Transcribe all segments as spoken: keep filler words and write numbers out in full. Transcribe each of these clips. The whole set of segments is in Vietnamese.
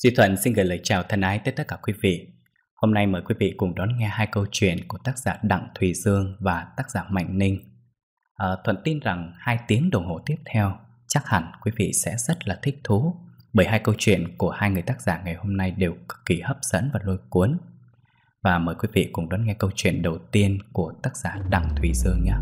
Duy Thuận xin gửi lời chào thân ái tới tất cả quý vị. Hôm nay mời quý vị cùng đón nghe hai câu chuyện của tác giả Đặng Thùy Dương và tác giả Mạnh Ninh. à, Thuận tin rằng hai tiếng đồng hồ tiếp theo chắc hẳn quý vị sẽ rất là thích thú, bởi hai câu chuyện của hai người tác giả ngày hôm nay đều cực kỳ hấp dẫn và lôi cuốn. Và mời quý vị cùng đón nghe câu chuyện đầu tiên của tác giả Đặng Thùy Dương nhé.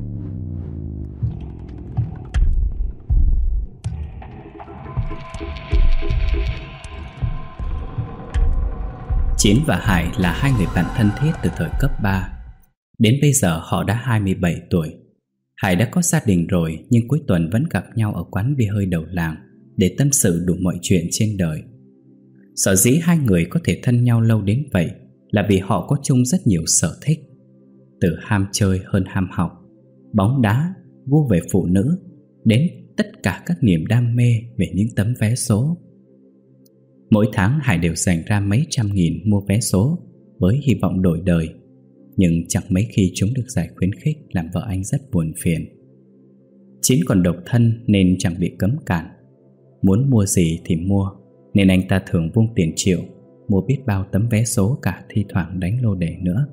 Chiến và Hải là hai người bạn thân thiết từ thời cấp ba. Đến bây giờ họ đã hai mươi bảy tuổi. Hải đã có gia đình rồi, nhưng cuối tuần vẫn gặp nhau ở quán bia hơi đầu làng để tâm sự đủ mọi chuyện trên đời. Sở dĩ hai người có thể thân nhau lâu đến vậy là vì họ có chung rất nhiều sở thích. Từ ham chơi hơn ham học, bóng đá, gu về phụ nữ, đến tất cả các niềm đam mê về những tấm vé số. Mỗi tháng Hải đều dành ra mấy trăm nghìn mua vé số với hy vọng đổi đời, nhưng chẳng mấy khi chúng được giải khuyến khích, làm vợ anh rất buồn phiền. Chín còn độc thân nên chẳng bị cấm cản. Muốn mua gì thì mua, nên anh ta thường vung tiền triệu mua biết bao tấm vé số, cả thi thoảng đánh lô đề nữa.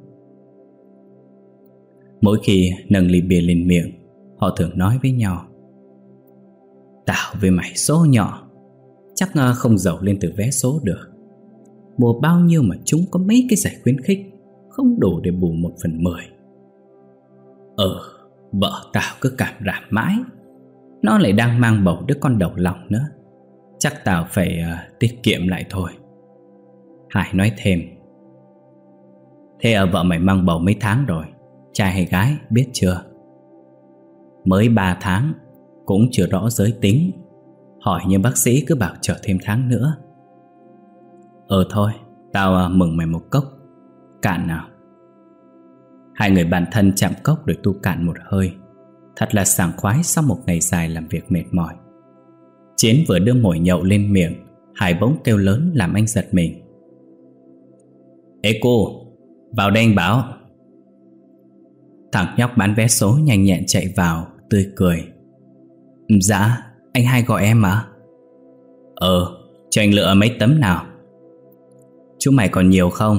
Mỗi khi nâng ly bia lên miệng, họ thường nói với nhau: "Tao với mày số nhỏ chắc không giàu lên từ vé số được. Mua bao nhiêu mà chúng có mấy cái giải khuyến khích, không đủ để bù một phần mười. Ờ, vợ tao cứ cảm rảm mãi, nó lại đang mang bầu đứa con đầu lòng nữa. Chắc tao phải uh, tiết kiệm lại thôi." Hải nói thêm: "Thế ở vợ mày mang bầu mấy tháng rồi, trai hay gái biết chưa?" "Mới ba tháng, cũng chưa rõ giới tính. Hỏi nhưng bác sĩ cứ bảo chờ thêm tháng nữa." "Ờ thôi, tao mừng mày một cốc. Cạn nào." Hai người bạn thân chạm cốc rồi tu cạn một hơi. Thật là sảng khoái sau một ngày dài làm việc mệt mỏi. Chiến vừa đưa mồi nhậu lên miệng, Hải bỗng kêu lớn làm anh giật mình: "Ê cô, vào đây anh bảo." Thằng nhóc bán vé số nhanh nhẹn chạy vào, tươi cười: "Dạ, anh hai gọi em à?" "Ờ, cho anh lựa mấy tấm nào." "Chúng mày còn nhiều không?"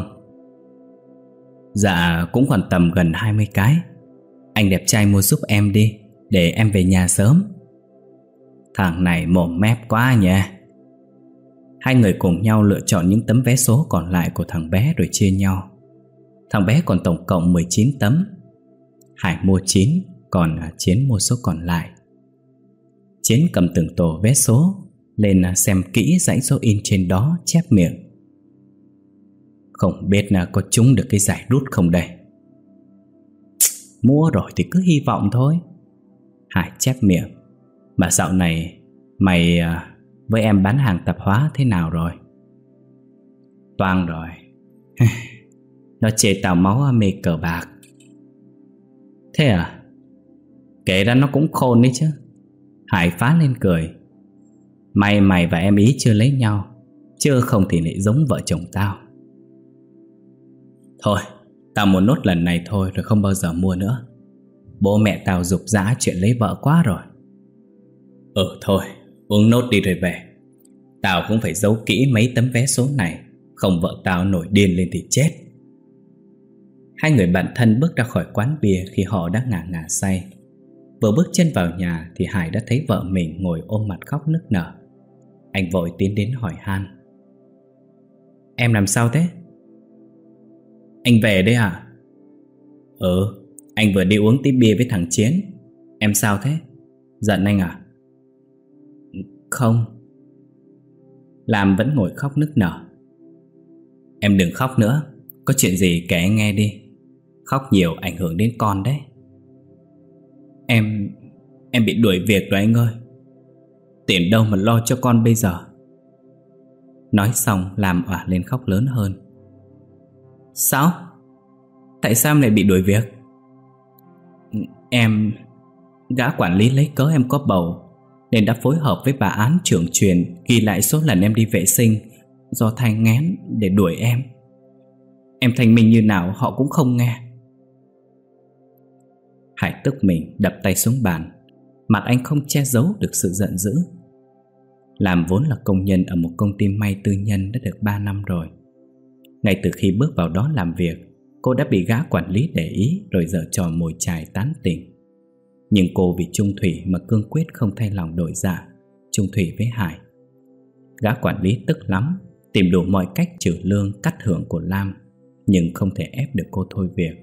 "Dạ, cũng còn tầm gần hai mươi cái. Anh đẹp trai mua giúp em đi, để em về nhà sớm." Thằng này mồm mép quá nhỉ. Hai người cùng nhau lựa chọn những tấm vé số còn lại của thằng bé rồi chia nhau. Thằng bé còn tổng cộng mười chín tấm. Hải mua chín, còn Chiến mua số còn lại. Chiến cầm từng tổ vé số lên xem kỹ dãy số in trên đó, chép miệng: "Không biết là có trúng được cái giải rút không đây?" "Mua rồi thì cứ hy vọng thôi." Hải chép miệng: "Mà dạo này mày với em bán hàng tạp hóa thế nào rồi?" "Toang rồi." "Nó chê tao máu mê cờ bạc." "Thế à? Kể ra nó cũng khôn đấy chứ." Hải phá lên cười: "May mày và em ý chưa lấy nhau, chứ không thì lại giống vợ chồng tao." "Thôi, tao muốn nốt lần này thôi rồi không bao giờ mua nữa. Bố mẹ tao giục giã chuyện lấy vợ quá rồi." "Ừ thôi, uống nốt đi rồi về. Tao cũng phải giấu kỹ mấy tấm vé số này, không vợ tao nổi điên lên thì chết." Hai người bạn thân bước ra khỏi quán bia khi họ đã ngả ngả say. Vừa bước chân vào nhà thì Hải đã thấy vợ mình ngồi ôm mặt khóc nức nở. Anh vội tiến đến hỏi han: "Em làm sao thế?" "Anh về đấy à?" "Ừ, anh vừa đi uống tí bia với thằng Chiến. Em sao thế? Giận anh à?" "Không." Lam vẫn ngồi khóc nức nở. "Em đừng khóc nữa, có chuyện gì kể anh nghe đi. Khóc nhiều ảnh hưởng đến con đấy." Em... em bị đuổi việc rồi anh ơi. Tiền đâu mà lo cho con bây giờ." Nói xong Lam òa lên khóc lớn hơn. "Sao? Tại sao em lại bị đuổi việc?" "Em... gã quản lý lấy cớ em có bầu, nên đã phối hợp với bà án trưởng truyền ghi lại số lần em đi vệ sinh do thai nghén để đuổi em. Em thanh minh như nào họ cũng không nghe." Hải tức mình đập tay xuống bàn. Mặt anh không che giấu được sự giận dữ. Lam vốn là công nhân ở một công ty may tư nhân đã được ba năm rồi. Ngay từ khi bước vào đó làm việc, cô đã bị gã quản lý để ý rồi giở trò mồi chài tán tỉnh. Nhưng cô vì chung thủy mà cương quyết không thay lòng đổi dạ, chung thủy với Hải. Gã quản lý tức lắm, tìm đủ mọi cách trừ lương cắt hưởng của Lam, nhưng không thể ép được cô thôi việc.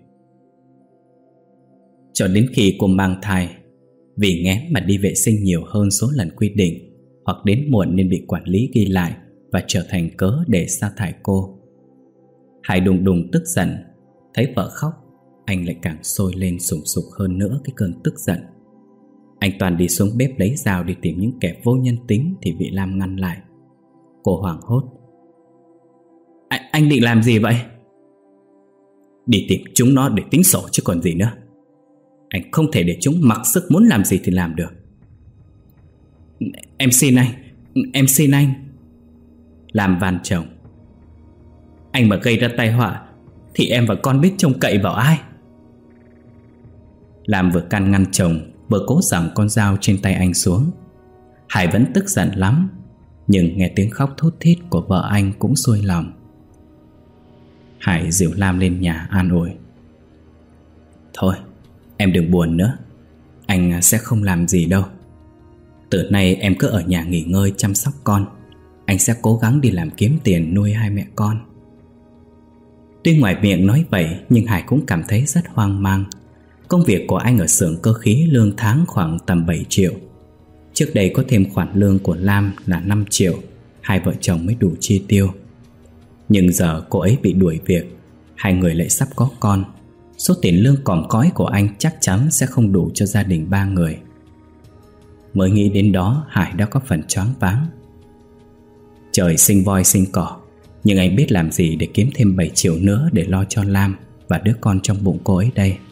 Cho đến khi cô mang thai, vì nghén mà đi vệ sinh nhiều hơn số lần quy định, hoặc đến muộn nên bị quản lý ghi lại và trở thành cớ để sa thải cô. Hải đùng đùng tức giận. Thấy vợ khóc, anh lại càng sôi lên sùng sục hơn nữa cái cơn tức giận. Anh toàn đi xuống bếp lấy dao đi tìm những kẻ vô nhân tính thì bị Lam ngăn lại. Cô hoảng hốt. Anh, anh định làm gì vậy? Đi tìm chúng nó để tính sổ chứ còn gì nữa. Anh không thể để chúng mặc sức muốn làm gì thì làm được. Em xin anh, em xin anh. Lam van chồng. Anh mà gây ra tai họa thì em và con biết trông cậy vào ai? Lam vừa can ngăn chồng, vừa cố giằng con dao trên tay anh xuống. Hải vẫn tức giận lắm, nhưng nghe tiếng khóc thút thít của vợ anh cũng xuôi lòng. Hải dìu Lam lên nhà an ủi. Thôi, em đừng buồn nữa, anh sẽ không làm gì đâu. Từ nay em cứ ở nhà nghỉ ngơi chăm sóc con. Anh sẽ cố gắng đi làm kiếm tiền nuôi hai mẹ con. Tuy ngoài miệng nói vậy, nhưng Hải cũng cảm thấy rất hoang mang. Công việc của anh ở xưởng cơ khí lương tháng khoảng tầm bảy triệu. Trước đây có thêm khoản lương của Lam là năm triệu, hai vợ chồng mới đủ chi tiêu. Nhưng giờ cô ấy bị đuổi việc, hai người lại sắp có con. Số tiền lương còm cõi của anh chắc chắn sẽ không đủ cho gia đình ba người. Mới nghĩ đến đó, Hải đã có phần choáng váng. Trời sinh voi sinh cỏ, nhưng anh biết làm gì để kiếm thêm bảy triệu nữa để lo cho Lam và đứa con trong bụng cô ấy đây.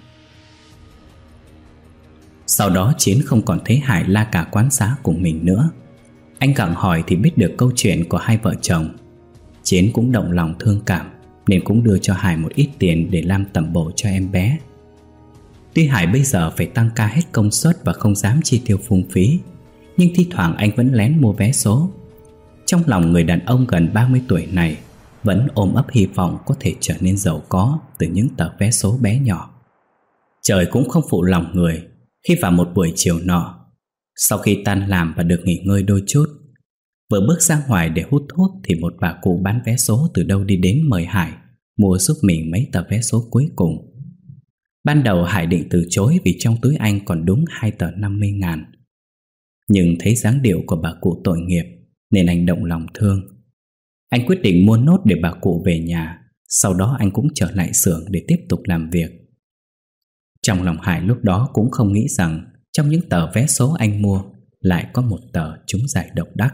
Sau đó Chiến không còn thấy Hải la cả quán xá cùng mình nữa. Anh gặng hỏi thì biết được câu chuyện của hai vợ chồng. Chiến cũng động lòng thương cảm nên cũng đưa cho Hải một ít tiền để Lam tẩm bổ cho em bé. Tuy Hải bây giờ phải tăng ca hết công suất và không dám chi tiêu phung phí, nhưng thi thoảng anh vẫn lén mua vé số. Trong lòng người đàn ông gần ba mươi tuổi này vẫn ôm ấp hy vọng có thể trở nên giàu có từ những tờ vé số bé nhỏ. Trời cũng không phụ lòng người khi vào một buổi chiều nọ, sau khi tan làm và được nghỉ ngơi đôi chút, vừa bước ra ngoài để hút thuốc thì một bà cụ bán vé số từ đâu đi đến mời Hải mua giúp mình mấy tờ vé số cuối cùng. Ban đầu Hải định từ chối vì trong túi anh còn đúng hai tờ năm mươi ngàn. Nhưng thấy dáng điệu của bà cụ tội nghiệp nên anh động lòng thương. Anh quyết định mua nốt để bà cụ về nhà. Sau đó anh cũng trở lại xưởng để tiếp tục làm việc. Trong lòng Hải lúc đó cũng không nghĩ rằng trong những tờ vé số anh mua lại có một tờ trúng giải độc đắc.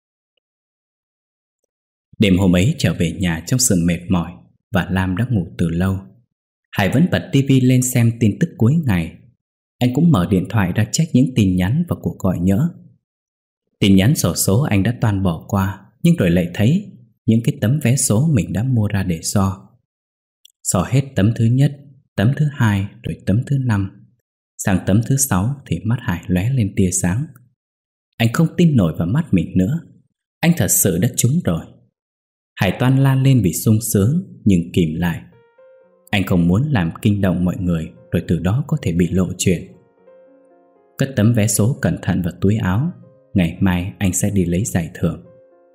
Đêm hôm ấy trở về nhà trong sự mệt mỏi và Lam đã ngủ từ lâu, Hải vẫn bật tivi lên xem tin tức cuối ngày. Anh cũng mở điện thoại ra check những tin nhắn và cuộc gọi nhỡ. Tin nhắn xổ số anh đã toàn bỏ qua, nhưng rồi lại thấy những cái tấm vé số mình đã mua ra để so. So hết tấm thứ nhất, tấm thứ hai, rồi tấm thứ năm, sang tấm thứ sáu thì mắt Hải lóe lên tia sáng. Anh không tin nổi vào mắt mình nữa. Anh thật sự đã trúng rồi. Hải toan la lên vì sung sướng, nhưng kìm lại. Anh không muốn làm kinh động mọi người, rồi từ đó có thể bị lộ chuyện. Cất tấm vé số cẩn thận vào túi áo. Ngày mai anh sẽ đi lấy giải thưởng.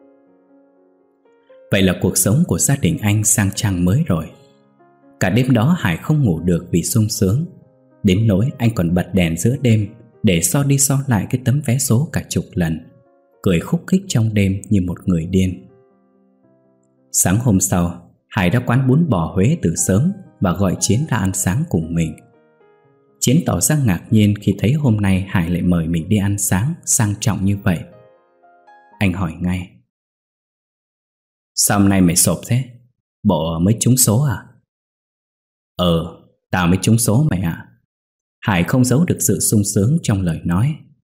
Vậy là cuộc sống của gia đình anh sang trang mới rồi. Cả đêm đó Hải không ngủ được vì sung sướng, đến nỗi anh còn bật đèn giữa đêm để so đi so lại cái tấm vé số cả chục lần, cười khúc khích trong đêm như một người điên. Sáng hôm sau, Hải đã quán bún bò Huế từ sớm và gọi Chiến ra ăn sáng cùng mình. Chiến tỏ ra ngạc nhiên khi thấy hôm nay Hải lại mời mình đi ăn sáng sang trọng như vậy. Anh hỏi ngay: Sao hôm nay mày sộp thế? Bộ mới trúng số à? Ờ, tao mới trúng số mày ạ. À. Hải không giấu được sự sung sướng trong lời nói.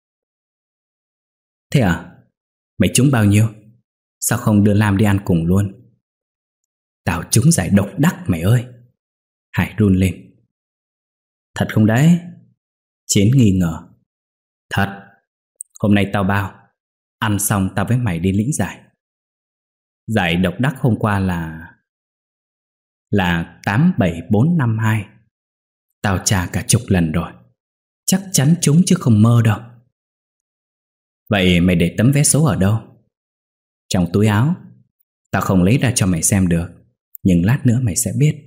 Thế à? Mày trúng bao nhiêu? Sao không đưa Lam đi ăn cùng luôn? Tao trúng giải độc đắc mày ơi. Hải run lên. Thật không đấy? Chiến nghi ngờ. Thật, hôm nay tao bao. Ăn xong tao với mày đi lĩnh giải. Giải độc đắc hôm qua là Là tám bảy bốn năm hai. Tao tra cả chục lần rồi, chắc chắn trúng chứ không mơ đâu. Vậy mày để tấm vé số ở đâu? Trong túi áo. Tao không lấy ra cho mày xem được, nhưng lát nữa mày sẽ biết.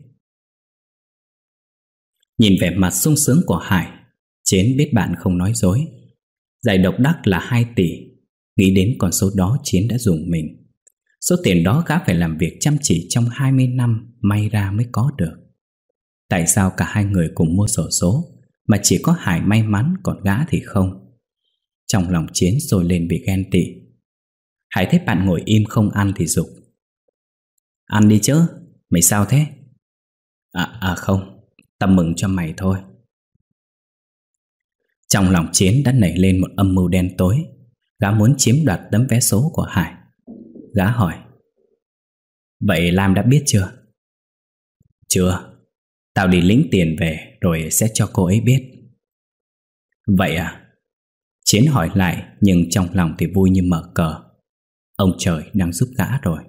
Nhìn vẻ mặt sung sướng của Hải, Chiến biết bạn không nói dối. Giải độc đắc là hai tỷ. Nghĩ đến con số đó, Chiến đã rùng mình. Số tiền đó gã phải làm việc chăm chỉ trong hai mươi năm may ra mới có được. Tại sao cả hai người cùng mua xổ số mà chỉ có Hải may mắn còn gã thì không? Trong lòng Chiến sôi lên vì ghen tị. Hải thấy bạn ngồi im không ăn thì giục: Ăn đi chứ, mày sao thế? À, à không, tao mừng cho mày thôi. Trong lòng Chiến đã nảy lên một âm mưu đen tối. Gã muốn chiếm đoạt tấm vé số của Hải. Gã hỏi: Vậy Lam đã biết chưa? Chưa. Tao đi lĩnh tiền về rồi sẽ cho cô ấy biết. Vậy à? Chiến hỏi lại, nhưng trong lòng thì vui như mở cờ. Ông trời đang giúp gã rồi.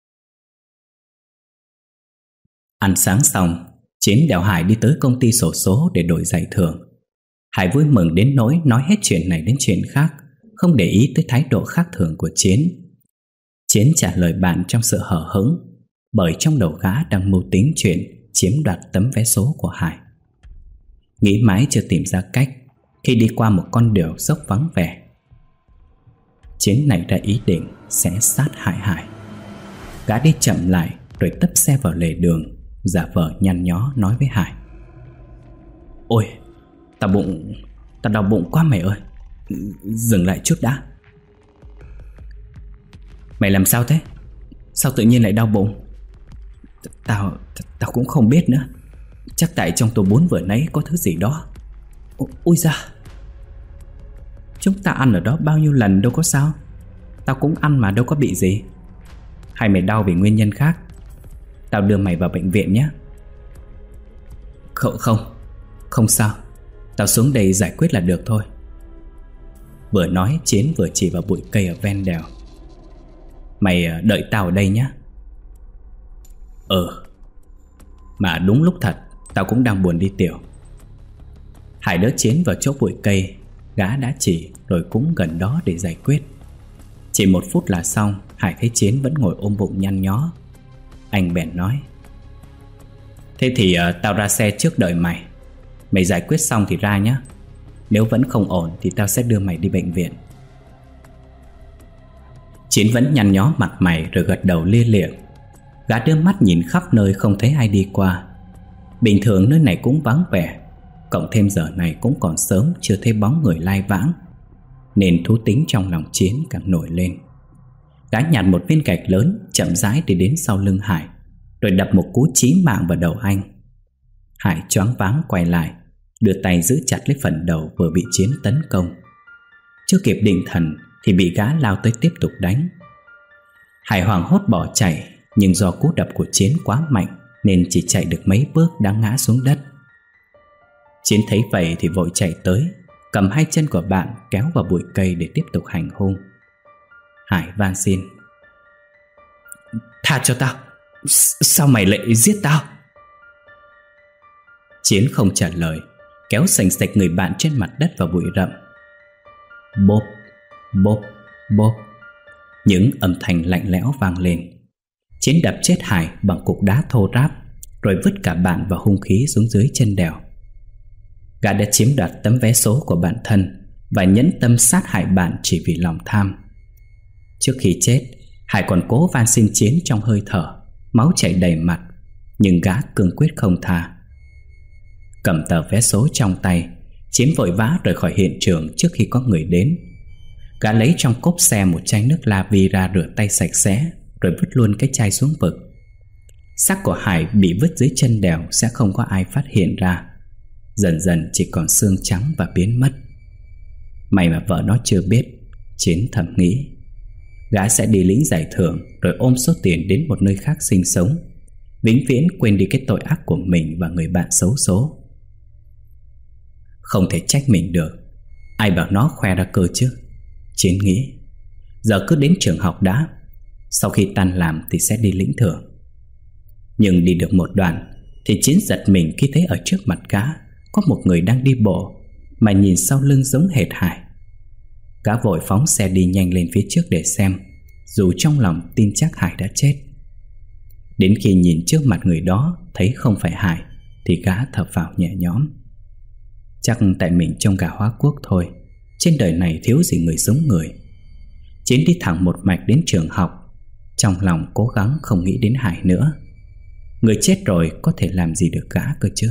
Ăn sáng xong, Chiến đèo Hải đi tới công ty xổ số để đổi giải thưởng. Hải vui mừng đến nỗi nói hết chuyện này đến chuyện khác, không để ý tới thái độ khác thường của Chiến. Chiến trả lời bạn trong sự hờ hững, bởi trong đầu gã đang mưu tính chuyện chiếm đoạt tấm vé số của Hải. Nghĩ mãi chưa tìm ra cách, khi đi qua một con đường dốc vắng vẻ, Chiến nảy ra ý định sẽ sát hại Hải. Gã đi chậm lại rồi tấp xe vào lề đường, giả vờ nhăn nhó nói với Hải: Ôi, tao bụng, tao đau bụng quá mày ơi, dừng lại chút đã. Mày làm sao thế? Sao tự nhiên lại đau bụng? Tao, tao cũng không biết nữa. Chắc tại trong tô bún vừa nãy có thứ gì đó. Ôi da, chúng ta ăn ở đó bao nhiêu lần đâu có sao. Tao cũng ăn mà đâu có bị gì. Hay mày đau vì nguyên nhân khác? Tao đưa mày vào bệnh viện nhé. Không, không, không sao. Tao xuống đây giải quyết là được thôi. Vừa nói, Chiến vừa chỉ vào bụi cây ở ven đèo. Mày đợi tao ở đây nhé. Ừ. Mà đúng lúc thật, tao cũng đang buồn đi tiểu. Hải đỡ Chiến vào chỗ bụi cây gã đã chỉ, rồi cũng gần đó để giải quyết. Chỉ một phút là xong. Hải thấy Chiến vẫn ngồi ôm bụng nhăn nhó. Anh bèn nói: Thế thì uh, tao ra xe trước đợi mày. Mày giải quyết xong thì ra nhé. Nếu vẫn không ổn thì tao sẽ đưa mày đi bệnh viện. Chiến vẫn nhăn nhó mặt mày rồi gật đầu lia lịa. Gã đưa mắt nhìn khắp nơi không thấy ai đi qua. Bình thường nơi này cũng vắng vẻ, cộng thêm giờ này cũng còn sớm, chưa thấy bóng người lai vãng, nên thú tính trong lòng Chiến càng nổi lên. Gã nhặt một viên gạch lớn, chậm rãi đi đến sau lưng Hải, rồi đập một cú chí mạng vào đầu anh. Hải choáng váng quay lại, đưa tay giữ chặt lấy phần đầu vừa bị Chiến tấn công. Chưa kịp định thần thì bị gã lao tới tiếp tục đánh. Hải hoảng hốt bỏ chạy, nhưng do cú đập của Chiến quá mạnh nên chỉ chạy được mấy bước đã ngã xuống đất. Chiến thấy vậy thì vội chạy tới, cầm hai chân của bạn kéo vào bụi cây để tiếp tục hành hung. Hải van xin: Tha cho tao, sao mày lại giết tao? Chiến không trả lời, kéo sành sạch người bạn trên mặt đất vào bụi rậm. Bốp, bốp, bốp, những âm thanh lạnh lẽo vang lên. Chiến đập chết Hải bằng cục đá thô ráp, rồi vứt cả bạn và hung khí xuống dưới chân đèo. Gã đã chiếm đoạt tấm vé số của bản thân và nhẫn tâm sát hại bạn chỉ vì lòng tham. Trước khi chết, Hải còn cố van xin Chiến trong hơi thở, máu chảy đầy mặt, nhưng gã cương quyết không tha. Cầm tờ vé số trong tay, Chiến vội vã rời khỏi hiện trường trước khi có người đến. Gã lấy trong cốp xe một chai nước la vi ra rửa tay sạch sẽ, rồi vứt luôn cái chai xuống vực. Xác của Hải bị vứt dưới chân đèo sẽ không có ai phát hiện ra. Dần dần chỉ còn xương trắng và biến mất. May mà vợ nó chưa biết, Chiến thầm nghĩ. Gã sẽ đi lĩnh giải thưởng rồi ôm số tiền đến một nơi khác sinh sống, vĩnh viễn quên đi cái tội ác của mình và người bạn xấu số. Không thể trách mình được, ai bảo nó khoe ra cơ chứ, Chiến nghĩ. Giờ cứ đến trường học đã, sau khi tan làm thì sẽ đi lĩnh thưởng. Nhưng đi được một đoạn thì Chiến giật mình khi thấy ở trước mặt gã có một người đang đi bộ, mà nhìn sau lưng giống hệt Hải. Gã vội phóng xe đi nhanh lên phía trước để xem, dù trong lòng tin chắc Hải đã chết. Đến khi nhìn trước mặt người đó thấy không phải Hải thì gã thở phào nhẹ nhõm. Chắc tại mình trông gà hóa quốc thôi, trên đời này thiếu gì người giống người. Chiến đi thẳng một mạch đến trường học, trong lòng cố gắng không nghĩ đến Hải nữa. Người chết rồi có thể làm gì được gã cơ chứ.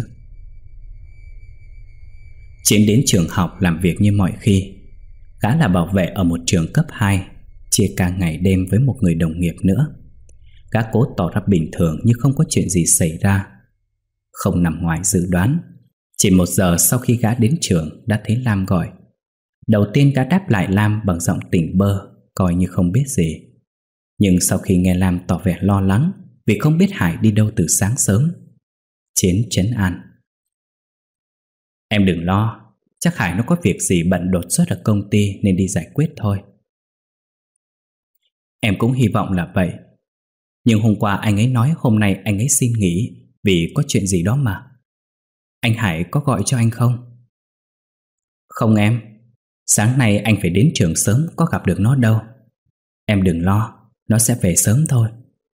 Chiến đến trường học làm việc như mọi khi. Gã là bảo vệ ở một trường cấp hai, chia ca ngày đêm với một người đồng nghiệp nữa. Gã cố tỏ ra bình thường như không có chuyện gì xảy ra. Không nằm ngoài dự đoán, chỉ một giờ sau khi gã đến trường đã thấy Lam gọi. Đầu tiên gã đáp lại Lam bằng giọng tỉnh bơ, coi như không biết gì. Nhưng sau khi nghe Lam tỏ vẻ lo lắng vì không biết Hải đi đâu từ sáng sớm, Chiến trấn an: "Em đừng lo, chắc Hải nó có việc gì bận đột xuất ở công ty nên đi giải quyết thôi." Em cũng hy vọng là vậy. Nhưng hôm qua anh ấy nói hôm nay anh ấy xin nghỉ vì có chuyện gì đó mà. Anh Hải có gọi cho anh không? Không em, sáng nay anh phải đến trường sớm, có gặp được nó đâu. Em đừng lo, nó sẽ về sớm thôi.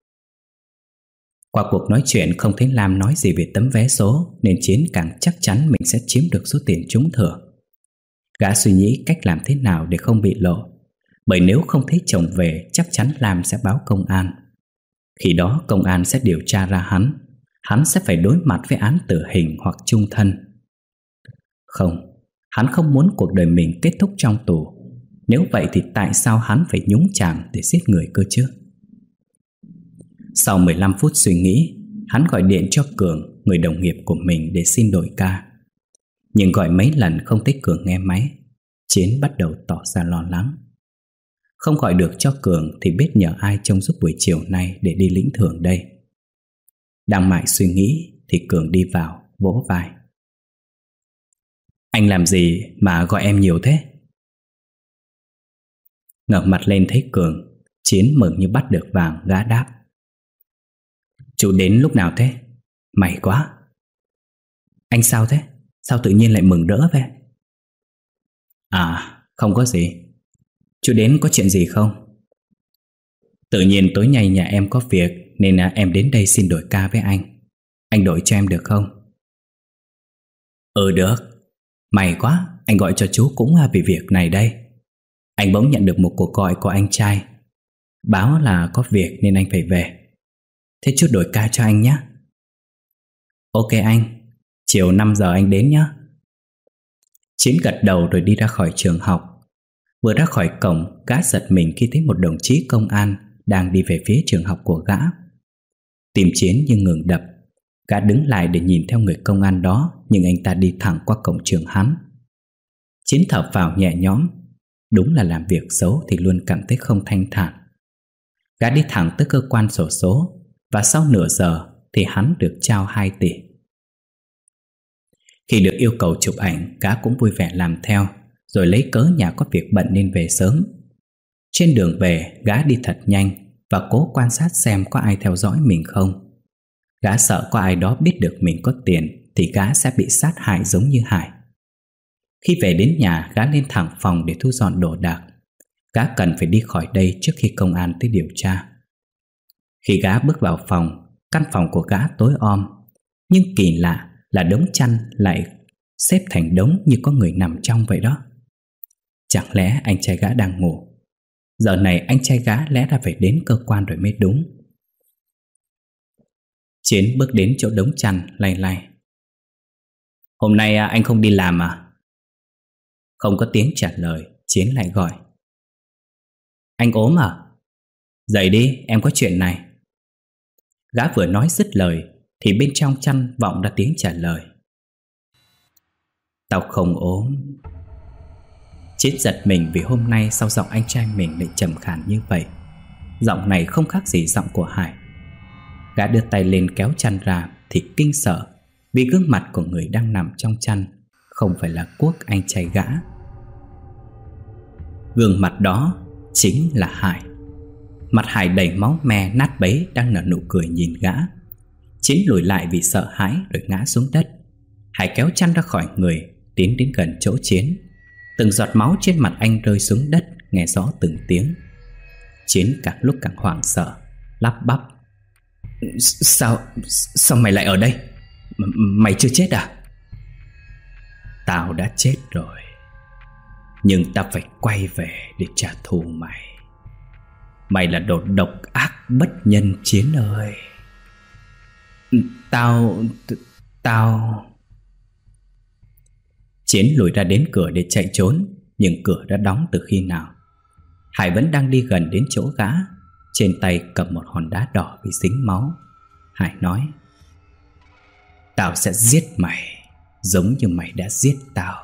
Qua cuộc nói chuyện không thấy Lam nói gì về tấm vé số, nên Chiến càng chắc chắn mình sẽ chiếm được số tiền trúng thưởng. Gã suy nghĩ cách làm thế nào để không bị lộ, bởi nếu không thấy chồng về chắc chắn Lam sẽ báo công an. Khi đó công an sẽ điều tra ra hắn, hắn sẽ phải đối mặt với án tử hình hoặc chung thân. Không, hắn không muốn cuộc đời mình kết thúc trong tù. Nếu vậy thì tại sao hắn phải nhúng chàm để giết người cơ chứ? Sau mười lăm phút suy nghĩ, hắn gọi điện cho Cường, người đồng nghiệp của mình, để xin đổi ca. Nhưng gọi mấy lần không thấy Cường nghe máy. Chiến bắt đầu tỏ ra lo lắng. Không gọi được cho Cường thì biết nhờ ai trông giúp buổi chiều nay để đi lĩnh thưởng đây. Đang mải suy nghĩ thì Cường đi vào, vỗ vai: "Anh làm gì mà gọi em nhiều thế?" Ngẩng mặt lên thấy Cường, Chiến mừng như bắt được vàng, gã đáp: "Chú đến lúc nào thế? May quá." "Anh sao thế? Sao tự nhiên lại mừng rỡ vậy?" "À, không có gì. Chú đến có chuyện gì không?" "Tự nhiên tối nay nhà em có việc nên em đến đây xin đổi ca với anh. Anh đổi cho em được không?" "Ừ được. May quá, anh gọi cho chú cũng vì việc này đây. Anh bỗng nhận được một cuộc gọi của anh trai, báo là có việc nên anh phải về. Thế chú đổi ca cho anh nhé." "Ok anh, chiều năm giờ anh đến nhé." Chiến gật đầu rồi đi ra khỏi trường học. Vừa ra khỏi cổng, gã giật mình khi thấy một đồng chí công an đang đi về phía trường học của gã. Tim Chiến như ngừng đập. Gã đứng lại để nhìn theo người công an đó, nhưng anh ta đi thẳng qua cổng trường hắn. Chiến thở phào nhẹ nhõm. Đúng là làm việc xấu thì luôn cảm thấy không thanh thản. Gã đi thẳng tới cơ quan xổ số, và sau nửa giờ thì hắn được trao hai tỷ. Khi được yêu cầu chụp ảnh, gã cũng vui vẻ làm theo, rồi lấy cớ nhà có việc bận nên về sớm. Trên đường về, gã đi thật nhanh và cố quan sát xem có ai theo dõi mình không. Gã sợ có ai đó biết được mình có tiền thì gã sẽ bị sát hại giống như Hải. Khi về đến nhà, gã lên thẳng phòng để thu dọn đồ đạc. Gã cần phải đi khỏi đây trước khi công an tới điều tra. Khi gã bước vào phòng, căn phòng của gã tối om, nhưng kỳ lạ là đống chăn lại xếp thành đống như có người nằm trong vậy đó. Chẳng lẽ anh trai gã đang ngủ? Giờ này anh trai gã lẽ ra phải đến cơ quan rồi mới đúng. Chiến bước đến chỗ đống chăn lay lay. "Hôm nay anh không đi làm à?" Không có tiếng trả lời, Chiến lại gọi: "Anh ốm à? Dậy đi, em có chuyện này." Gã vừa nói dứt lời thì bên trong chăn vọng ra tiếng trả lời: "Tao không ốm." Chiến giật mình vì hôm nay sao giọng anh trai mình lại trầm khàn như vậy. Giọng này không khác gì giọng của Hải. Gã đưa tay lên kéo chăn ra thì kinh sợ, vì gương mặt của người đang nằm trong chăn không phải là Quốc, anh trai gã. Gương mặt đó chính là Hải. Mặt Hải đầy máu me nát bấy, đang nở nụ cười nhìn gã. Chiến lùi lại vì sợ hãi rồi ngã xuống đất. Hải kéo chăn ra khỏi người, tiến đến gần chỗ Chiến. Từng giọt máu trên mặt anh rơi xuống đất, nghe rõ từng tiếng. Chiến càng lúc càng hoảng sợ, lắp bắp: Sao, sao mày lại ở đây? M- Mày chưa chết à? Tao đã chết rồi, nhưng tao phải quay về để trả thù mày. Mày là đồ độc ác bất nhân, Chiến ơi. Tao... Tao... Chiến lùi ra đến cửa để chạy trốn, nhưng cửa đã đóng từ khi nào. Hải vẫn đang đi gần đến chỗ gã, trên tay cầm một hòn đá đỏ bị dính máu. Hải nói: Tao sẽ giết mày, giống như mày đã giết tao.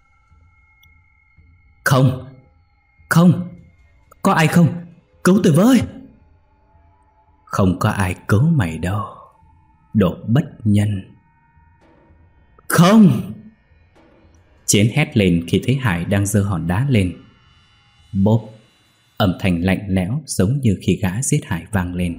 Không, không, có ai không? Cứu tôi với! Không có ai cứu mày đâu, đồ bất nhân. Không! Chiến hét lên khi thấy Hải đang giơ hòn đá lên. Bốp! Âm thanh lạnh lẽo giống như khi gã giết Hải vang lên.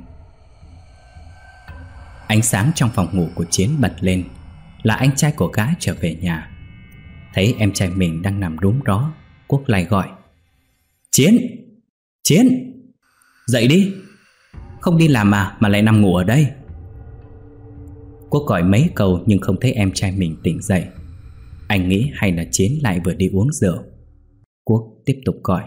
Ánh sáng trong phòng ngủ của Chiến bật lên. Là anh trai của gã trở về nhà. Thấy em trai mình đang nằm rúm ró, Quốc lại gọi: Chiến! Chiến! Dậy đi! Không đi làm mà, mà lại nằm ngủ ở đây. Quốc gọi mấy câu nhưng không thấy em trai mình tỉnh dậy. Anh nghĩ hay là Chiến lại vừa đi uống rượu. Quốc tiếp tục gọi: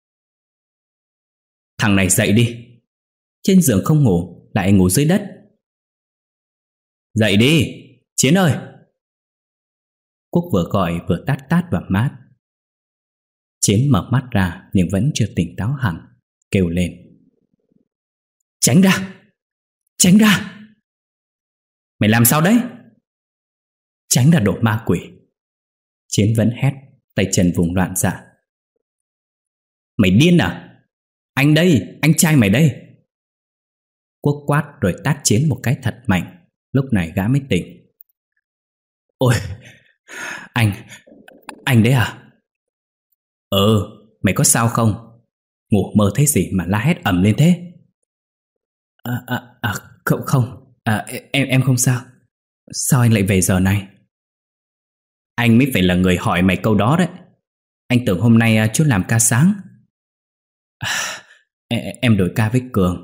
Thằng này dậy đi! Trên giường không ngủ, lại ngủ dưới đất. Dậy đi, Chiến ơi! Quốc vừa gọi vừa tát tát vào mát. Chiến mở mắt ra nhưng vẫn chưa tỉnh táo hẳn, kêu lên: Tránh ra! Tránh ra! Mày làm sao đấy? Tránh ra, đồ ma quỷ! Chiến vẫn hét, tay chân vùng loạn xạ. Mày điên à? Anh đây, anh trai mày đây! Quốc quát rồi tát Chiến một cái thật mạnh. Lúc này gã mới tỉnh. Ôi, anh, anh đấy à? Ừ, mày có sao không? Ngủ mơ thấy gì mà la hét ầm lên thế? À, à, à không, không à, em, em không sao. Sao anh lại về giờ này? Anh mới phải là người hỏi mày câu đó đấy. Anh tưởng hôm nay chú làm ca sáng. À, em, em đổi ca với Cường.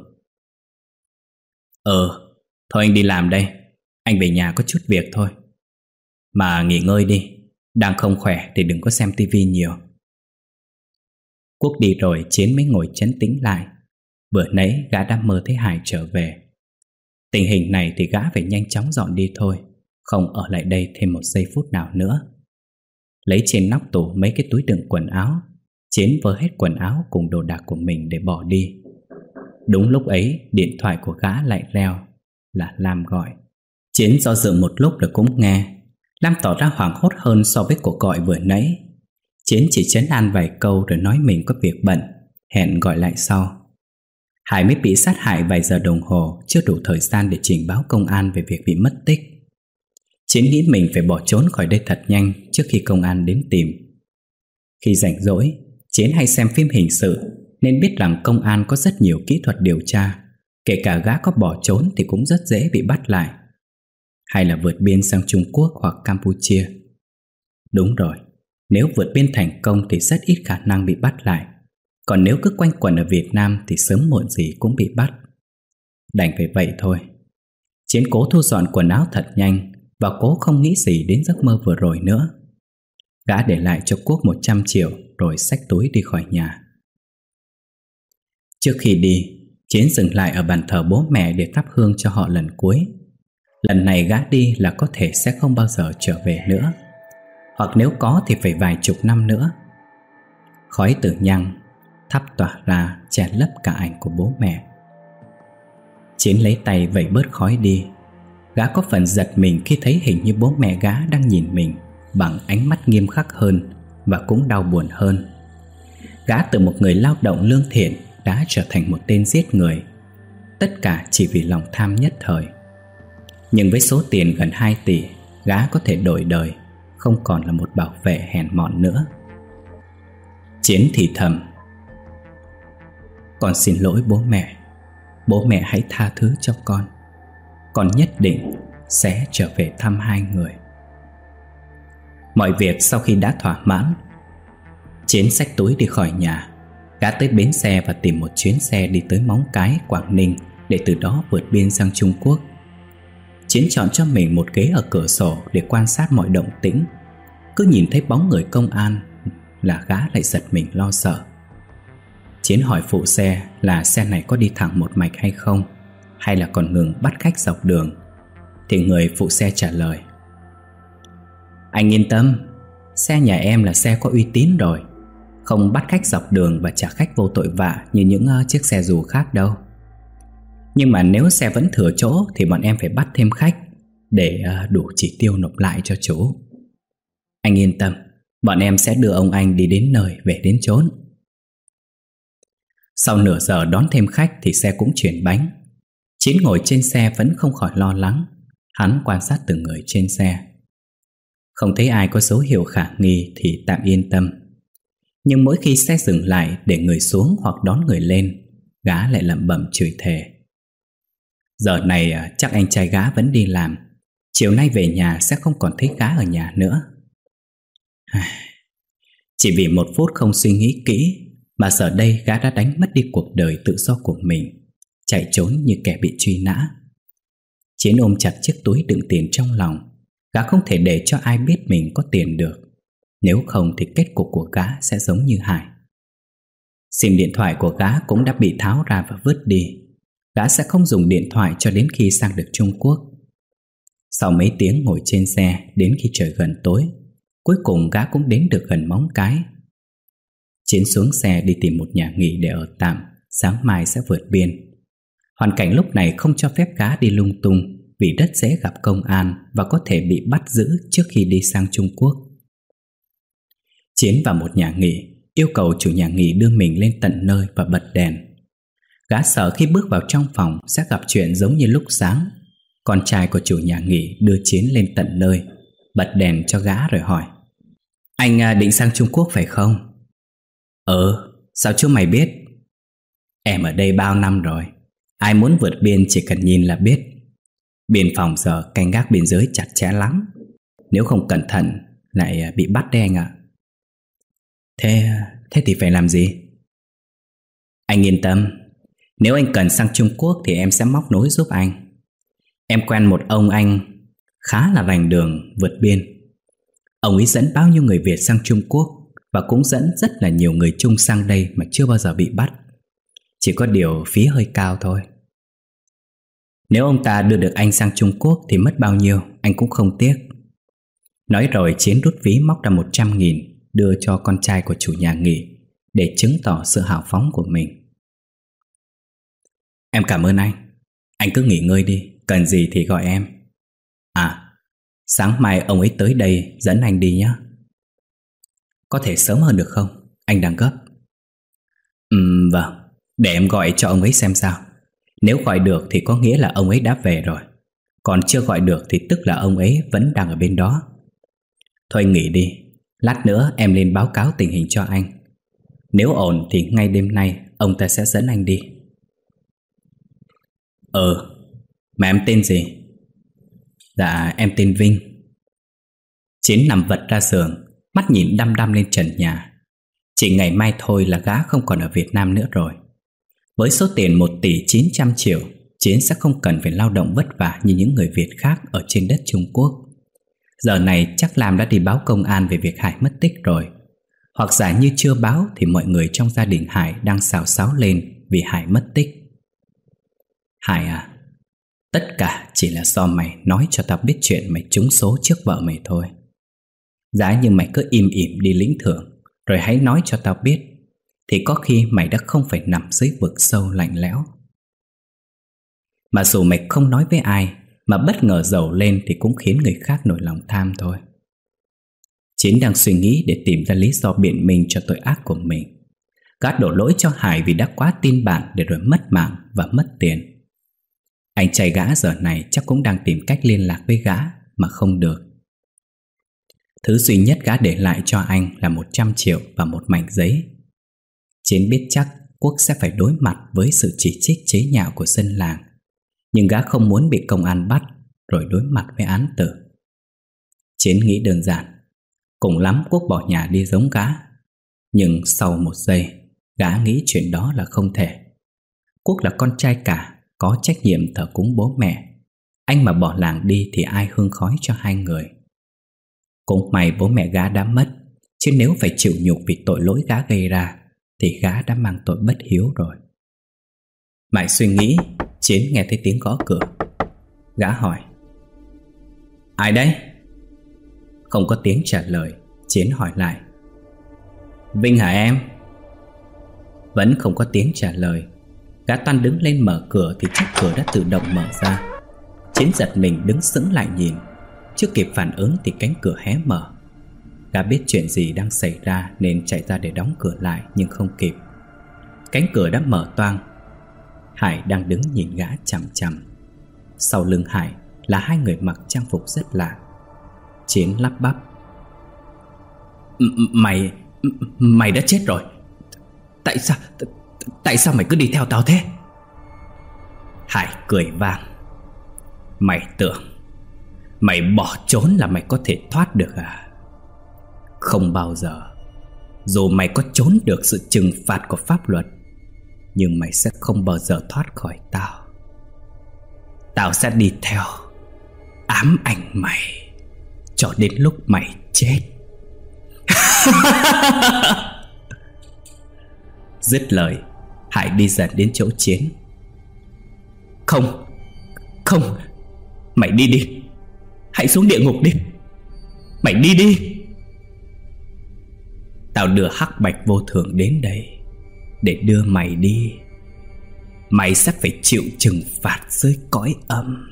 Ừ, thôi anh đi làm đây. Anh về nhà có chút việc thôi. Mà nghỉ ngơi đi, đang không khỏe thì đừng có xem tivi nhiều. Quốc đi rồi Chiến mới ngồi trấn tĩnh lại. Vừa nãy gã đã mơ thấy Hải trở về. Tình hình này thì gã phải nhanh chóng dọn đi thôi, không ở lại đây thêm một giây phút nào nữa. Lấy trên nóc tủ mấy cái túi đựng quần áo, Chiến vơ hết quần áo cùng đồ đạc của mình để bỏ đi. Đúng lúc ấy điện thoại của gã lại reo. Là Lam gọi. Chiến do dự một lúc rồi cũng nghe. Lam tỏ ra hoảng hốt hơn so với cuộc gọi vừa nãy. Chiến chỉ trấn an vài câu rồi nói mình có việc bận, hẹn gọi lại sau. Hải mới bị sát hại vài giờ đồng hồ, chưa đủ thời gian để trình báo công an về việc bị mất tích. Chiến nghĩ mình phải bỏ trốn khỏi đây thật nhanh trước khi công an đến tìm. Khi rảnh rỗi, Chiến hay xem phim hình sự nên biết rằng công an có rất nhiều kỹ thuật điều tra. Kể cả gã có bỏ trốn thì cũng rất dễ bị bắt lại. Hay là vượt biên sang Trung Quốc hoặc Campuchia. Đúng rồi, nếu vượt biên thành công thì rất ít khả năng bị bắt lại. Còn nếu cứ quanh quẩn ở Việt Nam thì sớm muộn gì cũng bị bắt. Đành phải vậy thôi. Chiến cố thu dọn quần áo thật nhanh và cố không nghĩ gì đến giấc mơ vừa rồi nữa. Gã để lại cho Quốc một trăm triệu rồi xách túi đi khỏi nhà. Trước khi đi, Chiến dừng lại ở bàn thờ bố mẹ để thắp hương cho họ lần cuối. Lần này gã đi là có thể sẽ không bao giờ trở về nữa, hoặc nếu có thì phải vài chục năm nữa. Khói từ nhang thắp tỏa ra che lấp cả ảnh của bố mẹ. Chiến lấy tay vẩy bớt khói đi. Gã có phần giật mình khi thấy hình như bố mẹ gã đang nhìn mình bằng ánh mắt nghiêm khắc hơn và cũng đau buồn hơn. Gã từ một người lao động lương thiện đã trở thành một tên giết người. Tất cả chỉ vì lòng tham nhất thời. Nhưng với số tiền gần hai tỷ, gã có thể đổi đời, không còn là một bảo vệ hèn mọn nữa. Chiến thì thầm: Con xin lỗi bố mẹ. Bố mẹ hãy tha thứ cho con. Con nhất định sẽ trở về thăm hai người. Mọi việc sau khi đã thỏa mãn, Chiến xách túi đi khỏi nhà. Gã tới bến xe và tìm một chuyến xe đi tới Móng Cái, Quảng Ninh, để từ đó vượt biên sang Trung Quốc. Chiến chọn cho mình một ghế ở cửa sổ để quan sát mọi động tĩnh. Cứ nhìn thấy bóng người công an là gã lại giật mình lo sợ. Chiến hỏi phụ xe là xe này có đi thẳng một mạch hay không, hay là còn ngừng bắt khách dọc đường. Thì người phụ xe trả lời: Anh yên tâm, xe nhà em là xe có uy tín rồi, không bắt khách dọc đường và trả khách vô tội vạ như những uh, chiếc xe dù khác đâu. Nhưng mà nếu xe vẫn thừa chỗ thì bọn em phải bắt thêm khách để uh, đủ chỉ tiêu nộp lại cho chủ. Anh yên tâm, bọn em sẽ đưa ông anh đi đến nơi về đến chốn. Sau nửa giờ đón thêm khách thì xe cũng chuyển bánh. Chiến ngồi trên xe vẫn không khỏi lo lắng. Hắn quan sát từng người trên xe. Không thấy ai có dấu hiệu khả nghi thì tạm yên tâm. Nhưng mỗi khi xe dừng lại để người xuống hoặc đón người lên, gã lại lẩm bẩm chửi thề. Giờ này chắc anh trai gã vẫn đi làm, chiều nay về nhà sẽ không còn thấy gã ở nhà nữa. Chỉ vì một phút không suy nghĩ kỹ mà giờ đây gã đã đánh mất đi cuộc đời tự do của mình, chạy trốn như kẻ bị truy nã. Chiến ôm chặt chiếc túi đựng tiền trong lòng. Gã không thể để cho ai biết mình có tiền được. Nếu không thì kết cục của gã sẽ giống như Hải. SIM điện thoại của gã cũng đã bị tháo ra và vứt đi. Gã sẽ không dùng điện thoại cho đến khi sang được Trung Quốc. Sau mấy tiếng ngồi trên xe, đến khi trời gần tối, cuối cùng gã cũng đến được gần Móng Cái. Chiến xuống xe đi tìm một nhà nghỉ để ở tạm, sáng mai sẽ vượt biên. Hoàn cảnh lúc này không cho phép gã đi lung tung, vì rất dễ gặp công an và có thể bị bắt giữ trước khi đi sang Trung Quốc. Chiến vào một nhà nghỉ, yêu cầu chủ nhà nghỉ đưa mình lên tận nơi và bật đèn. Gã sợ khi bước vào trong phòng sẽ gặp chuyện giống như lúc sáng. Con trai của chủ nhà nghỉ đưa Chiến lên tận nơi, bật đèn cho gã rồi hỏi: Anh định sang Trung Quốc phải không? Ờ, sao chú mày biết? Em ở đây bao năm rồi, ai muốn vượt biên chỉ cần nhìn là biết. Biên phòng giờ canh gác biên giới chặt chẽ lắm, nếu không cẩn thận lại bị bắt đấy anh ạ. Thế, thế thì phải làm gì? Anh yên tâm, nếu anh cần sang Trung Quốc thì em sẽ móc nối giúp anh. Em quen một ông anh khá là rành đường vượt biên. Ông ấy dẫn bao nhiêu người Việt sang Trung Quốc và cũng dẫn rất là nhiều người Trung sang đây mà chưa bao giờ bị bắt. Chỉ có điều phí hơi cao thôi. Nếu ông ta đưa được anh sang Trung Quốc thì mất bao nhiêu anh cũng không tiếc. Nói rồi Chiến rút ví móc ra một trăm nghìn đưa cho con trai của chủ nhà nghỉ để chứng tỏ sự hào phóng của mình. Em cảm ơn anh. Anh cứ nghỉ ngơi đi, cần gì thì gọi em. À, sáng mai ông ấy tới đây dẫn anh đi nhé. Có thể sớm hơn được không? Anh đang gấp. Ừm, vâng, để em gọi cho ông ấy xem sao. Nếu gọi được thì có nghĩa là ông ấy đã về rồi. Còn chưa gọi được thì tức là ông ấy vẫn đang ở bên đó. Thôi nghỉ đi, lát nữa em lên báo cáo tình hình cho anh. Nếu ổn thì ngay đêm nay ông ta sẽ dẫn anh đi. Ừ, mà em tên gì? Dạ em tên Vinh. Chiến nằm vật ra giường, mắt nhìn đăm đăm lên trần nhà. Chỉ ngày mai thôi là gã không còn ở Việt Nam nữa rồi. Với số tiền một tỷ chín trăm triệu, Chiến sẽ không cần phải lao động vất vả như những người Việt khác ở trên đất Trung Quốc. Giờ này chắc Lam đã đi báo công an về việc Hải mất tích rồi. Hoặc giả như chưa báo thì mọi người trong gia đình Hải đang xào xáo lên vì Hải mất tích. Hải à, tất cả chỉ là do mày nói cho tao biết chuyện mày trúng số trước vợ mày thôi. Giá như mày cứ im ỉm đi lĩnh thưởng rồi hãy nói cho tao biết, thì có khi mày đã không phải nằm dưới vực sâu lạnh lẽo. Mà dù mày không nói với ai mà bất ngờ giàu lên thì cũng khiến người khác nổi lòng tham thôi. Chiến đang suy nghĩ để tìm ra lý do biện minh cho tội ác của mình. Gã đổ lỗi cho Hải vì đã quá tin bạn để rồi mất mạng và mất tiền. Anh trai gã giờ này chắc cũng đang tìm cách liên lạc với gã mà không được. Thứ duy nhất gã để lại cho anh là một trăm triệu và một mảnh giấy. Chiến biết chắc Quốc sẽ phải đối mặt với sự chỉ trích chế nhạo của dân làng, nhưng gã không muốn bị công an bắt rồi đối mặt với án tử. Chiến nghĩ đơn giản, cùng lắm Quốc bỏ nhà đi giống gã. Nhưng sau một giây, gã nghĩ chuyện đó là không thể. Quốc là con trai cả, có trách nhiệm thờ cúng bố mẹ. Anh mà bỏ làng đi thì ai hương khói cho hai người. Cũng may bố mẹ gã đã mất, chứ nếu phải chịu nhục vì tội lỗi gã gây ra thì gã đã mang tội bất hiếu rồi. Mãi suy nghĩ, Chiến nghe thấy tiếng gõ cửa. Gã hỏi: ai đấy? Không có tiếng trả lời. Chiến hỏi lại: Vinh hả em? Vẫn không có tiếng trả lời. Gã toan đứng lên mở cửa thì chiếc cửa đã tự động mở ra. Chiến giật mình đứng sững lại nhìn. Chưa kịp phản ứng thì cánh cửa hé mở. Gã biết chuyện gì đang xảy ra nên chạy ra để đóng cửa lại, nhưng không kịp. Cánh cửa đã mở toang. Hải đang đứng nhìn gã chằm chằm. Sau lưng Hải là hai người mặc trang phục rất lạ. Chiến lắp bắp: Mày... Mày đã chết rồi. Tại sao... Tại sao mày cứ đi theo tao thế? Hải cười vang: Mày tưởng mày bỏ trốn là mày có thể thoát được à? Không bao giờ. Dù mày có trốn được sự trừng phạt của pháp luật, nhưng mày sẽ không bao giờ thoát khỏi tao. Tao sẽ đi theo, ám ảnh mày cho đến lúc mày chết. Dứt lời, Hải đi dần đến chỗ Chiến. Không, không, mày đi đi. Hãy xuống địa ngục đi. Mày đi đi. Tao đưa Hắc Bạch Vô Thường đến đây để đưa mày đi. Mày sẽ phải chịu trừng phạt dưới cõi âm.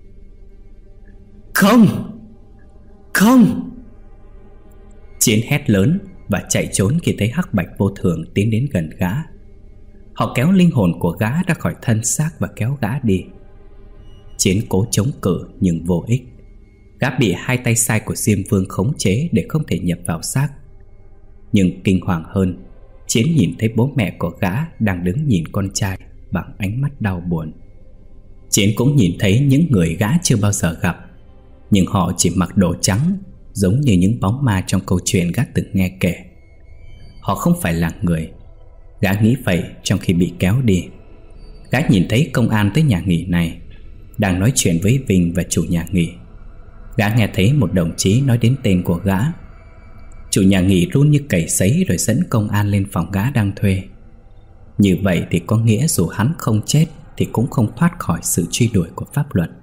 Không, không. Chiến hét lớn và chạy trốn khi thấy Hắc Bạch Vô Thường tiến đến gần gã. Họ kéo linh hồn của gã ra khỏi thân xác và kéo gã đi. Chiến cố chống cự nhưng vô ích. Gã bị hai tay sai của Diêm Vương khống chế để không thể nhập vào xác. Nhưng kinh hoàng hơn, Chiến nhìn thấy bố mẹ của gã đang đứng nhìn con trai bằng ánh mắt đau buồn. Chiến cũng nhìn thấy những người gã chưa bao giờ gặp, nhưng họ chỉ mặc đồ trắng, giống như những bóng ma trong câu chuyện gã từng nghe kể. Họ không phải là người. Gã nghĩ vậy trong khi bị kéo đi. Gã nhìn thấy công an tới nhà nghỉ này, đang nói chuyện với Vinh và chủ nhà nghỉ. Gã nghe thấy một đồng chí nói đến tên của gã. Chủ nhà nghỉ run như cầy sấy rồi dẫn công an lên phòng gã đang thuê. Như vậy thì có nghĩa dù hắn không chết thì cũng không thoát khỏi sự truy đuổi của pháp luật.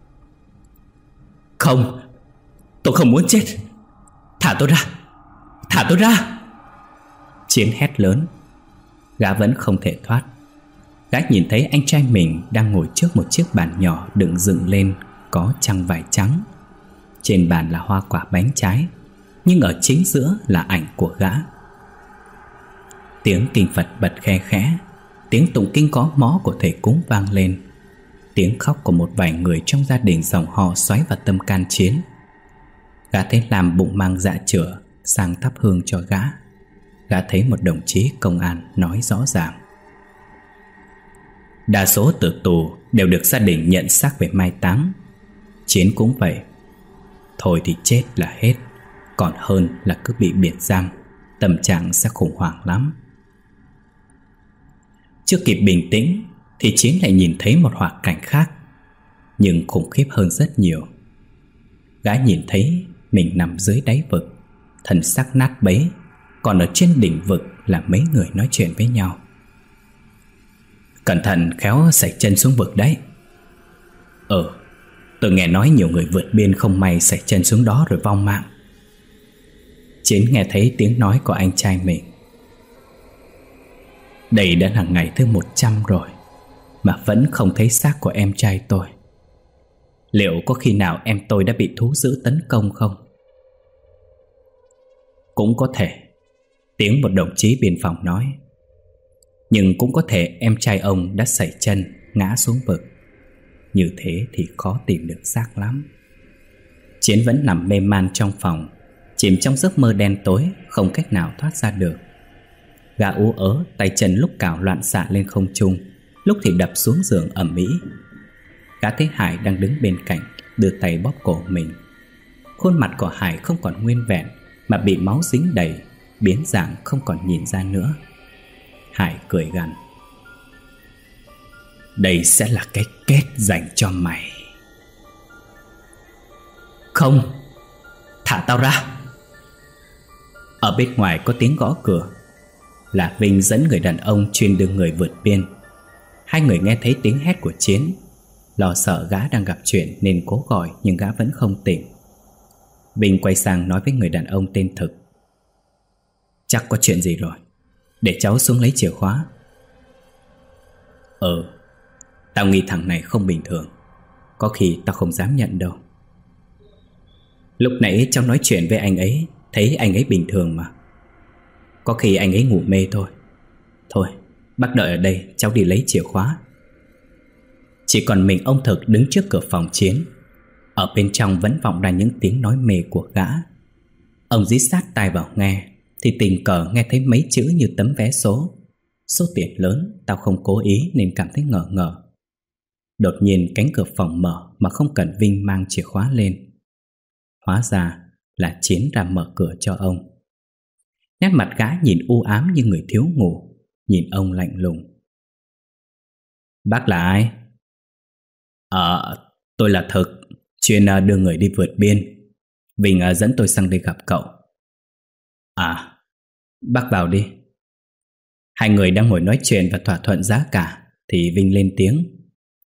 Không, tôi không muốn chết. Thả tôi ra, thả tôi ra. Chiến hét lớn. Gã vẫn không thể thoát. Gã nhìn thấy anh trai mình đang ngồi trước một chiếc bàn nhỏ đựng dựng lên có trăng vải trắng. Trên bàn là hoa quả bánh trái, nhưng ở chính giữa là ảnh của gã. Tiếng kinh Phật bật khe khẽ. Tiếng tụng kinh có mõ của thầy cúng vang lên. Tiếng khóc của một vài người trong gia đình dòng họ xoáy vào tâm can Chiến. Gã thấy làm bụng mang dạ chữa sang thắp hương cho gã. Gã thấy một đồng chí công an nói rõ ràng: đa số tử tù đều được gia đình nhận xác về mai táng. Chiến cũng vậy. Thôi thì chết là hết, còn hơn là cứ bị biệt giam. Tâm trạng sẽ khủng hoảng lắm. Chưa kịp bình tĩnh thì Chiến lại nhìn thấy một hoạt cảnh khác, nhưng khủng khiếp hơn rất nhiều. Gã nhìn thấy mình nằm dưới đáy vực, thân xác nát bấy, còn ở trên đỉnh vực là mấy người nói chuyện với nhau. Cẩn thận khéo sẩy chân xuống vực đấy. Ừ, tôi nghe nói nhiều người vượt biên không may sẩy chân xuống đó rồi vong mạng. Chiến nghe thấy tiếng nói của anh trai mình. Đây đã là ngày thứ một trăm rồi mà vẫn không thấy xác của em trai tôi. Liệu có khi nào em tôi đã bị thú dữ tấn công không? Cũng có thể, tiếng một đồng chí biên phòng nói. Nhưng cũng có thể em trai ông đã sẩy chân ngã xuống vực. Như thế thì khó tìm được xác lắm. Chiến vẫn nằm mê man trong phòng, chìm trong giấc mơ đen tối, không cách nào thoát ra được. Gã ú ớ, tay chân lúc cào loạn xạ lên không trung, lúc thì đập xuống giường ầm ĩ. Gã thấy Hải đang đứng bên cạnh, đưa tay bóp cổ mình. Khuôn mặt của Hải không còn nguyên vẹn, mà bị máu dính đầy, biến dạng không còn nhìn ra nữa. Hải cười gằn: đây sẽ là cái kết dành cho mày. Không, thả tao ra. Ở bên ngoài có tiếng gõ cửa. Là Vinh dẫn người đàn ông chuyên đưa người vượt biên. Hai người nghe thấy tiếng hét của Chiến, lo sợ gã đang gặp chuyện nên cố gọi, nhưng gã vẫn không tỉnh. Vinh quay sang nói với người đàn ông tên Thực: chắc có chuyện gì rồi, để cháu xuống lấy chìa khóa. Ừ, tao nghĩ thằng này không bình thường. Có khi tao không dám nhận đâu. Lúc nãy cháu nói chuyện với anh ấy, thấy anh ấy bình thường mà. Có khi anh ấy ngủ mê thôi. Thôi, bác đợi ở đây, cháu đi lấy chìa khóa. Chỉ còn mình ông Thực đứng trước cửa phòng Chiến. Ở bên trong vẫn vọng ra những tiếng nói mê của gã. Ông dí sát tai vào nghe, thì tình cờ nghe thấy mấy chữ như tấm vé số. Số tiền lớn, tao không cố ý nên cảm thấy ngờ ngờ. Đột nhiên cánh cửa phòng mở mà không cần Vinh mang chìa khóa lên. Hóa ra là Chiến ra mở cửa cho ông. Nét mặt gã nhìn u ám như người thiếu ngủ, nhìn ông lạnh lùng. Bác là ai? Ờ, tôi là Thực, chuyên đưa người đi vượt biên. Vinh dẫn tôi sang đây gặp cậu. À, bác vào đi. Hai người đang ngồi nói chuyện và thỏa thuận giá cả thì Vinh lên tiếng: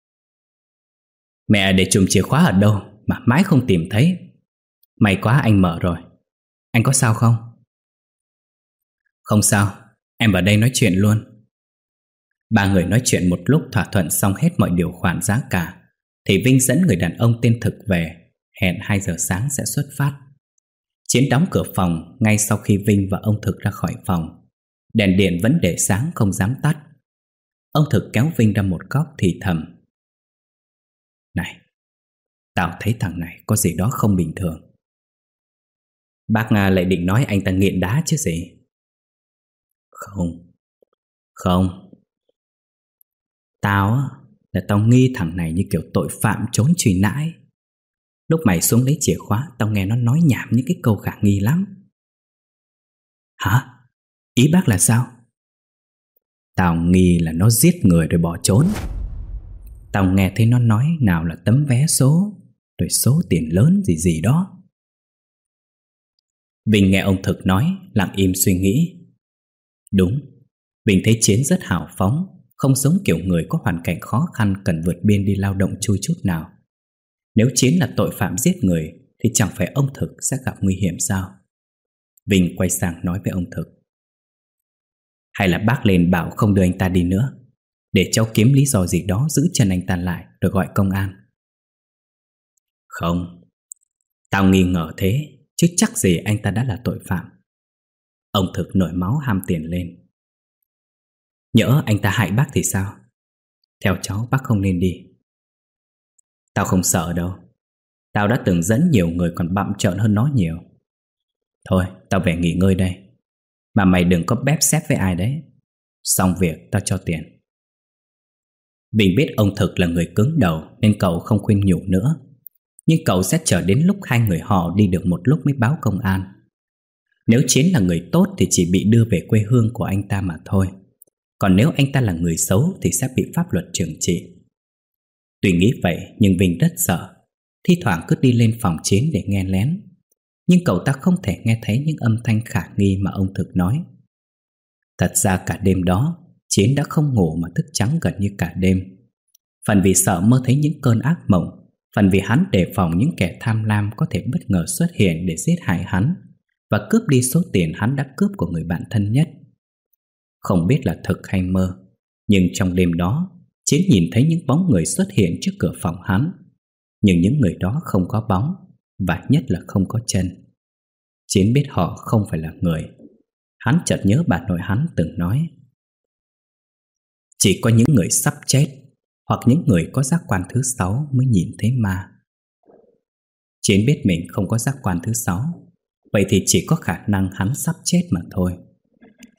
mẹ để chùm chìa khóa ở đâu mà mãi không tìm thấy? May quá anh mở rồi. Anh có sao không? Không sao, em vào đây nói chuyện luôn. Ba người nói chuyện một lúc thỏa thuận xong hết mọi điều khoản giá cả thì Vinh dẫn người đàn ông tên Thực về, hẹn hai giờ sáng sẽ xuất phát. Chiến đóng cửa phòng ngay sau khi Vinh và ông Thực ra khỏi phòng. Đèn điện vẫn để sáng không dám tắt. Ông Thực kéo Vinh ra một góc thì thầm: này, tao thấy thằng này có gì đó không bình thường. Bác Nga lại định nói anh ta nghiện đá chứ gì? Không, không. Tao á, là tao nghi thằng này như kiểu tội phạm trốn truy nã ấy. Lúc mày xuống lấy chìa khóa, tao nghe nó nói nhảm những cái câu khả nghi lắm. Hả? Ý bác là sao? Tao nghi là nó giết người rồi bỏ trốn. Tao nghe thấy nó nói nào là tấm vé số, rồi số tiền lớn gì gì đó. Vinh nghe ông Thực nói, lặng im suy nghĩ. Đúng, Vinh thấy Chiến rất hào phóng, không giống kiểu người có hoàn cảnh khó khăn cần vượt biên đi lao động chui chút nào. Nếu Chiến là tội phạm giết người thì chẳng phải ông Thực sẽ gặp nguy hiểm sao? Vinh quay sang nói với ông Thực: hay là bác lên bảo không đưa anh ta đi nữa, để cháu kiếm lý do gì đó giữ chân anh ta lại rồi gọi công an. Không, tao nghi ngờ thế, chứ chắc gì anh ta đã là tội phạm. Ông Thực nổi máu ham tiền lên. Nhỡ anh ta hại bác thì sao? Theo cháu bác không nên đi. Tao không sợ đâu. Tao đã từng dẫn nhiều người còn bặm trợn hơn nó nhiều. Thôi, tao về nghỉ ngơi đây. Mà mày đừng có bép xép với ai đấy. Xong việc tao cho tiền. Vì biết ông Thực là người cứng đầu nên cậu không khuyên nhủ nữa. Nhưng cậu sẽ chờ đến lúc hai người họ đi được một lúc mới báo công an. Nếu Chiến là người tốt thì chỉ bị đưa về quê hương của anh ta mà thôi. Còn nếu anh ta là người xấu thì sẽ bị pháp luật trừng trị. Tuy nghĩ vậy nhưng Vinh rất sợ. Thi thoảng cứ đi lên phòng Chiến để nghe lén. Nhưng cậu ta không thể nghe thấy những âm thanh khả nghi mà ông Thực nói. Thật ra cả đêm đó Chiến đã không ngủ mà thức trắng gần như cả đêm. Phần vì sợ mơ thấy những cơn ác mộng, phần vì hắn đề phòng những kẻ tham lam có thể bất ngờ xuất hiện để giết hại hắn và cướp đi số tiền hắn đã cướp của người bạn thân nhất. Không biết là thực hay mơ, nhưng trong đêm đó Chiến nhìn thấy những bóng người xuất hiện trước cửa phòng hắn. Nhưng những người đó không có bóng, và nhất là không có chân. Chiến biết họ không phải là người. Hắn chợt nhớ bà nội hắn từng nói: chỉ có những người sắp chết hoặc những người có giác quan thứ sáu mới nhìn thấy ma. Chiến biết mình không có giác quan thứ sáu, vậy thì chỉ có khả năng hắn sắp chết mà thôi.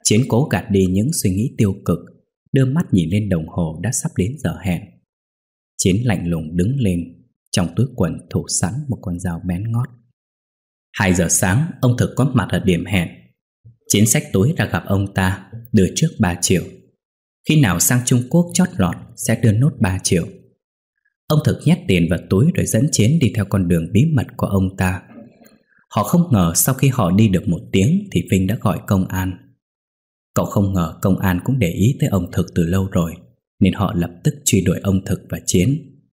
Chiến cố gạt đi những suy nghĩ tiêu cực, đưa mắt nhìn lên đồng hồ đã sắp đến giờ hẹn. Chiến lạnh lùng đứng lên, trong túi quần thủ sẵn một con dao bén ngót. Hai giờ sáng, ông Thực có mặt ở điểm hẹn. Chiến xách túi ra gặp ông ta, đưa trước ba triệu. Khi nào sang Trung Quốc chót lọt sẽ đưa nốt ba triệu. Ông Thực nhét tiền vào túi rồi dẫn Chiến đi theo con đường bí mật của ông ta. Họ không ngờ sau khi họ đi được một tiếng thì Vinh đã gọi công an. Cậu không ngờ công an cũng để ý tới ông Thực từ lâu rồi, nên họ lập tức truy đuổi ông Thực và Chiến.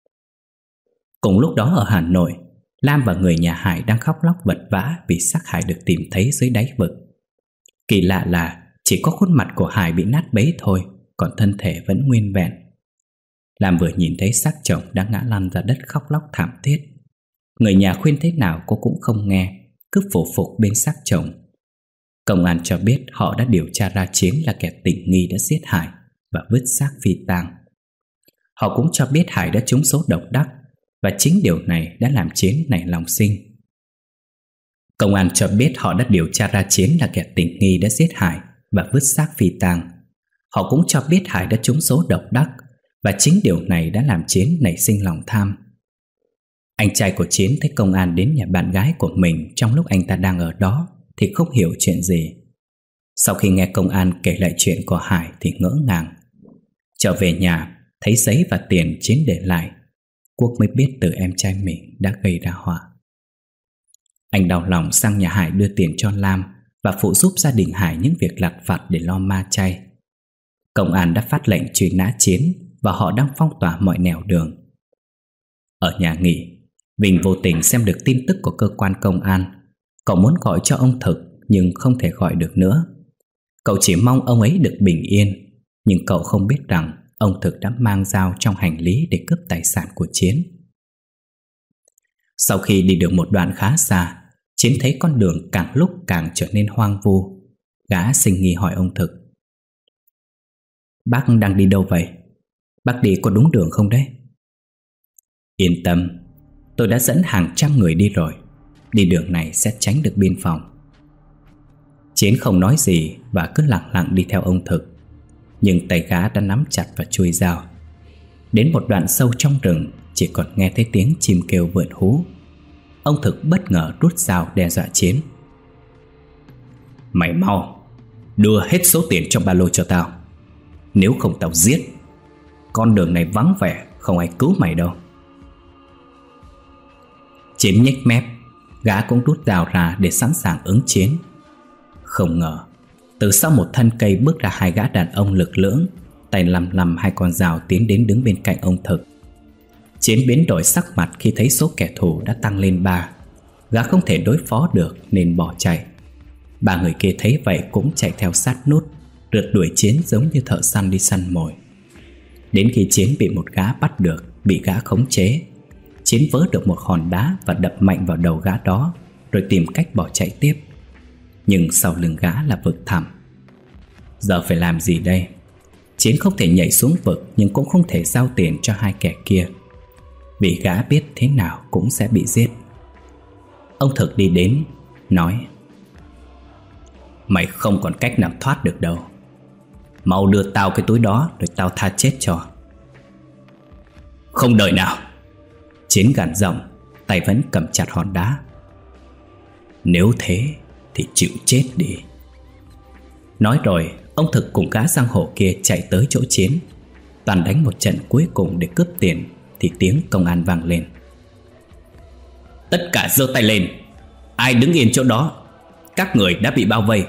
Cùng lúc đó ở Hà Nội, Lam và người nhà Hải đang khóc lóc vật vã vì xác Hải được tìm thấy dưới đáy vực. Kỳ lạ là chỉ có khuôn mặt của Hải bị nát bấy thôi, còn thân thể vẫn nguyên vẹn. Lam vừa nhìn thấy xác chồng đang ngã lăn ra đất khóc lóc thảm thiết. Người nhà khuyên thế nào cô cũng không nghe, cứ phủ phục bên xác chồng. Công an cho biết họ đã điều tra ra Chiến là kẻ tình nghi đã giết Hải và vứt xác phi tang. Họ cũng cho biết Hải đã trúng số độc đắc, và chính điều này đã làm Chiến nảy lòng sinh. Công an cho biết họ đã điều tra ra Chiến là kẻ tình nghi đã giết Hải và vứt xác phi tang. Họ cũng cho biết Hải đã trúng số độc đắc, và chính điều này đã làm Chiến nảy sinh lòng tham. Anh trai của Chiến thấy công an đến nhà bạn gái của mình trong lúc anh ta đang ở đó thì không hiểu chuyện gì. Sau khi nghe công an kể lại chuyện của Hải thì ngỡ ngàng. Trở về nhà, thấy giấy và tiền Chiến để lại, Quốc mới biết từ em trai mình đã gây ra họa. Anh đau lòng sang nhà Hải đưa tiền cho Lam và phụ giúp gia đình Hải những việc lặt vặt để lo ma chay. Công an đã phát lệnh truy nã Chiến và họ đang phong tỏa mọi nẻo đường. Ở nhà nghỉ, Vinh vô tình xem được tin tức của cơ quan công an. Cậu muốn gọi cho ông Thực nhưng không thể gọi được nữa. Cậu chỉ mong ông ấy được bình yên, nhưng cậu không biết rằng ông Thực đã mang dao trong hành lý để cướp tài sản của Chiến. Sau khi đi được một đoạn khá xa, Chiến thấy con đường càng lúc càng trở nên hoang vu. Gã sinh nghi hỏi ông Thực: "Bác đang đi đâu vậy? Bác đi có đúng đường không đấy?" "Yên tâm, tôi đã dẫn hàng trăm người đi rồi. Đi đường này sẽ tránh được biên phòng." Chiến không nói gì và cứ lặng lặng đi theo ông Thực. Nhưng tay gã đã nắm chặt và chuôi dao. Đến một đoạn sâu trong rừng, chỉ còn nghe thấy tiếng chim kêu vượn hú. Ông Thực bất ngờ rút dao đe dọa Chiến: "Mày mau đưa hết số tiền trong ba lô cho tao, nếu không tao giết. Con đường này vắng vẻ, không ai cứu mày đâu." Chiến nhếch mép, gã cũng rút dao ra để sẵn sàng ứng chiến. Không ngờ từ sau một thân cây bước ra hai gã đàn ông lực lưỡng, tay lăm lăm hai con dao tiến đến đứng bên cạnh ông Thực. Chiến biến đổi sắc mặt khi thấy số kẻ thù đã tăng lên ba. Gã không thể đối phó được nên bỏ chạy. Ba người kia thấy vậy cũng chạy theo sát nút, rượt đuổi Chiến giống như thợ săn đi săn mồi. Đến khi Chiến bị một gã bắt được, bị gã khống chế, Chiến vớ được một hòn đá và đập mạnh vào đầu gã đó, rồi tìm cách bỏ chạy tiếp. Nhưng sau lưng gã là vực thẳm. Giờ phải làm gì đây? Chiến không thể nhảy xuống vực, nhưng cũng không thể giao tiền cho hai kẻ kia, vì gã biết thế nào cũng sẽ bị giết. Ông Thực đi đến, nói: "Mày không còn cách nào thoát được đâu. Mau đưa tao cái túi đó rồi tao tha chết cho." "Không đợi nào!" Chiến gằn giọng, tay vẫn cầm chặt hòn đá. "Nếu thế thì chịu chết đi." Nói rồi, ông Thực cùng gã giang hồ kia chạy tới chỗ Chiến. Toàn đánh một trận cuối cùng để cướp tiền thì tiếng công an vang lên: "Tất cả giơ tay lên, ai đứng yên chỗ đó, các người đã bị bao vây."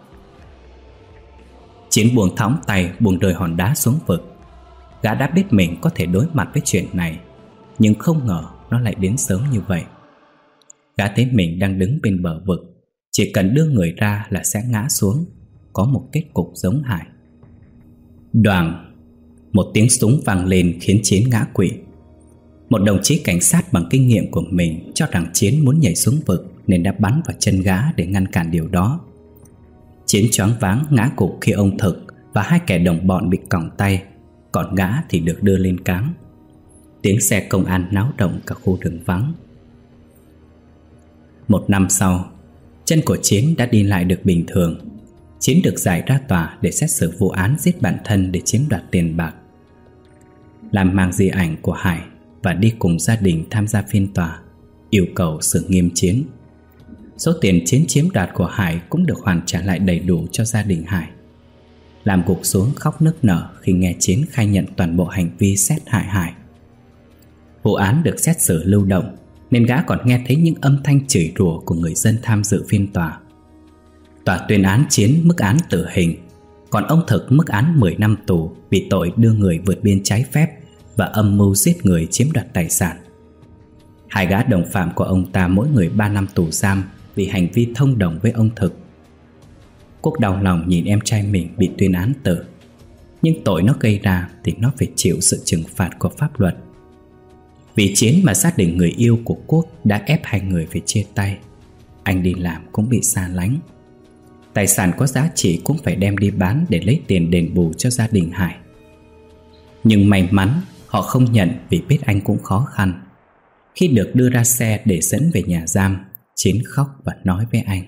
Chiến buông thõng tay, buông rơi hòn đá xuống vực. Gã đã biết mình có thể đối mặt với chuyện này, nhưng không ngờ nó lại đến sớm như vậy. Gã thấy mình đang đứng bên bờ vực, chỉ cần đưa người ra là sẽ ngã xuống, có một kết cục giống Hải. Đoàng, một tiếng súng vang lên khiến Chiến ngã quỵ. Một đồng chí cảnh sát bằng kinh nghiệm của mình cho rằng Chiến muốn nhảy xuống vực nên đã bắn vào chân gã để ngăn cản điều đó. Chiến choáng váng ngã gục khi ông Thực và hai kẻ đồng bọn bị còng tay, còn gã thì được đưa lên cáng. Tiếng xe công an náo động cả khu rừng vắng. Một năm sau, chân của Chiến đã đi lại được bình thường. Chiến được giải ra tòa để xét xử vụ án giết bạn thân để chiếm đoạt tiền bạc. Làm mang di ảnh của Hải và đi cùng gia đình tham gia phiên tòa, yêu cầu xử nghiêm Chiến. Số tiền Chiến chiếm đoạt của Hải cũng được hoàn trả lại đầy đủ cho gia đình Hải. Làm gục xuống khóc nức nở khi nghe Chiến khai nhận toàn bộ hành vi sát hại Hải. Vụ án được xét xử lưu động nên gã còn nghe thấy những âm thanh chửi rủa của người dân tham dự phiên tòa. Tòa tuyên án Chiến mức án tử hình, còn ông Thực mức án mười năm tù vì tội đưa người vượt biên trái phép và âm mưu giết người chiếm đoạt tài sản. Hai gã đồng phạm của ông ta mỗi người ba năm tù giam vì hành vi thông đồng với ông Thực. Quốc đau lòng nhìn em trai mình bị tuyên án tử, nhưng tội nó gây ra thì nó phải chịu sự trừng phạt của pháp luật. Vì Chiến mà gia đình người yêu của Quốc đã ép hai người phải chia tay. Anh đi làm cũng bị xa lánh. Tài sản có giá trị cũng phải đem đi bán để lấy tiền đền bù cho gia đình Hải. Nhưng may mắn họ không nhận vì biết anh cũng khó khăn. Khi được đưa ra xe để dẫn về nhà giam, Chiến khóc và nói với anh: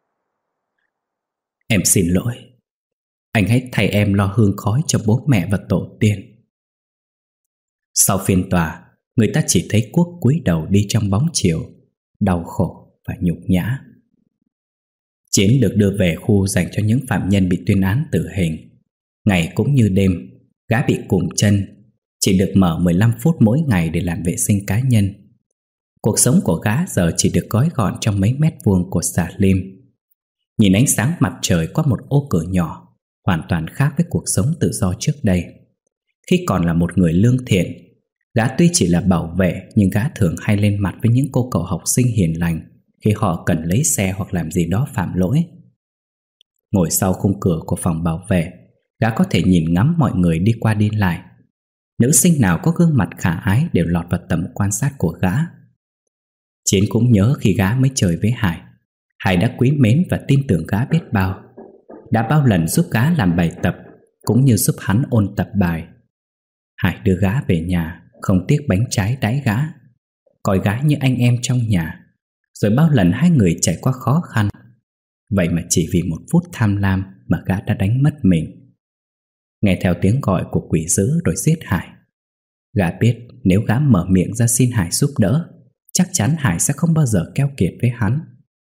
"Em xin lỗi. Anh hãy thay em lo hương khói cho bố mẹ và tổ tiên." Sau phiên tòa, người ta chỉ thấy Quốc cúi đầu đi trong bóng chiều, đau khổ và nhục nhã. Chiến được đưa về khu dành cho những phạm nhân bị tuyên án tử hình. Ngày cũng như đêm, gã bị cụm chân, chỉ được mở mười lăm phút mỗi ngày để làm vệ sinh cá nhân. Cuộc sống của gã giờ chỉ được gói gọn trong mấy mét vuông của xà lim. Nhìn ánh sáng mặt trời qua một ô cửa nhỏ, hoàn toàn khác với cuộc sống tự do trước đây. Khi còn là một người lương thiện, gã tuy chỉ là bảo vệ nhưng gã thường hay lên mặt với những cô cậu học sinh hiền lành khi họ cần lấy xe hoặc làm gì đó phạm lỗi. Ngồi sau khung cửa của phòng bảo vệ, gã có thể nhìn ngắm mọi người đi qua đi lại. Nữ sinh nào có gương mặt khả ái đều lọt vào tầm quan sát của gã. Chiến cũng nhớ khi gã mới chơi với Hải, Hải đã quý mến và tin tưởng gã biết bao. Đã bao lần giúp gã làm bài tập, cũng như giúp hắn ôn tập bài. Hải đưa gã về nhà, không tiếc bánh trái đãi gã, coi gã như anh em trong nhà. Rồi bao lần hai người trải qua khó khăn, vậy mà chỉ vì một phút tham lam mà gã đã đánh mất mình. Nghe theo tiếng gọi của quỷ dữ rồi giết Hải. Gã biết nếu gã mở miệng ra xin Hải giúp đỡ, chắc chắn Hải sẽ không bao giờ keo kiệt với hắn.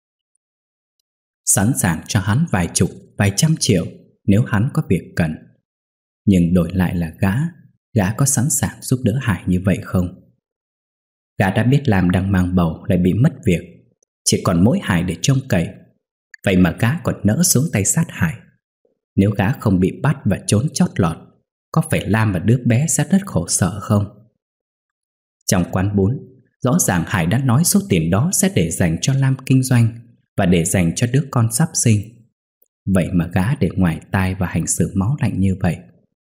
Sẵn sàng cho hắn vài chục, vài trăm triệu nếu hắn có việc cần. Nhưng đổi lại là gã, gã có sẵn sàng giúp đỡ Hải như vậy không? Gã đã biết Lam đang mang bầu lại bị mất việc, chỉ còn mỗi Hải để trông cậy. Vậy mà gã còn nỡ xuống tay sát Hải. Nếu gã không bị bắt và trốn chót lọt, có phải Lam và đứa bé sẽ rất khổ sở không? Trong quán bún, rõ ràng Hải đã nói số tiền đó sẽ để dành cho Lam kinh doanh và để dành cho đứa con sắp sinh. Vậy mà gã để ngoài tai và hành xử máu lạnh như vậy.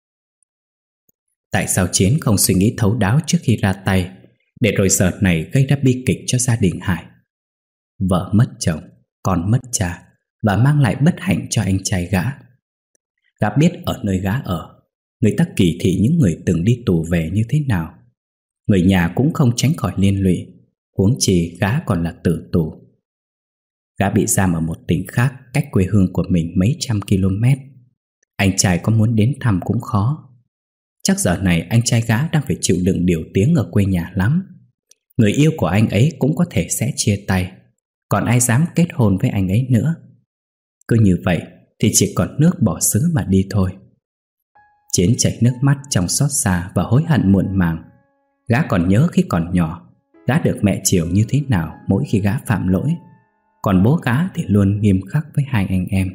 Tại sao Chiến không suy nghĩ thấu đáo trước khi ra tay, để rồi giờ này gây ra bi kịch cho gia đình Hải? Vợ mất chồng, con mất cha, và mang lại bất hạnh cho anh trai gã. Gã biết ở nơi gã ở, người ta kỳ thị những người từng đi tù về như thế nào. Người nhà cũng không tránh khỏi liên lụy, huống chi gã còn là tử tù. Gã bị giam ở một tỉnh khác, cách quê hương của mình mấy trăm km. Anh trai có muốn đến thăm cũng khó. Chắc giờ này anh trai gã đang phải chịu đựng điều tiếng ở quê nhà lắm. Người yêu của anh ấy cũng có thể sẽ chia tay, còn ai dám kết hôn với anh ấy nữa. Cứ như vậy thì chỉ còn nước bỏ xứ mà đi thôi. Chiến chảy nước mắt trong xót xa và hối hận muộn màng. Gã còn nhớ khi còn nhỏ, gã được mẹ chiều như thế nào mỗi khi gã phạm lỗi. Còn bố gã thì luôn nghiêm khắc với hai anh em.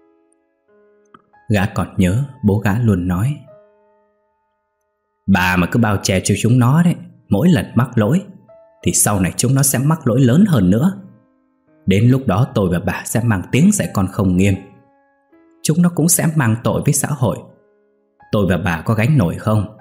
Gã còn nhớ bố gã luôn nói: "Bà mà cứ bao che cho chúng nó đấy, mỗi lần mắc lỗi thì sau này chúng nó sẽ mắc lỗi lớn hơn nữa. Đến lúc đó tôi và bà sẽ mang tiếng dạy con không nghiêm. Chúng nó cũng sẽ mang tội với xã hội. Tôi và bà có gánh nổi không?"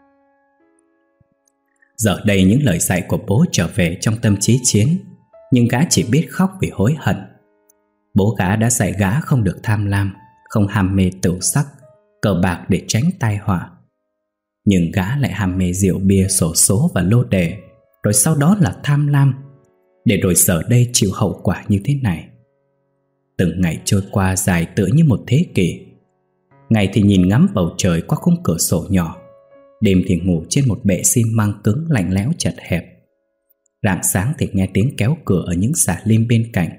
Giờ đây những lời dạy của bố trở về trong tâm trí Chiến, nhưng gã chỉ biết khóc vì hối hận. Bố gã đã dạy gã không được tham lam, không ham mê tửu sắc, cờ bạc để tránh tai họa. Nhưng gã lại ham mê rượu bia, xổ số và lô đề, rồi sau đó là tham lam, để rồi giờ đây chịu hậu quả như thế này. Từng ngày trôi qua dài tựa như một thế kỷ. Ngày thì nhìn ngắm bầu trời qua khung cửa sổ nhỏ, đêm thì ngủ trên một bệ xi măng cứng lạnh lẽo chật hẹp. Rạng sáng thì nghe tiếng kéo cửa ở những xà lim bên cạnh.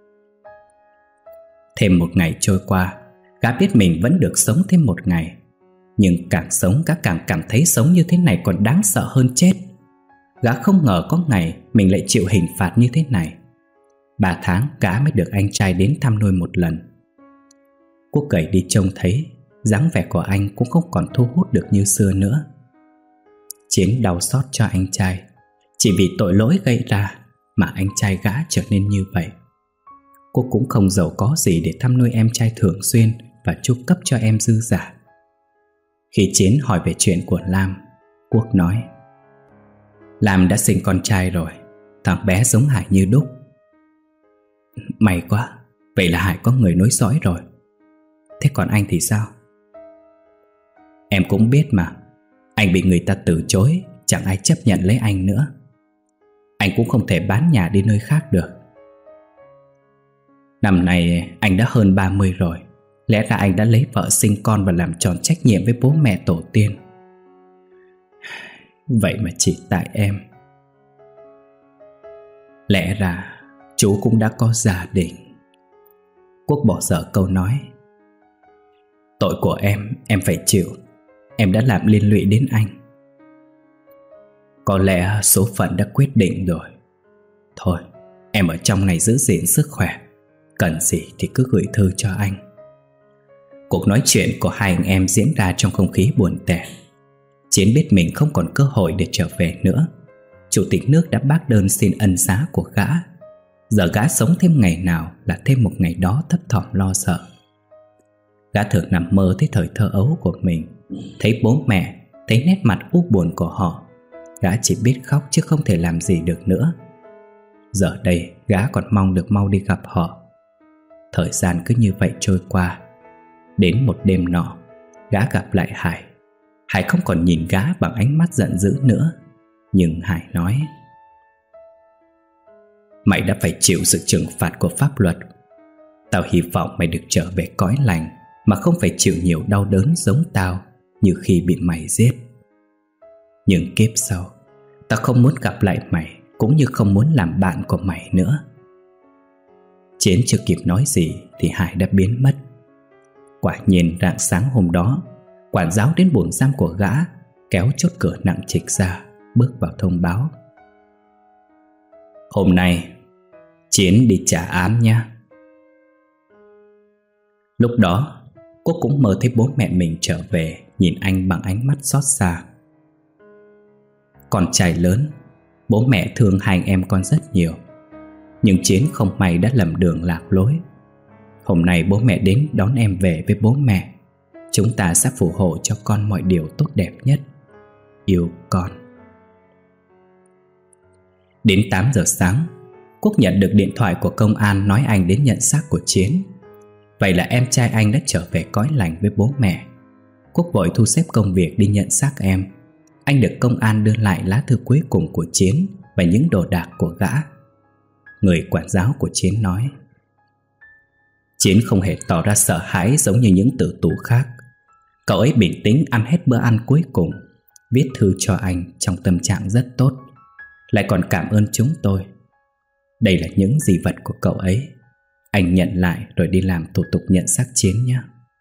Thêm một ngày trôi qua, gã biết mình vẫn được sống thêm một ngày. Nhưng càng sống gã càng cảm thấy sống như thế này còn đáng sợ hơn chết. Gã không ngờ có ngày mình lại chịu hình phạt như thế này. Ba tháng gã mới được anh trai đến thăm nuôi một lần. Quốc gầy đi trông thấy dáng vẻ của anh cũng không còn thu hút được như xưa nữa. Chiến đau xót cho anh trai. Chỉ vì tội lỗi gây ra mà anh trai gã trở nên như vậy. Quốc cũng không giàu có gì để thăm nuôi em trai thường xuyên và chu cấp cho em dư giả. Khi Chiến hỏi về chuyện của Lam, Quốc nói: Lam đã sinh con trai rồi, thằng bé giống Hải như đúc. May quá, vậy là Hải có người nối dõi rồi. Thế còn anh thì sao? Em cũng biết mà, anh bị người ta từ chối, chẳng ai chấp nhận lấy anh nữa. Anh cũng không thể bán nhà đi nơi khác được. Năm nay anh đã hơn ba mươi rồi. Lẽ ra anh đã lấy vợ sinh con và làm tròn trách nhiệm với bố mẹ tổ tiên. Vậy mà chỉ tại em. Lẽ ra chú cũng đã có gia đình. Quốc bỏ dở câu nói. Tội của em, em phải chịu. Em đã làm liên lụy đến anh. Có lẽ số phận đã quyết định rồi. Thôi, em ở trong này giữ gìn sức khỏe. Cần gì thì cứ gửi thư cho anh. Cuộc nói chuyện của hai anh em diễn ra trong không khí buồn tẻ. Chiến biết mình không còn cơ hội để trở về nữa. Chủ tịch nước đã bác đơn xin ân xá của gã. Giờ gã sống thêm ngày nào là thêm một ngày đó thấp thỏm lo sợ. Gã thường nằm mơ thấy thời thơ ấu của mình, thấy bố mẹ, thấy nét mặt u buồn của họ. Gã chỉ biết khóc chứ không thể làm gì được nữa. Giờ đây gã còn mong được mau đi gặp họ. Thời gian cứ như vậy trôi qua. Đến một đêm nọ, gã gặp lại Hải. Hải không còn nhìn gã bằng ánh mắt giận dữ nữa. Nhưng Hải nói: Mày đã phải chịu sự trừng phạt của pháp luật. Tao hy vọng mày được trở về cõi lành, mà không phải chịu nhiều đau đớn giống tao như khi bị mày giết. Nhưng kiếp sau, tao không muốn gặp lại mày, cũng như không muốn làm bạn của mày nữa. Chiến chưa kịp nói gì thì Hải đã biến mất. Quả nhiên rạng sáng hôm đó, quản giáo đến buồng giam của gã, kéo chốt cửa nặng trịch ra, bước vào thông báo: Hôm nay Chiến đi trả án nha. Lúc đó Quốc cũng mơ thấy bố mẹ mình trở về, nhìn anh bằng ánh mắt xót xa. Con trai lớn, bố mẹ thương hai anh em con rất nhiều. Nhưng Chiến không may đã lầm đường lạc lối. Hôm nay bố mẹ đến đón em về với bố mẹ. Chúng ta sẽ phù hộ cho con mọi điều tốt đẹp nhất. Yêu con. Đến tám giờ sáng, Quốc nhận được điện thoại của công an nói anh đến nhận xác của Chiến. Vậy là em trai anh đã trở về cõi lành với bố mẹ. Quốc vội thu xếp công việc đi nhận xác em. Anh được công an đưa lại lá thư cuối cùng của Chiến và những đồ đạc của gã. Người quản giáo của Chiến nói: Chiến không hề tỏ ra sợ hãi giống như những tử tù khác. Cậu ấy bình tĩnh ăn hết bữa ăn cuối cùng, viết thư cho anh trong tâm trạng rất tốt, lại còn cảm ơn chúng tôi. Đây là những di vật của cậu ấy. Anh nhận lại rồi đi làm thủ tục nhận xác Chiến nhé.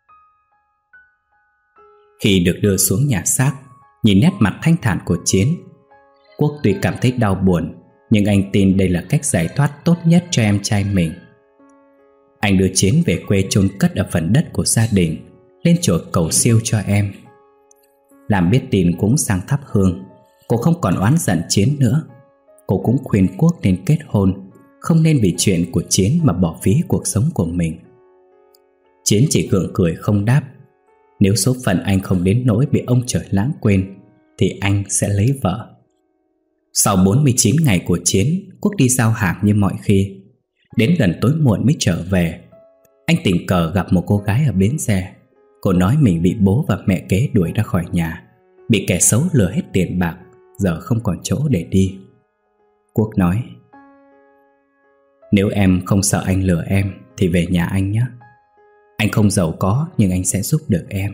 Khi được đưa xuống nhà xác, nhìn nét mặt thanh thản của Chiến, Quốc tuy cảm thấy đau buồn, nhưng anh tin đây là cách giải thoát tốt nhất cho em trai mình. Anh đưa Chiến về quê chôn cất ở phần đất của gia đình, lên chùa cầu siêu cho em. Làm biết tin cũng sang thắp hương. Cô không còn oán giận Chiến nữa. Cô cũng khuyên Quốc nên kết hôn, không nên vì chuyện của Chiến mà bỏ phí cuộc sống của mình. Chiến chỉ gượng cười không đáp. Nếu số phận anh không đến nỗi bị ông trời lãng quên thì anh sẽ lấy vợ. Sau bốn mươi chín ngày của Chiến, Quốc đi giao hàng như mọi khi. Đến gần tối muộn mới trở về. Anh tình cờ gặp một cô gái ở bến xe. Cô nói mình bị bố và mẹ kế đuổi ra khỏi nhà, bị kẻ xấu lừa hết tiền bạc, giờ không còn chỗ để đi. Quốc nói: Nếu em không sợ anh lừa em thì về nhà anh nhé. Anh không giàu có nhưng anh sẽ giúp được em.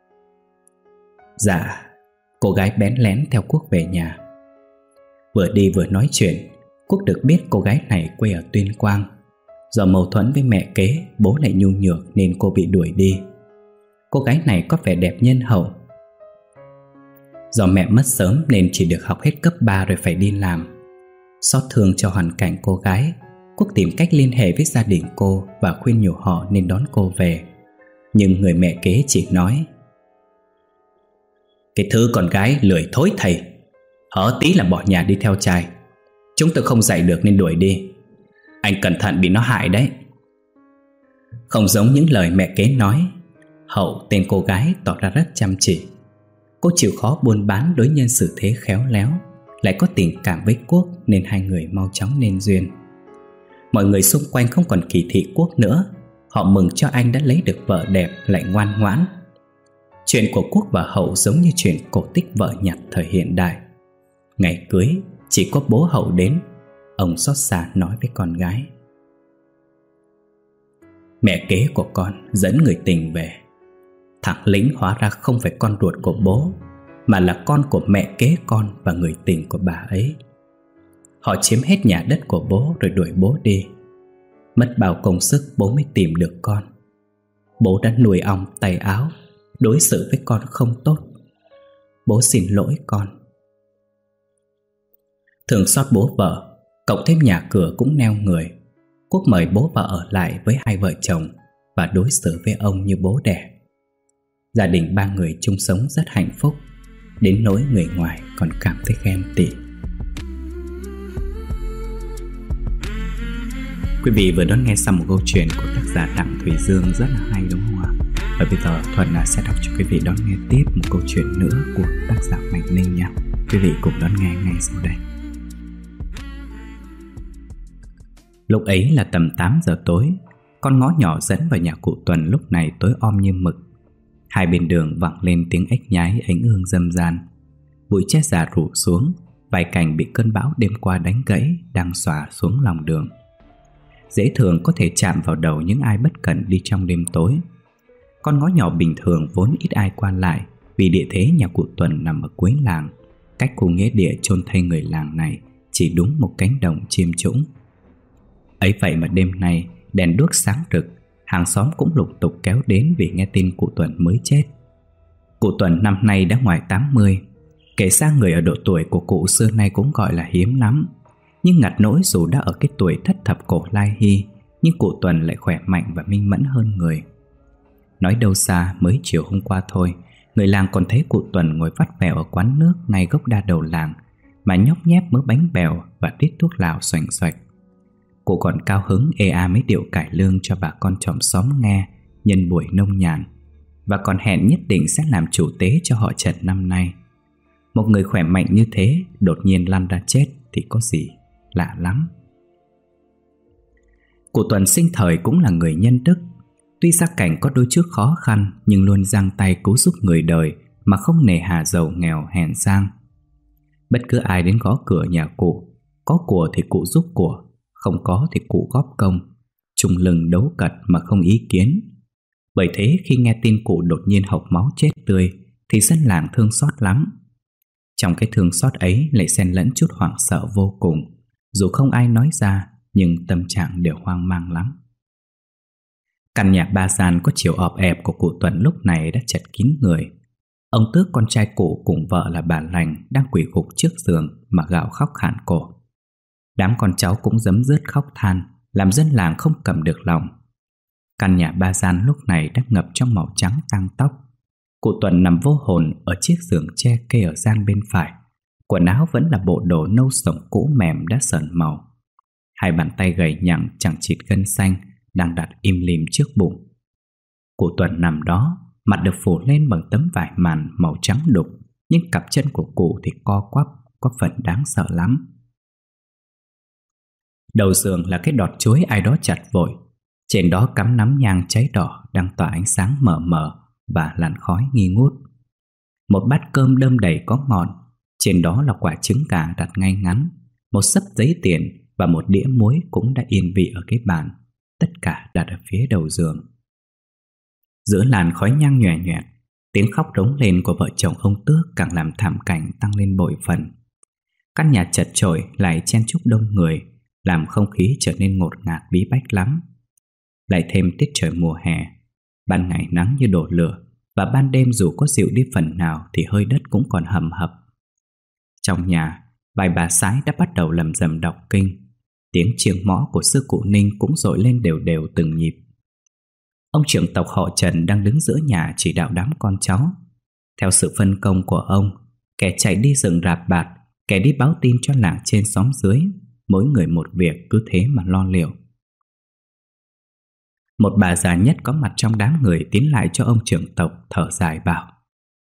Dạ. Cô gái bén lén theo Quốc về nhà. Vừa đi vừa nói chuyện, Quốc được biết cô gái này quê ở Tuyên Quang. Do mâu thuẫn với mẹ kế, bố lại nhu nhược nên cô bị đuổi đi. Cô gái này có vẻ đẹp nhân hậu. Do mẹ mất sớm nên chỉ được học hết cấp ba rồi phải đi làm. Xót thương cho hoàn cảnh cô gái, Quốc tìm cách liên hệ với gia đình cô và khuyên nhủ họ nên đón cô về. Nhưng người mẹ kế chỉ nói: "Cái thứ con gái lười thối thầy, hở tí là bỏ nhà đi theo trai. Chúng tôi không dạy được nên đuổi đi. Anh cẩn thận bị nó hại đấy." Không giống những lời mẹ kế nói, Hậu, tên cô gái, tỏ ra rất chăm chỉ. Cô chịu khó buôn bán, đối nhân xử thế khéo léo, lại có tình cảm với Quốc nên hai người mau chóng nên duyên. Mọi người xung quanh không còn kỳ thị Quốc nữa. Họ mừng cho anh đã lấy được vợ đẹp lại ngoan ngoãn. Chuyện của Quốc và Hậu giống như chuyện cổ tích vợ nhặt thời hiện đại. Ngày cưới chỉ có bố Hậu đến. Ông xót xa nói với con gái: "Mẹ kế của con dẫn người tình về. Thằng Lĩnh hóa ra không phải con ruột của bố, mà là con của mẹ kế con và người tình của bà ấy. Họ chiếm hết nhà đất của bố rồi đuổi bố đi. Mất bao công sức bố mới tìm được con. Bố đã nuôi ong tay áo, đối xử với con không tốt. Bố xin lỗi con." Thường xót bố vợ, cộng thêm nhà cửa cũng neo người, Quốc mời bố vợ ở lại với hai vợ chồng và đối xử với ông như bố đẻ. Gia đình ba người chung sống rất hạnh phúc, đến nỗi người ngoài còn cảm thấy ghen tị. Quý vị vừa đón nghe xong một câu chuyện của tác giả Đặng Thùy Dương rất là hay, đúng không ạ? Và bây giờ Thuận sẽ đọc cho quý vị đón nghe tiếp một câu chuyện nữa của tác giả Mạnh Ninh nha. Quý vị cùng đón nghe ngay sau đây. Lúc ấy là tầm tám giờ tối. Con ngõ nhỏ dẫn vào nhà cụ Tuần lúc này tối om như mực. Hai bên đường vẳng lên tiếng ếch nhái ánh ương râm ran. Bụi tre già rủ xuống, vài cành bị cơn bão đêm qua đánh gãy đang xòa xuống lòng đường. Dễ thường có thể chạm vào đầu những ai bất cẩn đi trong đêm tối. Con ngõ nhỏ bình thường vốn ít ai qua lại, vì địa thế nhà cụ Tuần nằm ở cuối làng, cách khu nghĩa địa chôn thây người làng này chỉ đúng một cánh đồng chiêm trũng. Ấy vậy mà đêm nay đèn đuốc sáng rực, hàng xóm cũng lục tục kéo đến vì nghe tin cụ Tuần mới chết. Cụ Tuần năm nay đã ngoài tám mươi. Kể ra người ở độ tuổi của cụ xưa nay cũng gọi là hiếm lắm. Nhưng ngặt nỗi dù đã ở cái tuổi thất thập cổ lai hy, nhưng cụ Tuần lại khỏe mạnh và minh mẫn hơn người. Nói đâu xa, mới chiều hôm qua thôi, người làng còn thấy cụ Tuần ngồi vắt vẻo ở quán nước ngay gốc đa đầu làng, mà nhóc nhép mớ bánh bèo và đít thuốc lào xoành xoạch. Cụ còn cao hứng ê a mấy điệu cải lương cho bà con chòm xóm nghe nhân buổi nông nhàn, và còn hẹn nhất định sẽ làm chủ tế cho họ Trần năm nay. Một người khỏe mạnh như thế đột nhiên lăn ra chết thì có gì lạ lắm. Cụ Tuần sinh thời cũng là người nhân đức. Tuy gia cảnh có đôi chút khó khăn, nhưng luôn giang tay cứu giúp người đời mà không nề hà giàu nghèo hèn sang. Bất cứ ai đến gõ cửa nhà cụ, có của thì cụ giúp của, không có thì cụ góp công, chung lưng đấu cật mà không ý kiến. Bởi thế khi nghe tin cụ đột nhiên hộc máu chết tươi thì dân làng thương xót lắm. Trong cái thương xót ấy lại xen lẫn chút hoảng sợ vô cùng. Dù không ai nói ra, nhưng tâm trạng đều hoang mang lắm. Căn nhà ba gian có chiều ọp ẹp của cụ Tuần lúc này đã chật kín người. Ông Tước con trai cụ cùng vợ là bà Lành đang quỳ gục trước giường mà gào khóc khản cổ. Đám con cháu cũng giấm dứt khóc than, làm dân làng không cầm được lòng. Căn nhà ba gian lúc này đã ngập trong màu trắng tang tóc. Cụ Tuần nằm vô hồn ở chiếc giường tre kê ở gian bên phải. Quần áo vẫn là bộ đồ nâu sổng cũ mềm đã sờn màu. Hai bàn tay gầy nhẳng chẳng chịt gân xanh đang đặt im lìm trước bụng. Cụ Tuần nằm đó, mặt được phủ lên bằng tấm vải màn màu trắng đục, nhưng cặp chân của cụ thì co quắp, có phần đáng sợ lắm. Đầu giường là cái đọt chuối ai đó chặt vội. Trên đó cắm nắm nhang cháy đỏ đang tỏa ánh sáng mờ mờ và làn khói nghi ngút. Một bát cơm đơm đầy có ngọn, trên đó là quả trứng gà đặt ngay ngắn, một xấp giấy tiền và một đĩa muối cũng đã yên vị ở cái bàn, tất cả đặt ở phía đầu giường. Giữa làn khói nhang nhòe nhòe, tiếng khóc rống lên của vợ chồng ông Tước càng làm thảm cảnh tăng lên bội phần. Căn nhà chật chội lại chen chúc đông người, làm không khí trở nên ngột ngạt bí bách lắm. Lại thêm tiết trời mùa hè, ban ngày nắng như đổ lửa, và ban đêm dù có dịu đi phần nào thì hơi đất cũng còn hầm hập. Trong nhà, vài bà sái đã bắt đầu lầm rầm đọc kinh. Tiếng chiêng mõ của sư cụ Ninh cũng dội lên đều đều từng nhịp. Ông trưởng tộc họ Trần đang đứng giữa nhà chỉ đạo đám con cháu. Theo sự phân công của ông, kẻ chạy đi rừng rạp bạt, kẻ đi báo tin cho làng trên xóm dưới, mỗi người một việc, cứ thế mà lo liệu. Một bà già nhất có mặt trong đám người tiến lại cho ông trưởng tộc, thở dài bảo: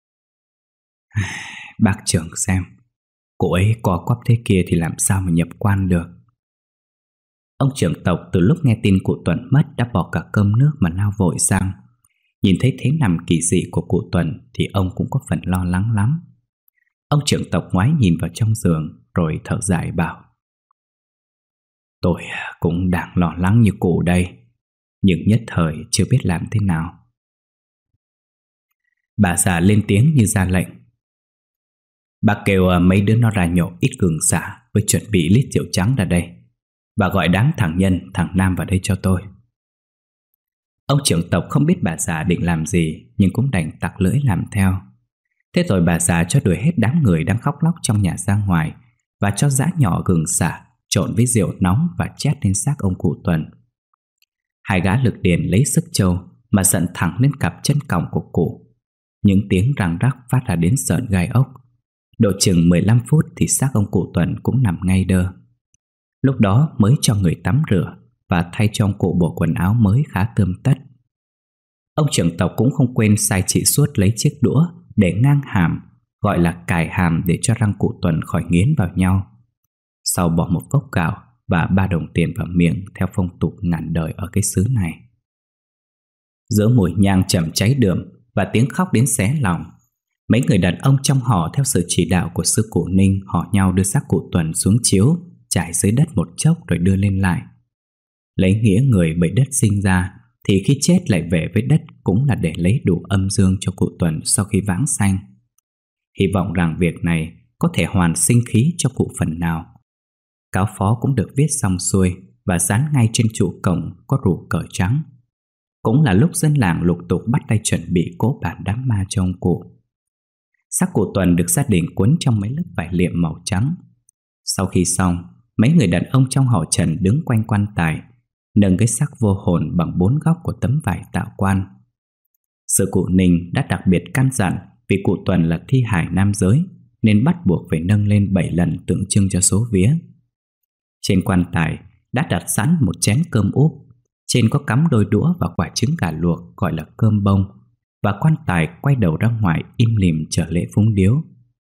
"Bác trưởng xem, cụ ấy co quắp thế kia thì làm sao mà nhập quan được." Ông trưởng tộc từ lúc nghe tin cụ Tuần mất đã bỏ cả cơm nước mà lao vội sang. Nhìn thấy thế nằm kỳ dị của cụ Tuần thì ông cũng có phần lo lắng lắm. Ông trưởng tộc ngoái nhìn vào trong giường rồi thở dài bảo: "Tôi cũng đang lo lắng như cụ đây, nhưng nhất thời chưa biết làm thế nào." Bà già lên tiếng như ra lệnh: "Bà kêu mấy đứa nó ra nhổ ít gừng xả với chuẩn bị lít rượu trắng ra đây. Bà gọi đám thằng Nhân, thằng Nam vào đây cho tôi." Ông trưởng tộc không biết bà già định làm gì, nhưng cũng đành tặc lưỡi làm theo. Thế rồi bà già cho đuổi hết đám người đang khóc lóc trong nhà ra ngoài, và cho giã nhỏ gừng xả trộn với rượu nóng và chét lên xác ông cụ Tuần. Hai gã lực điền lấy sức trâu mà giận thẳng lên cặp chân còng của cụ. Những tiếng răng rắc phát ra đến sợn gai ốc. Độ chừng mười lăm phút thì xác ông cụ Tuần cũng nằm ngay đơ. Lúc đó mới cho người tắm rửa và thay cho ông cụ bộ quần áo mới khá tươm tất. Ông trưởng tộc cũng không quên sai chị Suốt lấy chiếc đũa để ngang hàm, gọi là cài hàm, để cho răng cụ Tuần khỏi nghiến vào nhau. Sau bỏ một vốc gạo và ba đồng tiền vào miệng theo phong tục ngàn đời ở cái xứ này. Giữa mùi nhang chầm cháy đượm và tiếng khóc đến xé lòng, mấy người đàn ông trong họ theo sự chỉ đạo của sư cụ Ninh hò nhau đưa xác cụ Tuần xuống chiếu, trải dưới đất một chốc rồi đưa lên lại. Lấy nghĩa người bởi đất sinh ra thì khi chết lại về với đất cũng là để lấy đủ âm dương cho cụ Tuần sau khi vãng sanh. Hy vọng rằng việc này có thể hoàn sinh khí cho cụ phần nào. Cáo phó cũng được viết xong xuôi và dán ngay trên trụ cổng có rủ cờ trắng. Cũng là lúc dân làng lục tục bắt tay chuẩn bị cỗ bản đám ma cho ông cụ. Xác cụ Tuần được gia đình cuốn trong mấy lớp vải liệm màu trắng. Sau khi xong, mấy người đàn ông trong họ Trần đứng quanh quan tài, nâng cái xác vô hồn bằng bốn góc của tấm vải tạo quan. Sư cụ Ninh đã đặc biệt căn dặn vì cụ Tuần là thi hài nam giới nên bắt buộc phải nâng lên bảy lần tượng trưng cho số vía. Trên quan tài đã đặt sẵn một chén cơm úp, trên có cắm đôi đũa và quả trứng gà luộc gọi là cơm bông, và quan tài quay đầu ra ngoài im lìm chờ lễ phúng điếu.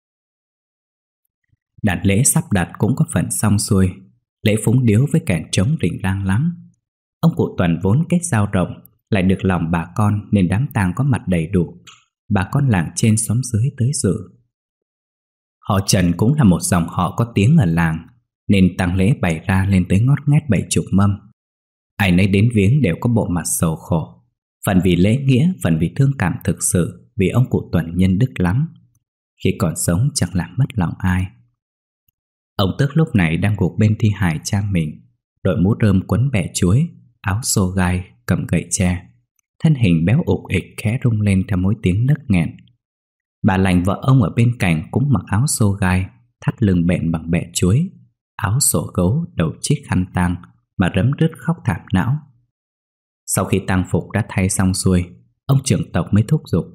Đàn lễ sắp đặt cũng có phần xong xuôi. Lễ phúng điếu với kèn trống rình rang lắm. Ông cụ Tuần vốn kết giao rộng, lại được lòng bà con nên đám tang có mặt đầy đủ. Bà con làng trên xóm dưới tới dự. Họ Trần cũng là một dòng họ có tiếng ở làng, nên tang lễ bày ra lên tới ngót nghét bảy chục mâm. Ai nấy đến viếng đều có bộ mặt sầu khổ, phần vì lễ nghĩa, phần vì thương cảm thực sự, vì ông cụ Tuần nhân đức lắm. Khi còn sống chẳng làm mất lòng ai. Ông Tước lúc này đang gục bên thi hài cha mình, đội mũ rơm quấn bẹ chuối, áo xô gai, cầm gậy tre, thân hình béo ục ịch khẽ rung lên theo mỗi tiếng nấc nghẹn. Bà lành vợ ông ở bên cạnh cũng mặc áo xô gai, thắt lưng bện bằng bẹ chuối, áo sổ gấu, đầu chiếc khăn tang mà rấm rứt khóc thảm não. Sau khi tang phục đã thay xong xuôi, ông trưởng tộc mới thúc giục: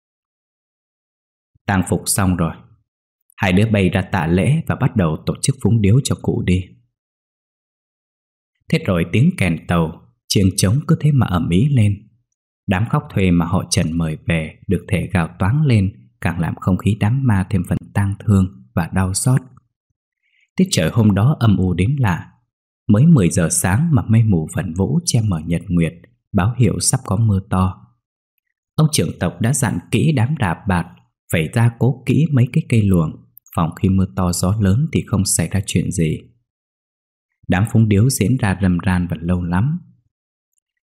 "Tang phục xong rồi, hai đứa bay ra tạ lễ và bắt đầu tổ chức phúng điếu cho cụ đi." Thế rồi tiếng kèn tàu, chiêng trống cứ thế mà ầm ĩ lên. Đám khóc thuê mà họ Trần mời về được thể gào toáng lên, càng làm không khí đám ma thêm phần tang thương và đau xót. Tiết trời hôm đó âm u đến lạ. Mới mười giờ sáng mà mây mù vẩn vũ che mờ nhật nguyệt, báo hiệu sắp có mưa to. Ông trưởng tộc đã dặn kỹ đám rạp bạt phải ra cố kỹ mấy cái cây luồng, phòng khi mưa to gió lớn thì không xảy ra chuyện gì. Đám phúng điếu diễn ra rầm ran và lâu lắm.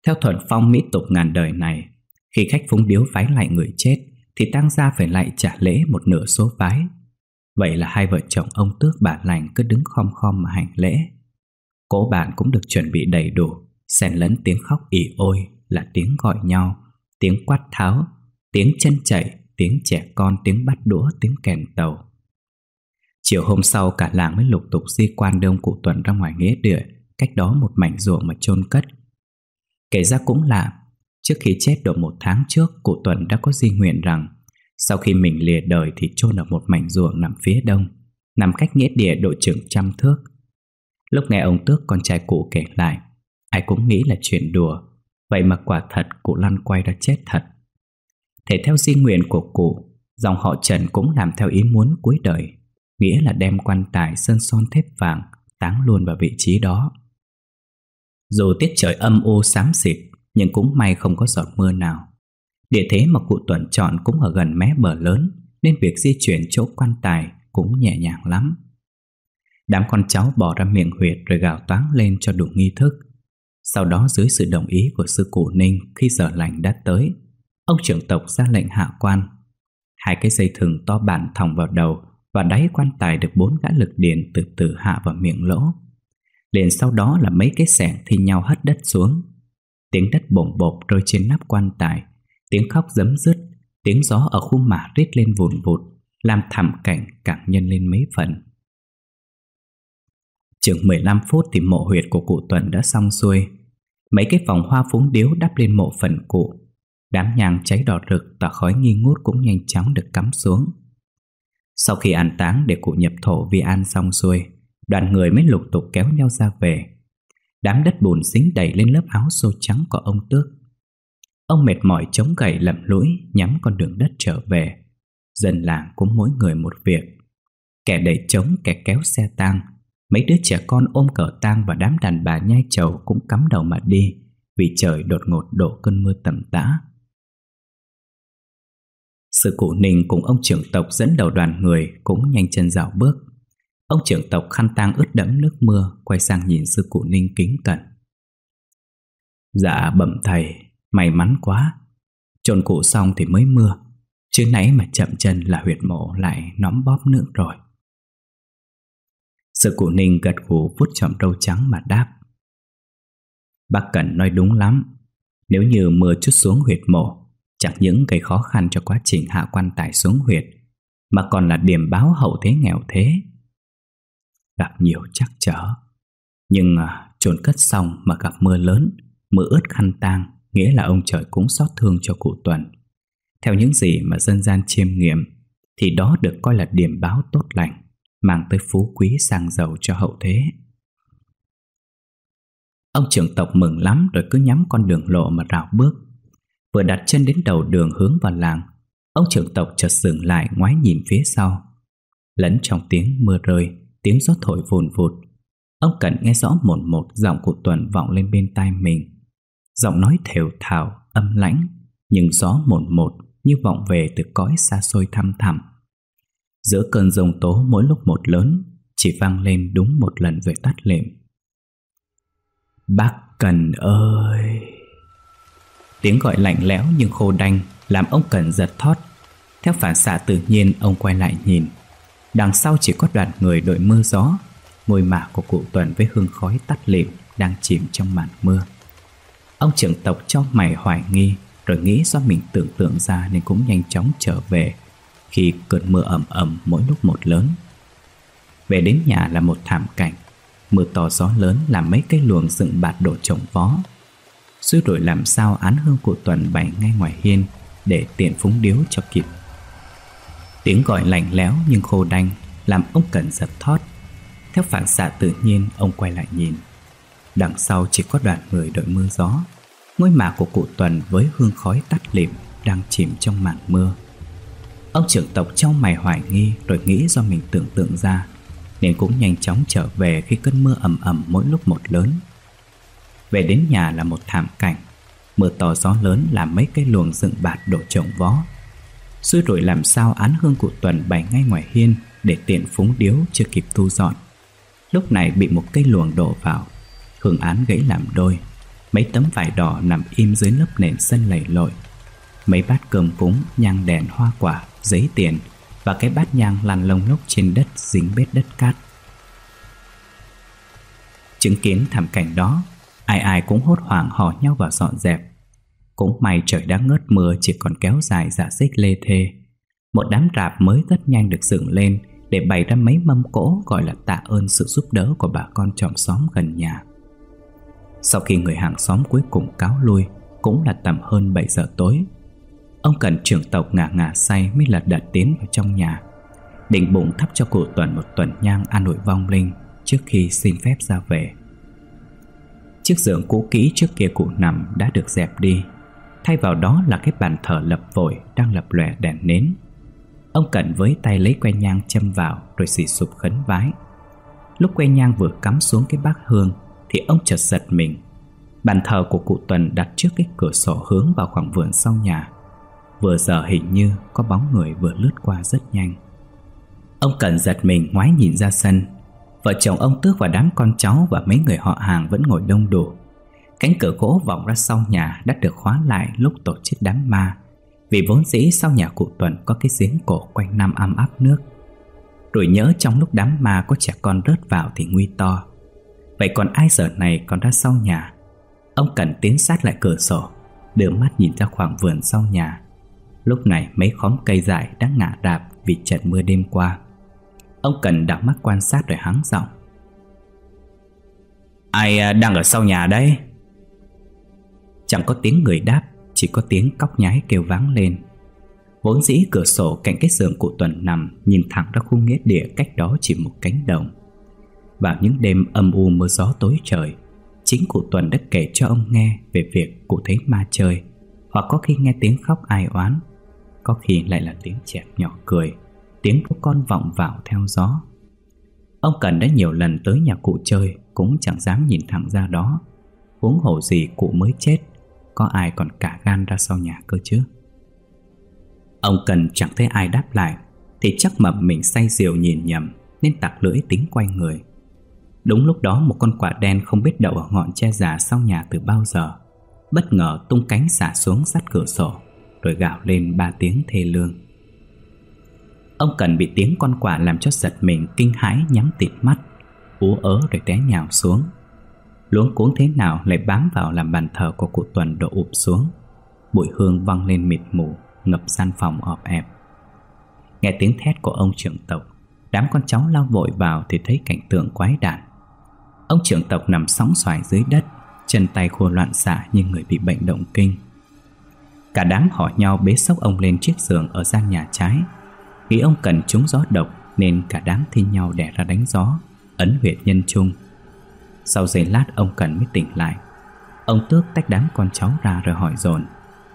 Theo thuần phong mỹ tục ngàn đời này, khi khách phúng điếu vái lại người chết thì tang gia phải lại trả lễ một nửa số vái. Vậy là hai vợ chồng ông Tước bà Lành cứ đứng khom khom mà hành lễ. Cỗ bàn cũng được chuẩn bị đầy đủ, xen lẫn tiếng khóc ỉ ôi là tiếng gọi nhau, tiếng quát tháo, tiếng chân chạy, tiếng trẻ con, tiếng bắt đũa, tiếng kèn tàu. Chiều hôm sau cả làng mới lục tục di quan đưa ông cụ Tuần ra ngoài nghĩa địa, cách đó một mảnh ruộng mà chôn cất. Kể ra cũng lạ, trước khi chết độ một tháng trước, cụ Tuần đã có di nguyện rằng sau khi mình lìa đời thì chôn ở một mảnh ruộng nằm phía đông, nằm cách nghĩa địa độ chừng trăm thước. Lúc nghe ông Tước con trai cụ kể lại, ai cũng nghĩ là chuyện đùa, vậy mà quả thật cụ lăn quay ra chết thật. Thể theo di nguyện của cụ, dòng họ Trần cũng làm theo ý muốn cuối đời, nghĩa là đem quan tài sơn son thép vàng táng luôn vào vị trí đó. Dù tiết trời âm u xám xịt, nhưng cũng may không có giọt mưa nào. Địa thế mà cụ Tuần chọn cũng ở gần mé bờ lớn, nên việc di chuyển chỗ quan tài cũng nhẹ nhàng lắm. Đám con cháu bỏ ra miệng huyệt rồi gào toáng lên cho đủ nghi thức. Sau đó dưới sự đồng ý của sư cụ Ninh, khi giờ lành đã tới, ông trưởng tộc ra lệnh hạ quan. Hai cái dây thừng to bản thòng vào đầu, và đáy quan tài được bốn gã lực điền từ từ hạ vào miệng lỗ. Liền sau đó là mấy cái xẻng thi nhau hất đất xuống. Tiếng đất bổng bột rơi trên nắp quan tài, tiếng khóc giấm dứt, tiếng gió ở khu mả rít lên vùn vụt, làm thảm cảnh càng nhân lên mấy phần. Chừng mười lăm phút thì mộ huyệt của cụ Tuần đã xong xuôi. Mấy cái vòng hoa phúng điếu đắp lên mộ phần cụ. Đám nhang cháy đỏ rực tỏa khói nghi ngút cũng nhanh chóng được cắm xuống. Sau khi an táng để cụ nhập thổ vi an xong xuôi, đoàn người mới lục tục kéo nhau ra về. Đám đất bùn dính đầy lên lớp áo xô trắng của ông Tước. Ông mệt mỏi chống gậy lầm lũi nhắm con đường đất trở về. Dân làng cũng mỗi người một việc. Kẻ đẩy trống, kẻ kéo xe tang. Mấy đứa trẻ con ôm cờ tang và đám đàn bà nhai trầu cũng cắm đầu mà đi, vì trời đột ngột đổ cơn mưa tầm tã. Sư cụ Ninh cùng ông trưởng tộc dẫn đầu đoàn người cũng nhanh chân dạo bước. Ông trưởng tộc khăn tang ướt đẫm nước mưa, quay sang nhìn sư cụ Ninh kính cẩn. Dạ bẩm thầy, may mắn quá. Chôn cụ xong thì mới mưa, chứ nãy mà chậm chân là huyệt mộ lại nõm bóp nữa rồi. Sư cụ Ninh gật gù vuốt chòm râu trắng mà đáp. Bác Cẩn nói đúng lắm. Nếu như mưa chút xuống huyệt mộ, chẳng những gây khó khăn cho quá trình hạ quan tài xuống huyệt, mà còn là điểm báo hậu thế nghèo thế, gặp nhiều trắc trở. Nhưng à, chôn cất xong mà gặp mưa lớn, mưa ướt khăn tang, nghĩa là ông trời cũng xót thương cho cụ Tuần. Theo những gì mà dân gian chiêm nghiệm, thì đó được coi là điểm báo tốt lành, mang tới phú quý sang giàu cho hậu thế. Ông trưởng tộc mừng lắm rồi cứ nhắm con đường lộ mà rảo bước. Vừa đặt chân đến đầu đường hướng vào làng, ông trưởng tộc chợt dừng lại ngoái nhìn phía sau. Lẫn trong tiếng mưa rơi, tiếng gió thổi vùn vụt, ông Cẩn nghe rõ một một giọng cụ Tuần vọng lên bên tai mình. Giọng nói thều thào, âm lãnh, nhưng gió một một như vọng về từ cõi xa xôi thăm thẳm. Giữa cơn giông tố mỗi lúc một lớn, chỉ vang lên đúng một lần rồi tắt lịm. Bác Cần ơi! Tiếng gọi lạnh lẽo nhưng khô đanh làm ông Cần giật thót. Theo phản xạ tự nhiên, ông quay lại nhìn. Đằng sau chỉ có đoàn người đội mưa gió. Ngôi mả của cụ Tuần với hương khói tắt lịm đang chìm trong màn mưa. Ông trưởng tộc cho mày hoài nghi, rồi nghĩ do mình tưởng tượng ra nên cũng nhanh chóng trở về khi cơn mưa ẩm ẩm mỗi lúc một lớn. Về đến nhà là một thảm cảnh. Mưa to gió lớn làm mấy cái luồng dựng bạt đổ trồng vó. Suy đổi làm sao án hương cụ Tuần bày ngay ngoài hiên để tiện phúng điếu cho kịp. Tiếng gọi lạnh lẽo nhưng khô đanh làm ông Cần giật thót. Theo phản xạ tự nhiên, ông quay lại nhìn. Đằng sau chỉ có đoàn người đội mưa gió. Ngôi mả của cụ Tuần với hương khói tắt lịm đang chìm trong màn mưa. Ông trưởng tộc chau mày hoài nghi, rồi nghĩ do mình tưởng tượng ra, nên cũng nhanh chóng trở về khi cơn mưa ầm ầm mỗi lúc một lớn. Về đến nhà là một thảm cảnh. Mưa to gió lớn làm mấy cái luồng dựng bạt đổ trồng vó. Xui rủi làm sao án hương cụ Tuần bày ngay ngoài hiên để tiện phúng điếu chưa kịp thu dọn. Lúc này bị một cây luồng đổ vào, hương án gãy làm đôi. Mấy tấm vải đỏ nằm im dưới lớp nền sân lầy lội. Mấy bát cơm cúng, nhang đèn, hoa quả, giấy tiền và cái bát nhang lăn lông lốc trên đất dính bết đất cát. Chứng kiến thảm cảnh đó, ai ai cũng hốt hoảng hò nhau vào dọn dẹp. Cũng may trời đã ngớt mưa, chỉ còn kéo dài dạ xích lê thê. Một đám rạp mới rất nhanh được dựng lên để bày ra mấy mâm cỗ gọi là tạ ơn sự giúp đỡ của bà con chòm xóm gần nhà. Sau khi người hàng xóm cuối cùng cáo lui, cũng là tầm hơn bảy giờ tối, ông Cần trưởng tộc ngà ngà say mới lật đật tiến vào trong nhà, định bụng thắp cho cụ Tuần một tuần nhang an ủi vong linh trước khi xin phép ra về. Chiếc giường cũ kỹ trước kia cụ nằm đã được dẹp đi, thay vào đó là cái bàn thờ lập vội đang lập lòe đèn nến. Ông Cẩn với tay lấy que nhang châm vào rồi xì sụp khấn vái. Lúc que nhang vừa cắm xuống cái bát hương thì ông chợt giật mình. Bàn thờ của cụ Tuần đặt trước cái cửa sổ hướng vào khoảng vườn sau nhà. Vừa giờ hình như có bóng người vừa lướt qua rất nhanh. Ông Cẩn giật mình ngoái nhìn ra sân. Vợ chồng ông Tước và đám con cháu và mấy người họ hàng vẫn ngồi đông đủ. Cánh cửa gỗ vọng ra sau nhà đã được khóa lại lúc tổ chức đám ma, vì vốn dĩ sau nhà cụ Tuần có cái giếng cổ quanh năm am áp nước. Rồi nhớ trong lúc đám ma có trẻ con rớt vào thì nguy to. Vậy còn ai giờ này còn ra sau nhà? Ông Cẩn tiến sát lại cửa sổ, đưa mắt nhìn ra khoảng vườn sau nhà. Lúc này mấy khóm cây dại đã ngả rạp vì trận mưa đêm qua. Ông Cẩn đảo mắt quan sát rồi hắng giọng: "Ai đang ở sau nhà đấy?" Chẳng có tiếng người đáp, chỉ có tiếng cóc nhái kêu vang lên. Vốn dĩ cửa sổ cạnh cái giường cụ Tuần nằm nhìn thẳng ra khu nghĩa địa cách đó chỉ một cánh đồng. Vào những đêm âm u mưa gió tối trời, chính cụ Tuần đã kể cho ông nghe về việc cụ thấy ma chơi, hoặc có khi nghe tiếng khóc ai oán, có khi lại là tiếng trẻ nhỏ cười, tiếng của con vọng vào theo gió. Ông Cần đã nhiều lần tới nhà cụ chơi, cũng chẳng dám nhìn thẳng ra đó, huống hồ gì cụ mới chết, có ai còn cả gan ra sau nhà cơ chứ. Ông Cần chẳng thấy ai đáp lại thì chắc mập mình say rượu nhìn nhầm nên tặc lưỡi tính quay người. Đúng lúc đó một con quạ đen không biết đậu ở ngọn tre già sau nhà từ bao giờ, bất ngờ tung cánh xả xuống sát cửa sổ, rồi gào lên ba tiếng thê lương. Ông Cần bị tiếng con quạ làm cho giật mình kinh hãi, nhắm tịt mắt, ú ớ rồi té nhào xuống. Luống cuống thế nào lại bám vào làm bàn thờ của cụ Tuần đổ ụp xuống. Bụi hương văng lên mịt mù, ngập gian phòng ọp ẹp. Nghe tiếng thét của ông trưởng tộc, đám con cháu lao vội vào thì thấy cảnh tượng quái đản. Ông trưởng tộc nằm sóng xoài dưới đất, chân tay khô loạn xạ như người bị bệnh động kinh. Cả đám hỏi nhau bế xốc ông lên chiếc giường ở gian nhà trái. Nghĩ ông Cần trúng gió độc nên cả đám thi nhau đẻ ra đánh gió, ấn huyệt nhân chung. Sau giây lát ông Cần mới tỉnh lại. Ông Tước tách đám con cháu ra rồi hỏi dồn: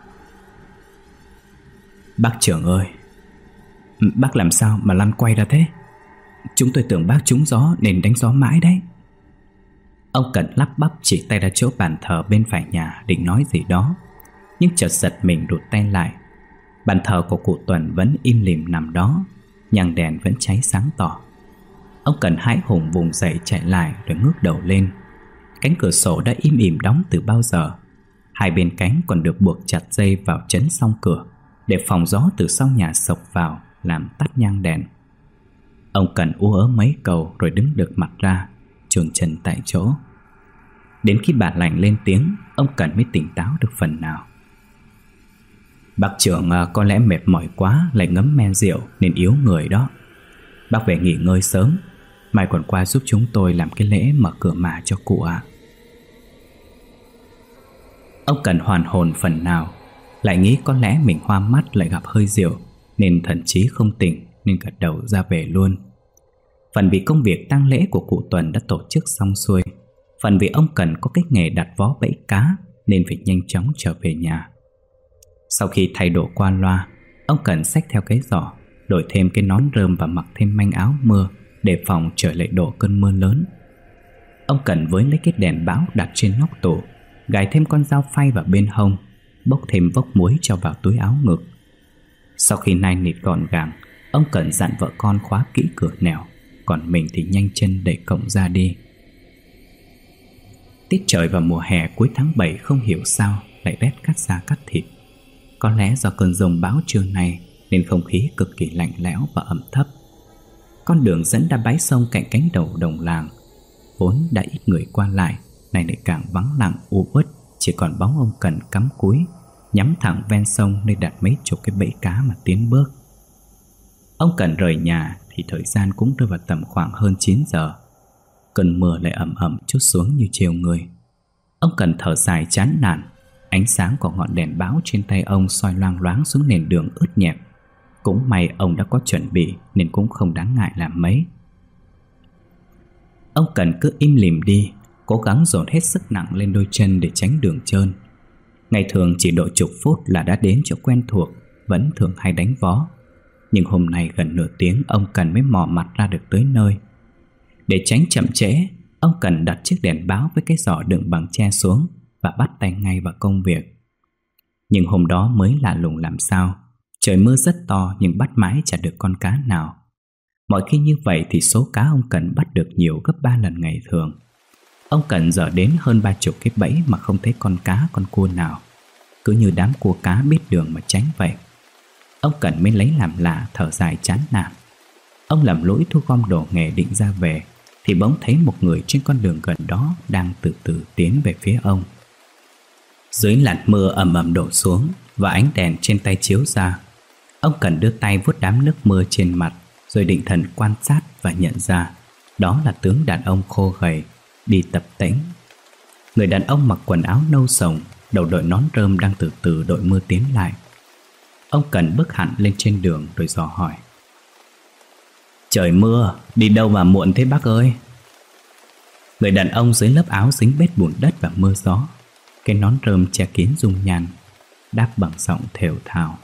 "Bác trưởng ơi, bác làm sao mà lăn quay ra thế? Chúng tôi tưởng bác trúng gió nên đánh gió mãi đấy." Ông Cần lắp bắp chỉ tay ra chỗ bàn thờ bên phải nhà định nói gì đó, nhưng chợt giật mình rụt tay lại. Bàn thờ của cụ Tuần vẫn im lìm nằm đó, nhang đèn vẫn cháy sáng tỏ. Ông Cần hãi hùng vùng dậy chạy lại rồi ngước đầu lên. Cánh cửa sổ đã im ỉm đóng từ bao giờ. Hai bên cánh còn được buộc chặt dây vào chấn song cửa để phòng gió từ sau nhà sộc vào làm tắt nhang đèn. Ông Cần ú ớ mấy câu rồi đứng được mặt ra, chôn chân tại chỗ. Đến khi bà lành lên tiếng, ông Cần mới tỉnh táo được phần nào. "Bác trưởng có lẽ mệt mỏi quá, lại ngấm men rượu nên yếu người đó. Bác về nghỉ ngơi sớm, mai còn qua giúp chúng tôi làm cái lễ mở cửa mả cho cụ ạ." Ông Cần hoàn hồn phần nào, lại nghĩ có lẽ mình hoa mắt lại gặp hơi rượu nên thần trí không tỉnh, nên gật đầu ra về luôn. Phần vì công việc tang lễ của cụ Tuần đã tổ chức xong xuôi, phần vì ông Cần có cái nghề đặt vó bẫy cá nên phải nhanh chóng trở về nhà. Sau khi thay đồ qua loa, ông Cần xách theo cái giỏ, đổi thêm cái nón rơm và mặc thêm manh áo mưa để phòng trời lại đổ cơn mưa lớn. Ông Cần với lấy cái đèn bão đặt trên nóc tủ, gài thêm con dao phay vào bên hông, bốc thêm vốc muối cho vào túi áo ngực. Sau khi nai nịt gọn gàng, ông Cần dặn vợ con khóa kỹ cửa nẻo, còn mình thì nhanh chân đẩy cổng ra đi. Tiết trời vào mùa hè cuối tháng bảy không hiểu sao lại rét cắt da cắt thịt. Có lẽ do cơn giông bão trưa nay nên không khí cực kỳ lạnh lẽo và ẩm thấp. Con đường dẫn ra bãi sông cạnh cánh đầu đồng làng vốn đã ít người qua lại, nay lại càng vắng lặng u uất, chỉ còn bóng ông Cần cắm cúi nhắm thẳng ven sông nơi đặt mấy chục cái bẫy cá mà tiến bước. Ông Cần rời nhà thì thời gian cũng rơi vào tầm khoảng hơn chín giờ. Cơn mưa lại ẩm ẩm chút xuống như chiều người. Ông Cần thở dài chán nản. Ánh sáng của ngọn đèn báo trên tay ông soi loang loáng xuống nền đường ướt nhẹp. Cũng may ông đã có chuẩn bị nên cũng không đáng ngại làm mấy. Ông Cần cứ im lìm đi, cố gắng dồn hết sức nặng lên đôi chân để tránh đường trơn. Ngày thường chỉ độ chục phút là đã đến chỗ quen thuộc, vẫn thường hay đánh vó. Nhưng hôm nay gần nửa tiếng ông Cần mới mò mặt ra được tới nơi. Để tránh chậm trễ, ông Cần đặt chiếc đèn báo với cái giỏ đựng bằng tre xuống và bắt tay ngay vào công việc. Nhưng hôm đó mới lạ lùng làm sao, trời mưa rất to nhưng bắt mãi chả được con cá nào. Mọi khi như vậy thì số cá ông Cần bắt được nhiều gấp ba lần ngày thường. Ông Cần dở đến hơn ba chục cái bẫy mà không thấy con cá con cua nào. Cứ như đám cua cá biết đường mà tránh vậy. Ông Cần mới lấy làm lạ, thở dài chán nản. Ông lầm lũi thu gom đồ nghề định ra về thì bỗng thấy một người trên con đường gần đó đang từ từ tiến về phía ông. Dưới làn mưa ầm ầm đổ xuống và ánh đèn trên tay chiếu ra, ông Cần đưa tay vuốt đám nước mưa trên mặt, rồi định thần quan sát và nhận ra đó là tướng đàn ông khô gầy đi tập tễnh. Người đàn ông mặc quần áo nâu sồng, đầu đội nón rơm đang từ từ đội mưa tiến lại. Ông Cần bước hẳn lên trên đường rồi dò hỏi: "Trời mưa, đi đâu mà muộn thế bác ơi?" Người đàn ông dưới lớp áo dính bết bùn đất và mưa gió, cái nón rơm che kín dung nhan, đáp bằng giọng thều thào: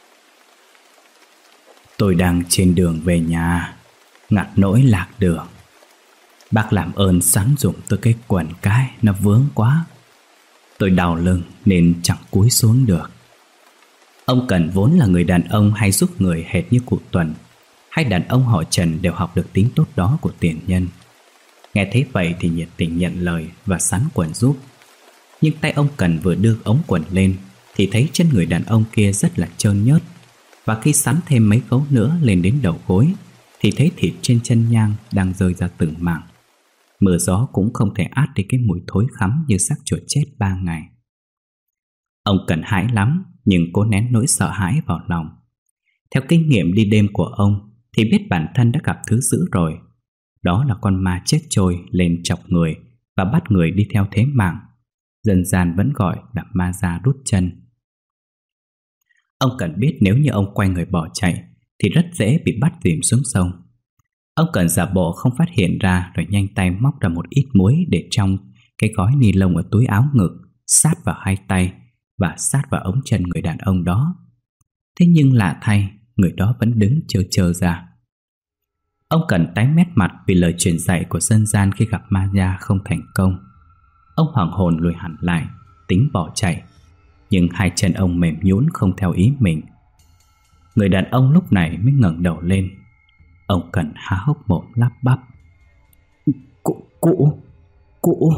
"Tôi đang trên đường về nhà, ngặt nỗi lạc đường. Bác làm ơn sắn giùm tôi cái quần cái, nó vướng quá. Tôi đau lưng nên chẳng cúi xuống được." Ông Cần vốn là người đàn ông hay giúp người hệt như cụ Tuần. Hai đàn ông họ Trần đều học được tính tốt đó của tiền nhân. Nghe thấy vậy thì nhiệt tình nhận lời và sắn quần giúp. Nhưng tay ông Cần vừa đưa ống quần lên thì thấy chân người đàn ông kia rất là trơn nhớt. Và khi sắn thêm mấy gấu nữa lên đến đầu gối thì thấy thịt trên chân nhang đang rơi ra từng mảng. Mưa gió cũng không thể át đi cái mùi thối khắm như xác chuột chết ba ngày. Ông Cần hãi lắm nhưng cố nén nỗi sợ hãi vào lòng. Theo kinh nghiệm đi đêm của ông thì biết bản thân đã gặp thứ dữ rồi. Đó là con ma chết trôi lên chọc người và bắt người đi theo thế mạng. Dân gian vẫn gọi là ma da rút chân. Ông Cần biết nếu như ông quay người bỏ chạy thì rất dễ bị bắt dìm xuống sông. Ông Cần giả bộ không phát hiện ra rồi nhanh tay móc ra một ít muối để trong cái gói ni lông ở túi áo ngực, sát vào hai tay và sát vào ống chân người đàn ông đó. Thế nhưng lạ thay, người đó vẫn đứng chơ chơ ra. Ông Cần tái mét mặt vì lời truyền dạy của dân gian khi gặp ma da không thành công. Ông hoàng hồn lùi hẳn lại, tính bỏ chạy. Nhưng hai chân ông mềm nhũn không theo ý mình. Người đàn ông lúc này mới ngẩng đầu lên. Ông Cần há hốc mồm lắp bắp: Cụ, cụ, cụ.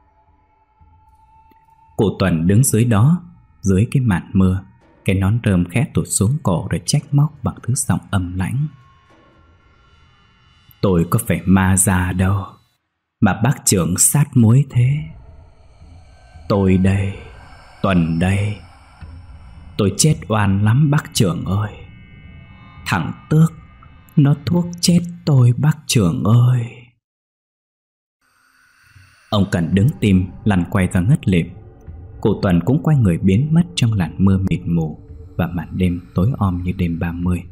Cụ Tuần đứng dưới đó, dưới cái màn mưa, cái nón rơm khẽ tụt xuống cổ rồi trách móc bằng thứ giọng âm lãnh: "Tôi có phải ma già đâu mà bác trưởng sát muối thế. Tôi đây, Tuần đây. Tôi chết oan lắm bác trưởng ơi. Thằng Tước, nó thuốc chết tôi bác trưởng ơi." Ông Cần đứng tim, lăn quay ra ngất lịm. Cụ Tuần cũng quay người biến mất trong làn mưa mịt mù và màn đêm tối om như đêm ba mươi.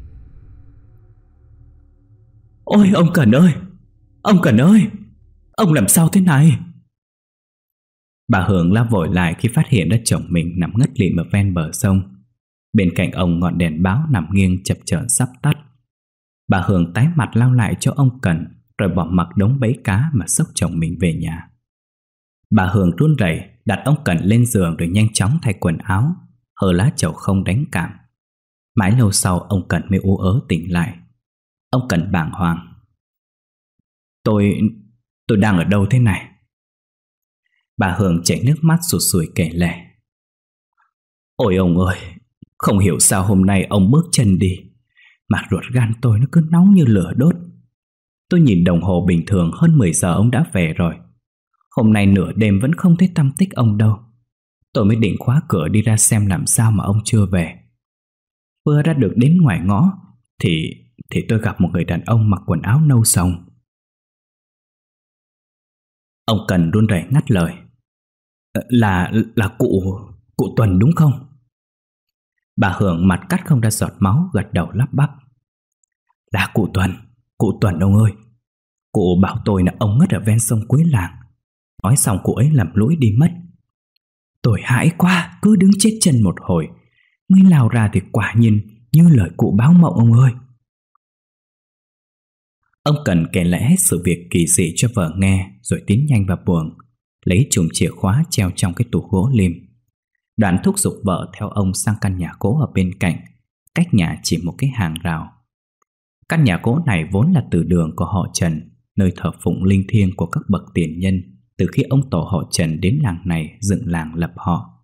"Ôi ông Cần ơi! Ông Cần ơi! Ông làm sao thế này?" Bà Hường lao vội lại khi phát hiện ra chồng mình nằm ngất lịm ở ven bờ sông. Bên cạnh ông ngọn đèn báo nằm nghiêng chập chờn sắp tắt. Bà Hường tái mặt lao lại cho ông Cần rồi bỏ mặc đống bẫy cá mà xốc chồng mình về nhà. Bà Hường run rẩy đặt ông Cần lên giường rồi nhanh chóng thay quần áo, hơ lá chầu không đánh cảm. Mãi lâu sau ông Cần mới ú ớ tỉnh lại. Ông Cần bàng hoàng: Tôi... tôi đang ở đâu thế này?" Bà Hương chảy nước mắt sụt sùi kể lể. Ôi ông ơi, không hiểu sao hôm nay ông bước chân đi mà ruột gan tôi nó cứ nóng như lửa đốt. Tôi nhìn đồng hồ bình thường hơn mười giờ ông đã về rồi. Hôm nay nửa đêm vẫn không thấy tăm tích ông đâu. Tôi mới định khóa cửa đi ra xem làm sao mà ông chưa về. Vừa ra được đến ngoài ngõ Thì Thì tôi gặp một người đàn ông mặc quần áo nâu sòng. Ông Cần run rẩy ngắt lời. Là là cụ Cụ Tuần đúng không? Bà Hưởng mặt cắt không ra giọt máu, gật đầu lắp bắp. Là cụ Tuần. Cụ Tuần ông ơi. Cụ bảo tôi là ông ngất ở ven sông cuối làng. Nói xong cụ ấy lầm lũi đi mất. Tôi hãi quá, cứ đứng chết chân một hồi, mới lao ra thì quả nhiên như lời cụ báo mộng ông ơi. Ông Cần kể lại hết sự việc kỳ dị cho vợ nghe, rồi tiến nhanh vào buồng, lấy chùm chìa khóa treo trong cái tủ gỗ lim. Đoạn thúc giục vợ theo ông sang căn nhà gỗ ở bên cạnh, cách nhà chỉ một cái hàng rào. Căn nhà gỗ này vốn là từ đường của họ Trần, nơi thờ phụng linh thiêng của các bậc tiền nhân từ khi ông tổ họ Trần đến làng này dựng làng lập họ.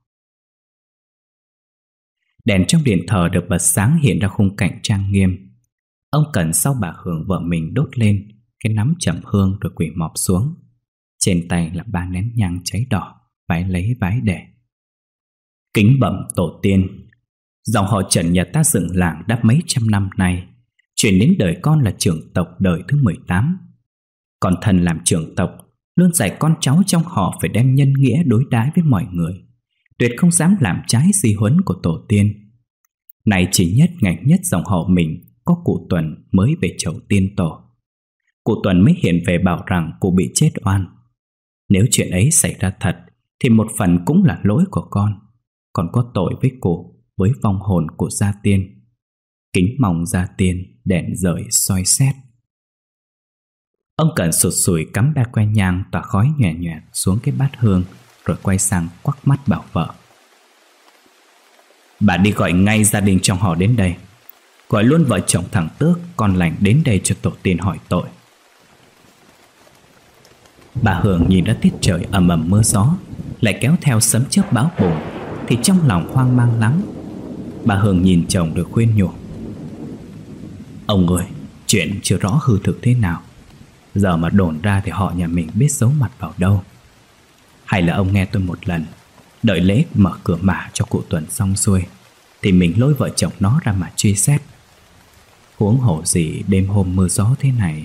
Đèn trong điện thờ được bật sáng hiện ra khung cảnh trang nghiêm. Ông Cần sau bà Hường vợ mình đốt lên cái nắm trầm hương rồi quỳ mọp xuống. Trên tay là ba nén nhang cháy đỏ, vái lấy vái để. Kính bẩm tổ tiên, dòng họ Trần nhà ta dựng làng đã mấy trăm năm nay, chuyển đến đời con là trưởng tộc đời thứ mười tám. Còn thần làm trưởng tộc luôn dạy con cháu trong họ phải đem nhân nghĩa đối đãi với mọi người, tuyệt không dám làm trái di huấn của tổ tiên. Này chỉ nhất ngày nhất dòng họ mình có cụ Tuần mới về chầu tiên tổ. Cụ Tuần mới hiện về bảo rằng cụ bị chết oan. Nếu chuyện ấy xảy ra thật thì một phần cũng là lỗi của con, còn có tội với cụ, với vong hồn của gia tiên. Kính mong gia tiên đèn rời soi xét. Ông Cần sụt sùi cắm ba que nhang tỏa khói nhòe nhòe xuống cái bát hương, rồi quay sang quắc mắt bảo vợ. Bà đi gọi ngay gia đình trong họ đến đây, gọi luôn vợ chồng thằng Tước con Lành đến đây cho tổ tiên hỏi tội. Bà Hường nhìn ra tiết trời ầm ầm mưa gió, lại kéo theo sấm chớp bão bùng, thì trong lòng hoang mang lắm. Bà Hường nhìn chồng được khuyên nhủ. Ông ơi, chuyện chưa rõ hư thực thế nào, giờ mà đồn ra thì họ nhà mình biết giấu mặt vào đâu. Hay là ông nghe tôi một lần, đợi lễ mở cửa mả cho cụ Tuần xong xuôi thì mình lôi vợ chồng nó ra mà truy xét. Huống hồ gì đêm hôm mưa gió thế này.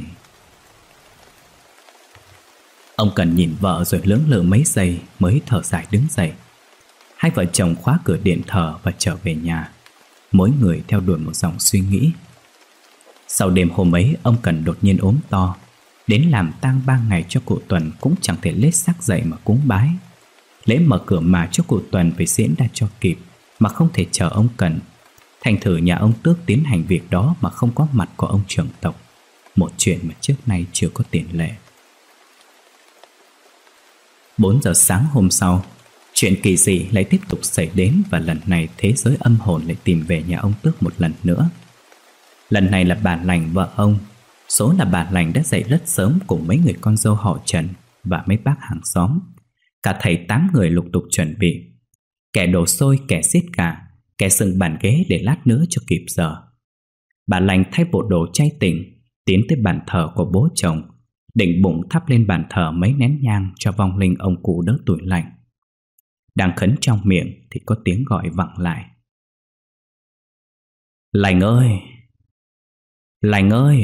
Ông Cần nhìn vợ rồi lưỡng lự mấy giây mới thở dài đứng dậy. Hai vợ chồng khóa cửa điện thờ và trở về nhà, mỗi người theo đuổi một dòng suy nghĩ. Sau đêm hôm ấy, ông Cần đột nhiên ốm to, đến làm tang ba ngày cho cụ Tuần cũng chẳng thể lết xác dậy mà cúng bái. Lễ mở cửa mà cho cụ Tuần phải diễn ra cho kịp, mà không thể chờ ông Cần. Thành thử nhà ông Tước tiến hành việc đó mà không có mặt của ông trưởng tộc, một chuyện mà trước nay chưa có tiền lệ. Bốn giờ sáng hôm sau, chuyện kỳ dị lại tiếp tục xảy đến, và lần này thế giới âm hồn lại tìm về nhà ông Tước một lần nữa. Lần này là bà Lành vợ ông. Số là bà Lành đã dậy rất sớm cùng mấy người con dâu họ Trần và mấy bác hàng xóm. Cả thầy tám người lục tục chuẩn bị. Kẻ đổ xôi, kẻ xiết gà, kẻ dựng bàn ghế để lát nữa cho kịp giờ. Bà Lành thay bộ đồ chay tỉnh, tiến tới bàn thờ của bố chồng, định bụng thắp lên bàn thờ mấy nén nhang cho vong linh ông cụ đỡ tuổi lạnh. Đang khấn trong miệng thì có tiếng gọi vọng lại. Lành ơi! Lành ơi!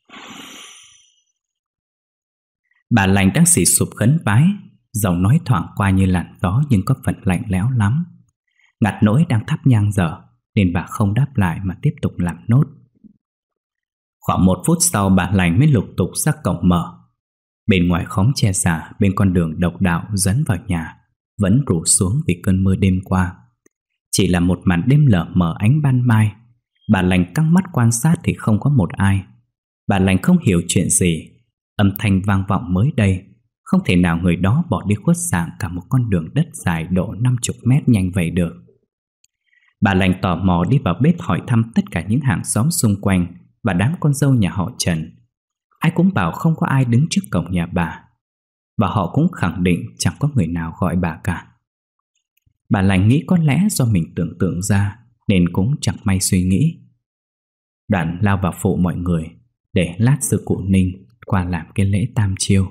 Bà Lành đang xì sụp khấn vái, giọng nói thoảng qua như làn gió nhưng có phần lạnh lẽo lắm. Ngặt nỗi đang thắp nhang dở nên bà không đáp lại mà tiếp tục làm nốt. Khoảng một phút sau, bà Lành mới lục tục ra cổng mở. Bên ngoài khóm tre già, bên con đường độc đạo dẫn vào nhà, vẫn rủ xuống vì cơn mưa đêm qua. Chỉ là một màn đêm lờ mờ ánh ban mai. Bà Lành căng mắt quan sát thì không có một ai. Bà Lành không hiểu chuyện gì. Âm thanh vang vọng mới đây, không thể nào người đó bỏ đi khuất dạng cả một con đường đất dài độ năm mươi mét nhanh vậy được. Bà Lành tò mò đi vào bếp hỏi thăm tất cả những hàng xóm xung quanh và đám con dâu nhà họ Trần. Ai cũng bảo không có ai đứng trước cổng nhà bà. và họ cũng khẳng định chẳng có người nào gọi bà cả. Bà lành nghĩ có lẽ do mình tưởng tượng ra nên cũng chẳng may suy nghĩ. Đoạn lao vào phụ mọi người để lát sư cụ Ninh qua làm cái lễ tam chiêu.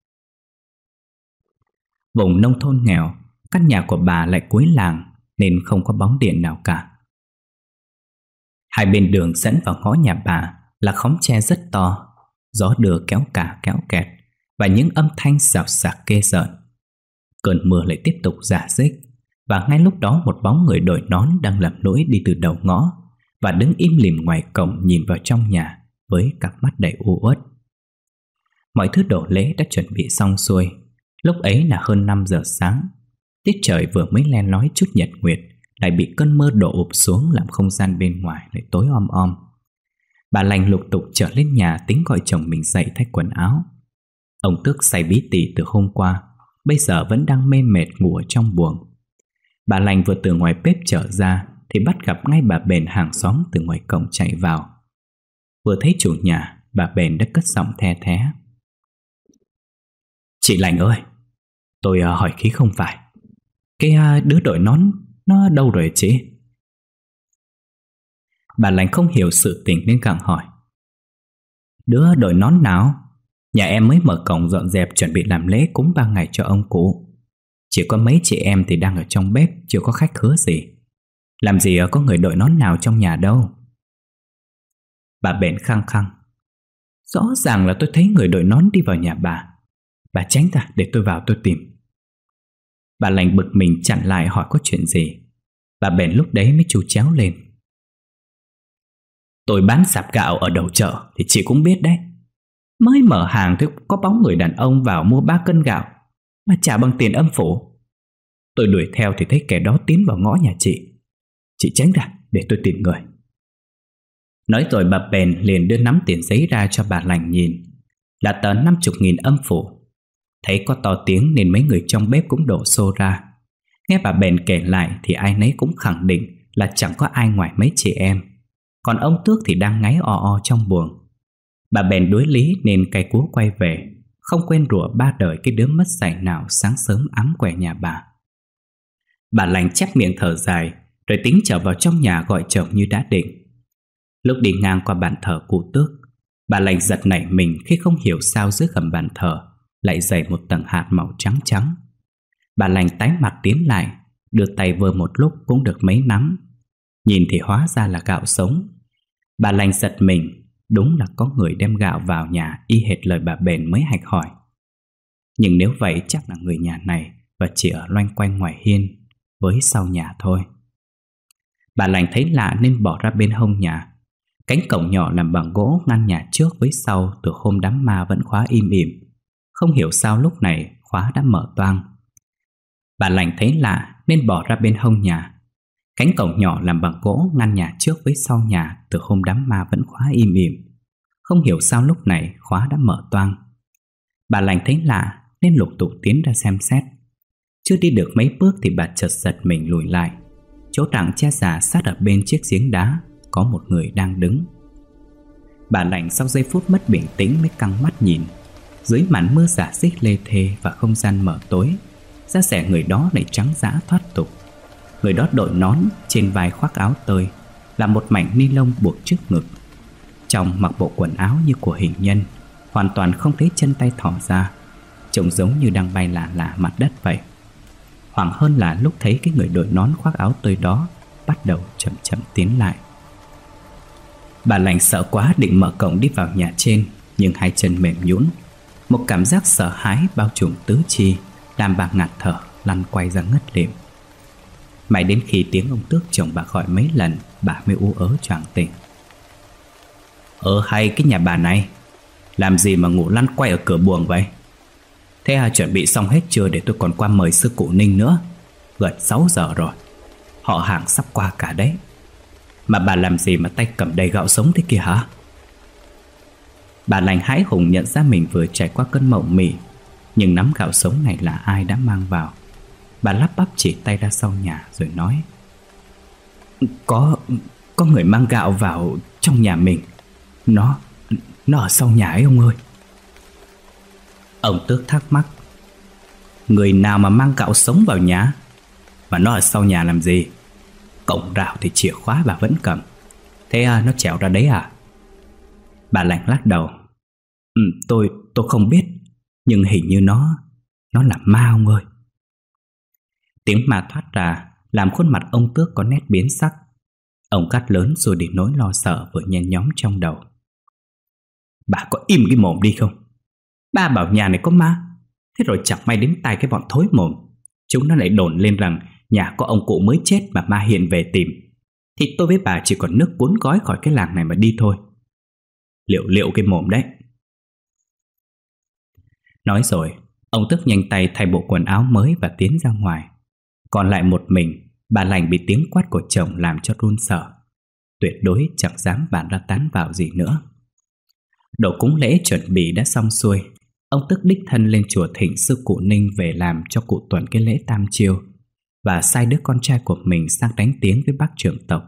Vùng nông thôn nghèo, căn nhà của bà lại cuối làng nên không có bóng điện nào cả. Hai bên đường dẫn vào ngõ nhà bà là khóm tre rất to, gió đưa kéo cả kéo kẹt và những âm thanh xào xạc ghê rợn. Cơn mưa lại tiếp tục rả rích, và ngay lúc đó một bóng người đội nón đang lầm lũi đi từ đầu ngõ và đứng im lìm ngoài cổng nhìn vào trong nhà với cặp mắt đầy u uất. Mọi thứ đổ lễ đã chuẩn bị xong xuôi. Lúc ấy là hơn năm giờ sáng. Tiết trời vừa mới len lói chút nhật nguyệt lại bị cơn mưa đổ ụp xuống, làm không gian bên ngoài lại tối om om. Bà lành lục tục trở lên nhà tính gọi chồng mình dậy thay quần áo. Ông Tước say bí tỉ từ hôm qua, bây giờ vẫn đang mê mệt ngủ ở trong buồng. Bà lành vừa từ ngoài bếp trở ra thì bắt gặp ngay bà Bền hàng xóm từ ngoài cổng chạy vào. Vừa thấy chủ nhà, bà Bền đã cất giọng the thé: "Chị Lành ơi, tôi uh, hỏi khí không phải. Cái uh, đứa đội nón nó đâu rồi chị?" Bà Lành không hiểu sự tình nên gặng hỏi: "Đứa đội nón nào? Nhà em mới mở cổng dọn dẹp chuẩn bị làm lễ cúng ba ngày cho ông cụ. Chỉ có mấy chị em thì đang ở trong bếp, chưa có khách khứa gì. Làm gì có người đội nón nào trong nhà đâu." Bà Bền khăng khăng: "Rõ ràng là tôi thấy người đội nón đi vào nhà bà. Bà tránh ra để tôi vào tôi tìm." Bà Lành bực mình chặn lại hỏi có chuyện gì. Bà Bền lúc đấy mới chu chéo lên: "Tôi bán sạp gạo ở đầu chợ thì chị cũng biết đấy. Mới mở hàng thì có bóng người đàn ông vào mua ba cân gạo mà trả bằng tiền âm phủ. Tôi đuổi theo thì thấy kẻ đó tiến vào ngõ nhà chị. Chị tránh ra để tôi tìm người." Nói rồi bà Bền liền đưa nắm tiền giấy ra cho bà Lành nhìn. Là tờ năm chục nghìn âm phủ. Thấy có to tiếng nên mấy người trong bếp cũng đổ xô ra. Nghe bà Bền kể lại thì ai nấy cũng khẳng định là chẳng có ai ngoài mấy chị em. Còn ông Tước thì đang ngáy o o trong buồng. Bà Bền đuối lý nên cay cú quay về, không quên rủa ba đời cái đứa mất dạy nào sáng sớm ám quẻ nhà bà. Bà Lành chép miệng thở dài rồi tính trở vào trong nhà gọi chồng như đã định. Lúc đi ngang qua bàn thờ cụ Tước, bà Lành giật nảy mình khi không hiểu sao dưới gầm bàn thờ lại dày một tầng hạt màu trắng trắng. Bà Lành tái mặt tiến lại, đưa tay vơ một lúc cũng được mấy nắm. Nhìn thì hóa ra là gạo sống. Bà Lành giật mình, đúng là có người đem gạo vào nhà y hệt lời bà Bền mới hạch hỏi. Nhưng nếu vậy chắc là người nhà này và chỉ ở loanh quanh ngoài hiên với sau nhà thôi. Bà Lành thấy lạ nên bỏ ra bên hông nhà. Cánh cổng nhỏ làm bằng gỗ ngăn nhà trước với sau từ hôm đám ma vẫn khóa im ỉm. Không hiểu sao lúc này khóa đã mở toang. Bà Lành thấy lạ nên bỏ ra bên hông nhà. Cánh cổng nhỏ làm bằng gỗ ngăn nhà trước với sau nhà từ hôm đám ma vẫn khóa im ỉm. Không hiểu sao lúc này khóa đã mở toang. Bà Lành thấy lạ nên lục tục tiến ra xem xét. Chưa đi được mấy bước thì bà chợt giật mình lùi lại. Chỗ tảng che già sát ở bên chiếc giếng đá có một người đang đứng. Bà Lành sau giây phút mất bình tĩnh mới căng mắt nhìn. Dưới màn mưa rả rích lê thê và không gian mờ tối, da dẻ người đó lại trắng dã thoát tục. Người đó đội nón, trên vai khoác áo tơi, là một mảnh ni lông buộc trước ngực. Trong mặc bộ quần áo như của hình nhân, hoàn toàn không thấy chân tay thỏ ra, trông giống như đang bay lả lả mặt đất vậy. Hoảng hơn là lúc thấy cái người đội nón khoác áo tơi đó bắt đầu chậm chậm tiến lại. Bà Lành sợ quá định mở cổng đi vào nhà trên, nhưng hai chân mềm nhũn. Một cảm giác sợ hãi bao trùm tứ chi, làm bà ngạt thở lăn quay ra ngất lịm. Mãi đến khi tiếng ông Tước chồng bà gọi mấy lần, bà mới ú ớ choàng tỉnh. Ờ hay cái nhà bà này, làm gì mà ngủ lăn quay ở cửa buồng vậy? Thế à, chuẩn bị xong hết chưa để tôi còn qua mời sư cụ Ninh nữa? Gần sáu giờ rồi, họ hàng sắp qua cả đấy. Mà bà làm gì mà tay cầm đầy gạo sống thế kia hả? Bà Lành hãi hùng nhận ra mình vừa trải qua cơn mộng mị. Nhưng nắm gạo sống này là ai đã mang vào? Bà lắp bắp chỉ tay ra sau nhà rồi nói: Có Có người mang gạo vào trong nhà mình. Nó Nó ở sau nhà ấy ông ơi. Ông Tước thắc mắc: Người nào mà mang gạo sống vào nhà? Mà nó ở sau nhà làm gì? Cổng rào thì chìa khóa bà vẫn cầm. Thế à, nó trèo ra đấy à? Bà Lành lắc đầu. Ừ, tôi, tôi không biết. Nhưng hình như nó Nó là ma ông ơi. Tiếng ma thoát ra làm khuôn mặt ông Tước có nét biến sắc. Ông cắt lớn rồi đi nỗi lo sợ vừa nhen nhóm trong đầu. Bà có im cái mồm đi không? Ba bảo nhà này có ma. Thế rồi chẳng may đến tai cái bọn thối mồm, chúng nó lại đồn lên rằng nhà có ông cụ mới chết mà ma hiện về tìm, thì tôi với bà chỉ còn nước cuốn gói khỏi cái làng này mà đi thôi. Liệu liệu cái mồm đấy. Nói rồi, ông Tước nhanh tay thay bộ quần áo mới và tiến ra ngoài. Còn lại một mình, bà Lành bị tiếng quát của chồng làm cho run sợ. Tuyệt đối chẳng dám bàn ra tán vào gì nữa. Đồ cúng lễ chuẩn bị đã xong xuôi. Ông Tước đích thân lên chùa thỉnh sư cụ Ninh về làm cho cụ Tuần cái lễ tam chiêu, và sai đứa con trai của mình sang đánh tiếng với bác trưởng tộc.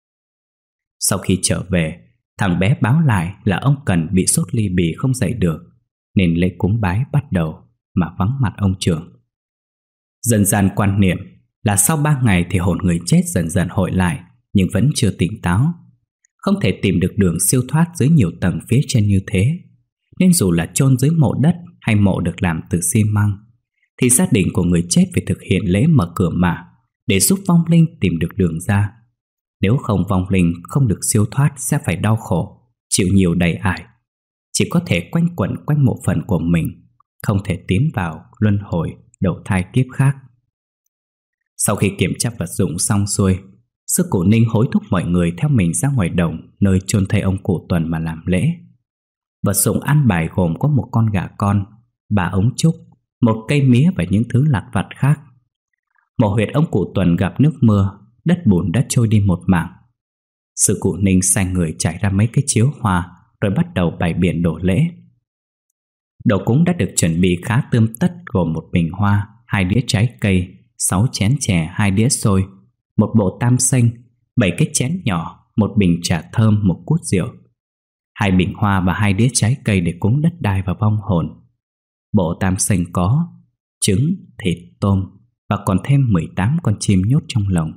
Sau khi trở về, thằng bé báo lại là ông Cần bị sốt ly bì không dậy được, nên lễ cúng bái bắt đầu mà vắng mặt ông trưởng. Dân gian quan niệm là sau ba ngày thì hồn người chết dần dần hội lại, nhưng vẫn chưa tỉnh táo, không thể tìm được đường siêu thoát dưới nhiều tầng phía trên như thế. Nên dù là chôn dưới mộ đất hay mộ được làm từ xi măng, thì gia đình của người chết phải thực hiện lễ mở cửa mả để giúp vong linh tìm được đường ra. Nếu không, vong linh không được siêu thoát sẽ phải đau khổ, chịu nhiều đầy ải, chỉ có thể quanh quẩn quanh mộ phần của mình, không thể tiến vào luân hồi đầu thai kiếp khác. Sau khi kiểm tra vật dụng xong xuôi, sư cụ Ninh hối thúc mọi người theo mình ra ngoài đồng nơi chôn thây ông cụ Tuần mà làm lễ. Vật dụng an bài gồm có một con gà con, ba ống trúc, một cây mía và những thứ lặt vặt khác. Mộ huyệt ông cụ Tuần gặp nước mưa, đất bùn đã trôi đi một mảng. Sư cụ Ninh sai người trải ra mấy cái chiếu hoa, rồi bắt đầu bày biện đổ lễ. Đồ cúng đã được chuẩn bị khá tươm tất, gồm một bình hoa, hai đĩa trái cây, sáu chén chè, hai đĩa xôi, một bộ tam xanh, bảy cái chén nhỏ, một bình trà thơm, một cút rượu, hai bình hoa và hai đĩa trái cây để cúng đất đai và vong hồn. Bộ tam xanh có trứng, thịt, tôm và còn thêm mười tám con chim nhốt trong lồng.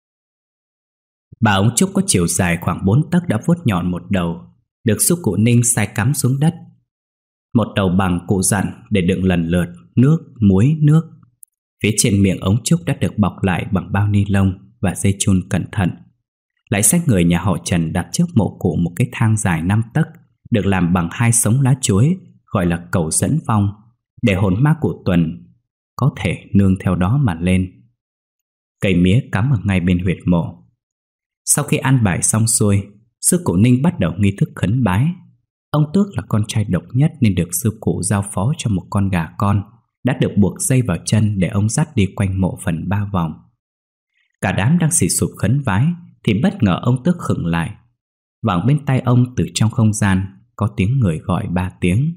Bà ống trúc có chiều dài khoảng bốn tấc đã vuốt nhọn một đầu, được sư cụ Ninh sai cắm xuống đất. Một đầu bằng cụ dặn để đựng lần lượt nước, muối, nước. Phía trên miệng ống trúc đã được bọc lại bằng bao ni lông và dây chun cẩn thận. Lại sai người nhà họ Trần đặt trước mộ cụ một cái thang dài năm tấc, được làm bằng hai sống lá chuối, gọi là cầu dẫn vong, để hồn ma cụ Tuần có thể nương theo đó mà lên. Cây mía cắm ở ngay bên huyệt mộ. Sau khi an bài xong xuôi, sư cụ Ninh bắt đầu nghi thức khấn bái. Ông Tước là con trai độc nhất nên được sư cụ giao phó cho một con gà con đã được buộc dây vào chân để ông dắt đi quanh mộ phần ba vòng. Cả đám đang xì xụp khấn vái thì bất ngờ ông Tước khựng lại. Vẳng bên tai ông từ trong không gian có tiếng người gọi ba tiếng.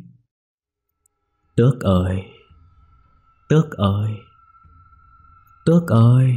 Tước ơi! Tước ơi! Tước ơi!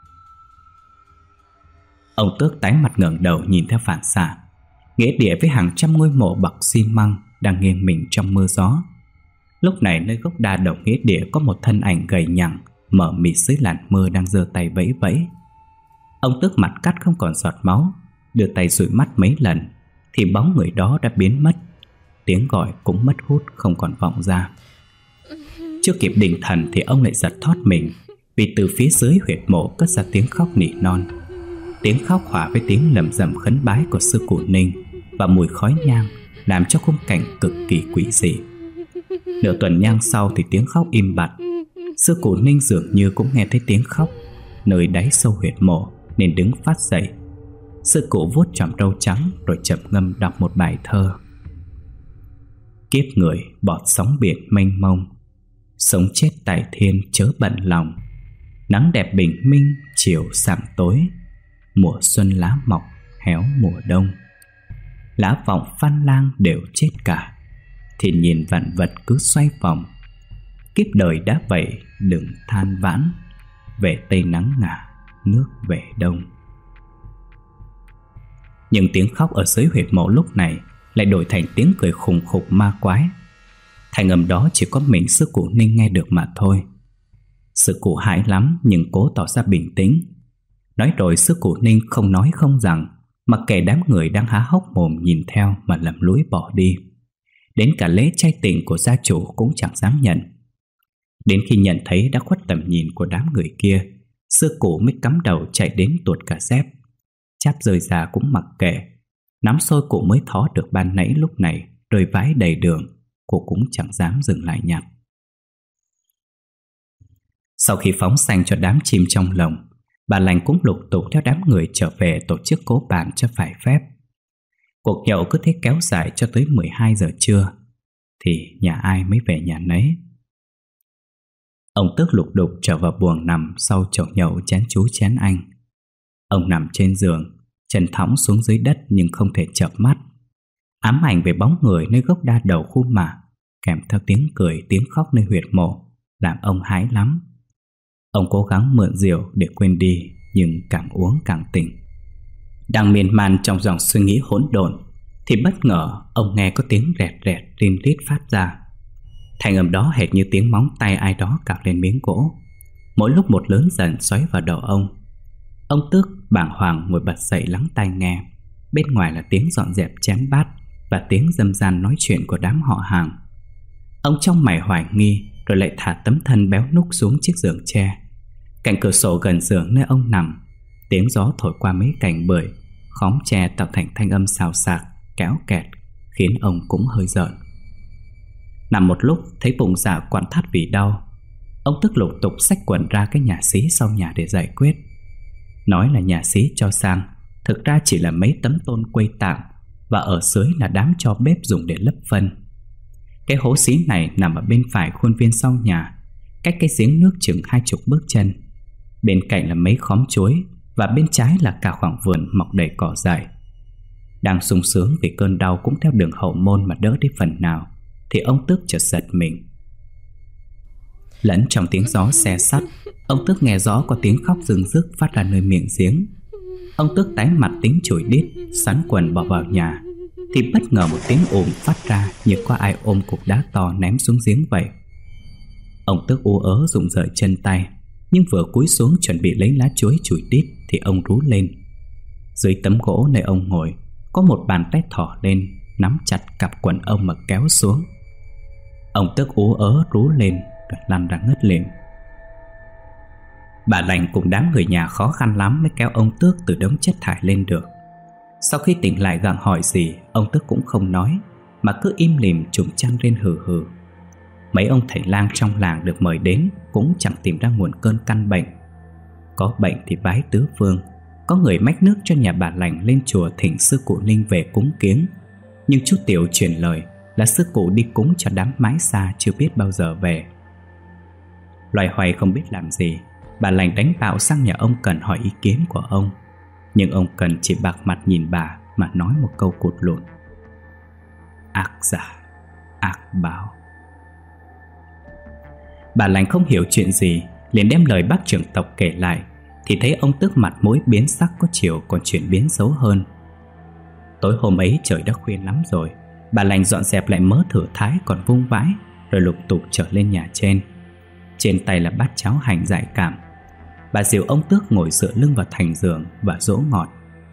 Ông Tước tái mặt ngẩng đầu nhìn theo phản xạ. Nghĩa địa với hàng trăm ngôi mộ bọc xi măng đang nghiêng mình trong mưa gió. Lúc này nơi gốc đa đồng nghĩa địa có một thân ảnh gầy nhẳng mở mịt dưới làn mưa đang giơ tay vẫy vẫy. Ông Tước mặt cắt không còn giọt máu, đưa tay dụi mắt mấy lần thì bóng người đó đã biến mất. Tiếng gọi cũng mất hút không còn vọng ra. Chưa kịp định thần thì ông lại giật thót mình, vì từ phía dưới huyệt mộ cất ra tiếng khóc nỉ non. Tiếng khóc hòa với tiếng lẩm rẩm khấn bái của sư cụ Ninh và mùi khói nhang làm cho khung cảnh cực kỳ quỷ dị. Nửa tuần nhang sau thì tiếng khóc im bặt. Sư cụ Ninh dường như cũng nghe thấy tiếng khóc nơi đáy sâu huyệt mộ nên đứng phát dậy. Sư cụ vuốt chòm râu trắng rồi chậm ngâm đọc một bài thơ. Kiếp người bọt sóng biển mênh mông, sống chết tại thiên chớ bận lòng. Nắng đẹp bình minh chiều sạm tối, mùa xuân lá mọc héo mùa đông. Lá vọng phan lang đều chết cả, thiên nhiên vạn vật cứ xoay vòng. Kiếp đời đã vậy đừng than vãn, về tây nắng ngả nước về đông. Nhưng tiếng khóc ở dưới huyệt mộ lúc này lại đổi thành tiếng cười khùng khục ma quái. Thành âm đó chỉ có mình sư cụ Ninh nghe được mà thôi. Sư cụ hãi lắm nhưng cố tỏ ra bình tĩnh. Nói rồi sư cụ Ninh không nói không rằng, mặc kệ đám người đang há hốc mồm nhìn theo mà lầm lũi bỏ đi. Đến cả lễ chay tịnh của gia chủ cũng chẳng dám nhận. Đến khi nhận thấy đã khuất tầm nhìn của đám người kia, sư cụ mới cắm đầu chạy đến tuột cả dép. Cháp rơi ra cũng mặc kệ. Nắm xôi cụ mới thó được ban nãy lúc này rơi vãi đầy đường, cụ cũng chẳng dám dừng lại nhặt. Sau khi phóng sanh cho đám chim trong lồng, bà lành cũng lục tục theo đám người trở về tổ chức cỗ bàn cho phải phép. Cuộc nhậu cứ thế kéo dài cho tới mười hai giờ trưa, thì nhà ai mới về nhà nấy. Ông Tước lục đục trở vào buồng nằm sau chậu nhậu chén chú chén anh. Ông nằm trên giường, chân thõng xuống dưới đất nhưng không thể chợp mắt. Ám ảnh về bóng người nơi gốc đa đầu khu mả, kèm theo tiếng cười tiếng khóc nơi huyệt mộ, làm ông hãi lắm. Ông cố gắng mượn rượu để quên đi, nhưng càng uống càng tỉnh. Đang miên man trong dòng suy nghĩ hỗn độn, thì bất ngờ ông nghe có tiếng rẹt rẹt rin rít phát ra. Thanh âm đó hệt như tiếng móng tay ai đó cào lên miếng gỗ, mỗi lúc một lớn dần xoáy vào đầu ông. Ông Tước bàng hoàng ngồi bật dậy lắng tai nghe. Bên ngoài là tiếng dọn dẹp chén bát và tiếng râm ran nói chuyện của đám họ hàng. Ông trong mày hoài nghi, rồi lại thả tấm thân béo núc xuống chiếc giường tre. Cạnh cửa sổ gần giường nơi ông nằm, tiếng gió thổi qua mấy cành bưởi, khóm tre tạo thành thanh âm xào xạc, kéo kẹt, khiến ông cũng hơi rợn. Nằm một lúc thấy bụng dạ quặn thắt vì đau, ông Tước lục tục xách quần ra cái nhà xí sau nhà để giải quyết. Nói là nhà xí cho sang, thực ra chỉ là mấy tấm tôn quây tạm, và ở dưới là đám tro bếp dùng để lấp phân. Cái hố xí này nằm ở bên phải khuôn viên sau nhà, cách cái giếng nước chừng hai chục bước chân. Bên cạnh là mấy khóm chuối, và bên trái là cả khoảng vườn mọc đầy cỏ dại. Đang sung sướng vì cơn đau cũng theo đường hậu môn mà đỡ đi phần nào, thì ông Tước chợt giật mình. Lẫn trong tiếng gió xe sắt, ông Tước nghe rõ có tiếng khóc rưng rức phát ra nơi miệng giếng. Ông Tước tái mặt tính chửi đít, sắn quần bỏ vào nhà, thì bất ngờ một tiếng ồn phát ra như có ai ôm cục đá to ném xuống giếng vậy. Ông Tước ú ớ rụng rời chân tay, nhưng vừa cúi xuống chuẩn bị lấy lá chuối chùi đít thì ông rú lên. Dưới tấm gỗ nơi ông ngồi, có một bàn tay thỏ lên, nắm chặt cặp quần ông mà kéo xuống. Ông Tước ú ớ rú lên rồi lăn ra ngất lịm. Bà lành cùng đám người nhà khó khăn lắm mới kéo ông Tước từ đống chất thải lên được. Sau khi tỉnh lại gặng hỏi gì, ông Tước cũng không nói, mà cứ im lìm trùm chăn lên hừ hừ. Mấy ông thầy lang trong làng được mời đến cũng chẳng tìm ra nguồn cơn căn bệnh. Có bệnh thì bái tứ phương, có người mách nước cho nhà bà lành lên chùa thỉnh sư cụ Ninh về cúng kiếng. Nhưng chú Tiểu truyền lời là sư cụ đi cúng cho đám mái xa chưa biết bao giờ về. Loài hoài không biết làm gì, bà lành đánh bạo sang nhà ông Cần hỏi ý kiến của ông. Nhưng ông Cần chỉ bạc mặt nhìn bà mà nói một câu cụt lùn: ác giả, ác báo. Bà lành không hiểu chuyện gì, liền đem lời bác trưởng tộc kể lại, thì thấy ông Tước mặt mũi biến sắc có chiều còn chuyển biến xấu hơn. Tối hôm ấy trời đã khuya lắm rồi, bà lành dọn dẹp lại mớ thửa thái còn vung vãi, rồi lục tục trở lên nhà trên. Trên tay là bát cháo hành dại cảm. Bà dìu ông Tước ngồi dựa lưng vào thành giường và dỗ ngọt: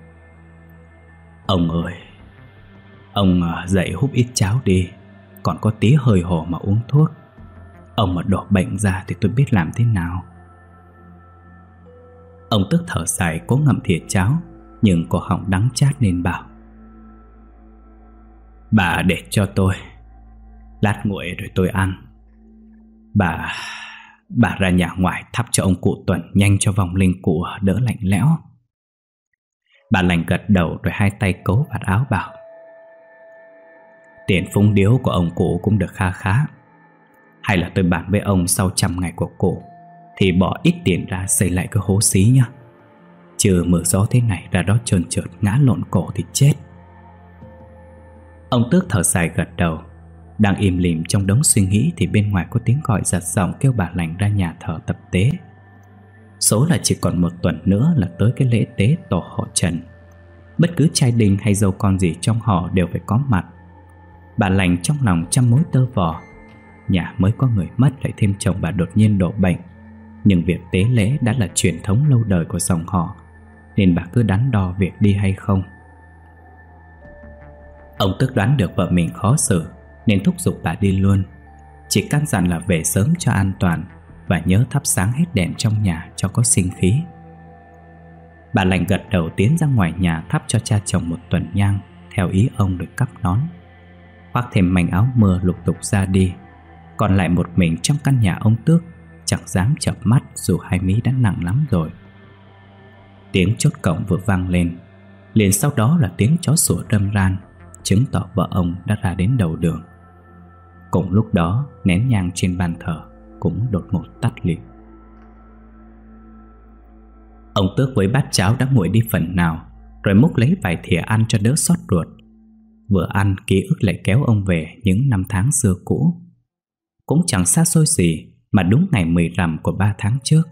ông ơi, ông dậy húp ít cháo đi, còn có tí hơi hổ mà uống thuốc. Ông mà đổ bệnh ra thì tôi biết làm thế nào. Ông Tước thở dài cố ngậm thìa cháo, nhưng cổ họng đắng chát nên bảo: bà để cho tôi, lát nguội rồi tôi ăn. Bà Bà ra nhà ngoài thắp cho ông cụ Tuần nhanh cho vong linh cụ đỡ lạnh lẽo. Bà lành gật đầu rồi hai tay cấu vạt áo bảo: tiền phúng điếu của ông cụ cũng được kha khá. Hay là tôi bàn với ông sau trăm ngày của cụ thì bỏ ít tiền ra xây lại cái hố xí nhá. Chứ mưa gió thế này ra đó trơn trượt ngã lộn cổ thì chết. Ông Tước thở dài gật đầu. Đang im lìm trong đống suy nghĩ thì bên ngoài có tiếng gọi giật giọng kêu bà lành ra nhà thờ tập tế. Số là chỉ còn một tuần nữa là tới cái lễ tế tổ họ Trần. Bất cứ trai đình hay dâu con gì trong họ đều phải có mặt. Bà lành trong lòng trăm mối tơ vò. Nhà mới có người mất lại thêm chồng bà đột nhiên đổ bệnh, Nhưng việc tế lễ đã là truyền thống lâu đời của dòng họ, nên bà cứ đắn đo việc đi hay không. Ông Tước đoán được vợ mình khó xử nên thúc giục bà đi luôn, chỉ căn dặn là về sớm cho an toàn và nhớ thắp sáng hết đèn trong nhà cho có sinh khí. Bà lành gật đầu tiến ra ngoài nhà thắp cho cha chồng một tuần nhang theo ý ông, rồi cắp nón, khoác thêm mảnh áo mưa lục tục ra đi. Còn lại một mình trong căn nhà ông Tước, chẳng dám chợp mắt dù hai mí đã nặng lắm rồi. Tiếng chốt cổng vừa vang lên, liền sau đó là tiếng chó sủa râm ran, chứng tỏ vợ ông đã ra đến đầu đường. Cùng lúc đó, nén nhang trên bàn thờ cũng đột ngột tắt lịm. Ông Tước với bát cháo đã nguội đi phần nào, rồi múc lấy vài thìa ăn cho đỡ xót ruột. Vừa ăn, ký ức lại kéo ông về những năm tháng xưa cũ. Cũng chẳng xa xôi gì mà đúng ngày mười rằm của ba tháng trước.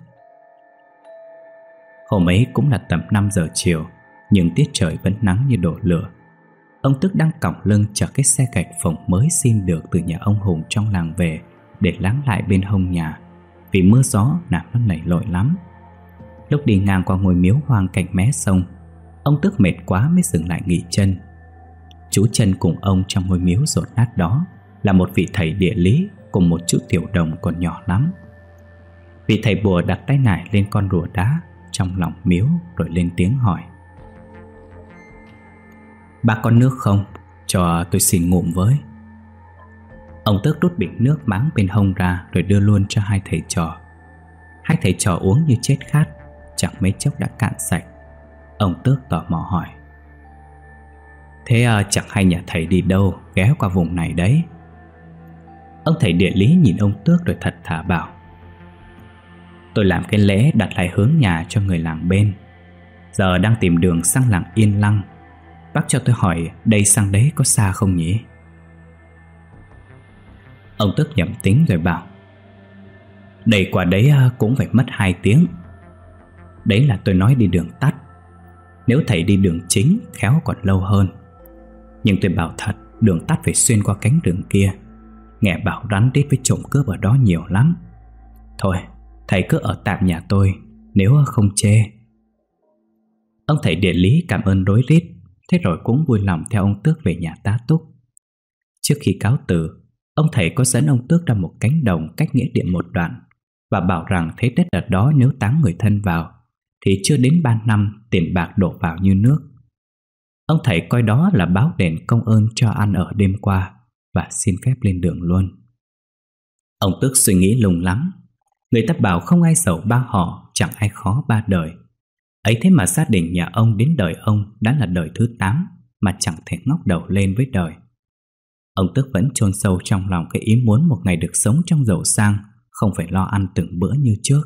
Hôm ấy cũng là tầm năm giờ chiều, nhưng tiết trời vẫn nắng như đổ lửa. Ông Tước đang cõng lưng chở cái xe gạch phồng mới xin được từ nhà ông Hùng trong làng về để láng lại bên hông nhà, vì mưa gió làm nó nảy lội lắm. Lúc đi ngang qua ngôi miếu hoang cạnh mé sông, ông Tước mệt quá mới dừng lại nghỉ chân. Trú chân cùng ông trong ngôi miếu rột nát đó là một vị thầy địa lý cùng một chú tiểu đồng còn nhỏ lắm. Vị thầy bùa đặt tay nải lên con rùa đá trong lòng miếu rồi lên tiếng hỏi: "Bác có nước không? Cho tôi xin ngụm với." Ông Tước rút bình nước máng bên hông ra rồi đưa luôn cho hai thầy trò. Hai thầy trò uống như chết khát, chẳng mấy chốc đã cạn sạch. Ông Tước tò mò hỏi: "Thế à, chẳng hay nhà thầy đi đâu ghé qua vùng này đấy?" Ông thầy địa lý nhìn ông Tước rồi thật thà bảo: "Tôi làm cái lễ đặt lại hướng nhà cho người làng bên. Giờ đang tìm đường sang làng Yên Lăng. Bác cho tôi hỏi đây sang đấy có xa không nhỉ?" Ông Tước nhẩm tính rồi bảo: "Đây qua đấy cũng phải mất hai tiếng. Đấy là tôi nói đi đường tắt. Nếu thầy đi đường chính khéo còn lâu hơn. Nhưng tôi bảo thật, đường tắt phải xuyên qua cánh rừng kia. Nghe bảo rắn rít với trộm cướp ở đó nhiều lắm. Thôi, thầy cứ ở tạm nhà tôi, nếu không chê." Ông thầy địa lý cảm ơn rối rít, thế rồi cũng vui lòng theo ông Tước về nhà tá túc. Trước khi cáo từ, ông thầy có dẫn ông Tước ra một cánh đồng cách nghĩa địa một đoạn và bảo rằng thế đất ở đó nếu táng người thân vào thì chưa đến ba năm tiền bạc đổ vào như nước. Ông thầy coi đó là báo đền công ơn cho ăn ở đêm qua và xin phép lên đường luôn. Ông Tước suy nghĩ lung lắm. Người ta bảo không ai giàu ba họ, chẳng ai khó ba đời. Ấy thế mà gia đình nhà ông đến đời ông đã là đời thứ tám mà chẳng thể ngóc đầu lên với đời. Ông Tước vẫn chôn sâu trong lòng cái ý muốn một ngày được sống trong giàu sang, không phải lo ăn từng bữa như trước.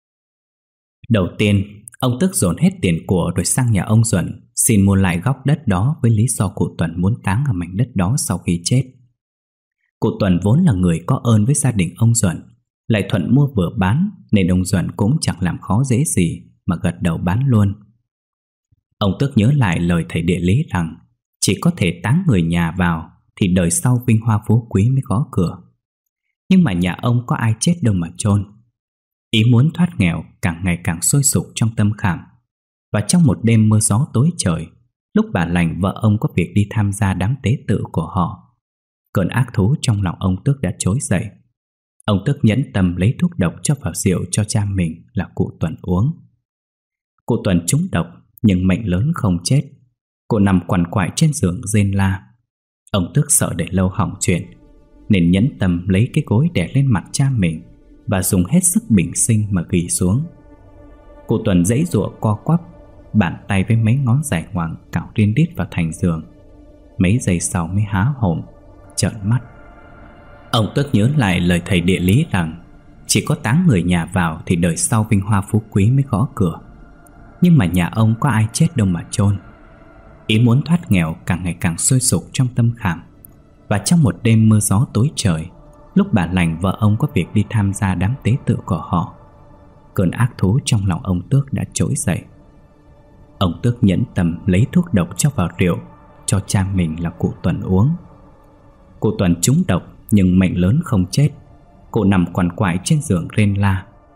Đầu tiên, ông Tước dồn hết tiền của rồi sang nhà ông Duẩn xin mua lại góc đất đó với lý do cụ Tuần muốn táng ở mảnh đất đó sau khi chết. Cụ Tuần vốn là người có ơn với gia đình ông Duẩn, lại thuận mua vừa bán nên ông Duẩn cũng chẳng làm khó dễ gì mà gật đầu bán luôn. Ông Tước nhớ lại lời thầy địa lý rằng chỉ có thể táng người nhà vào thì đời sau vinh hoa phú quý mới có cửa. Nhưng mà nhà ông có ai chết đâu mà chôn. Ý muốn thoát nghèo càng ngày càng sôi sục trong tâm khảm. Và trong một đêm mưa gió tối trời, lúc bà lành vợ ông có việc đi tham gia đám tế tự của họ, cơn ác thú trong lòng ông Tước đã trỗi dậy. Ông Tước nhẫn tâm lấy thuốc độc cho vào rượu cho cha mình là cụ Tuần uống. Cụ Tuần trúng độc nhưng mệnh lớn không chết. Cụ nằm quằn quại trên giường rên la. Ông Tước sợ để lâu hỏng chuyện nên nhẫn tâm lấy cái gối đè lên mặt cha mình và dùng hết sức bình sinh mà ghi xuống. Cụ Tuần giãy giụa co quắp, bàn tay với mấy ngón dài ngoằng cào riên rít vào thành giường. Mấy giây sau mới há hồn trợn mắt. Ông Tước nhớ lại lời thầy địa lý rằng chỉ có táng người nhà vào thì đời sau vinh hoa phú quý mới gõ cửa. Nhưng mà nhà ông có ai chết đâu mà chôn. Ý muốn thoát nghèo càng ngày càng sôi sục trong tâm khảm. Và trong một đêm mưa gió tối trời, lúc bà lành vợ ông có việc đi tham gia đám tế tự của họ, cơn ác thú trong lòng ông Tước đã trỗi dậy. Ông Tước nhẫn tâm lấy thuốc độc cho vào rượu cho cha mình là cụ Tuần uống. Cụ Tuần trúng độc nhưng mệnh lớn không chết. Cụ nằm quằn quại trên giường rên la.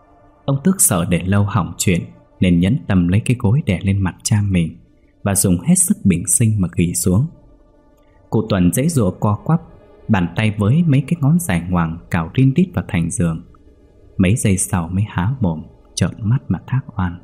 Ông Tước sợ để lâu hỏng chuyện nên nhẫn tâm lấy cái gối đè lên mặt cha mình và dùng hết sức bình sinh mà ghì xuống. Cụ Tuần giãy giụa co quắp, bàn tay với mấy cái ngón dài ngoằng cào rin rít vào thành giường. Mấy giây sau mới há mồm trợn mắt mà thác oan.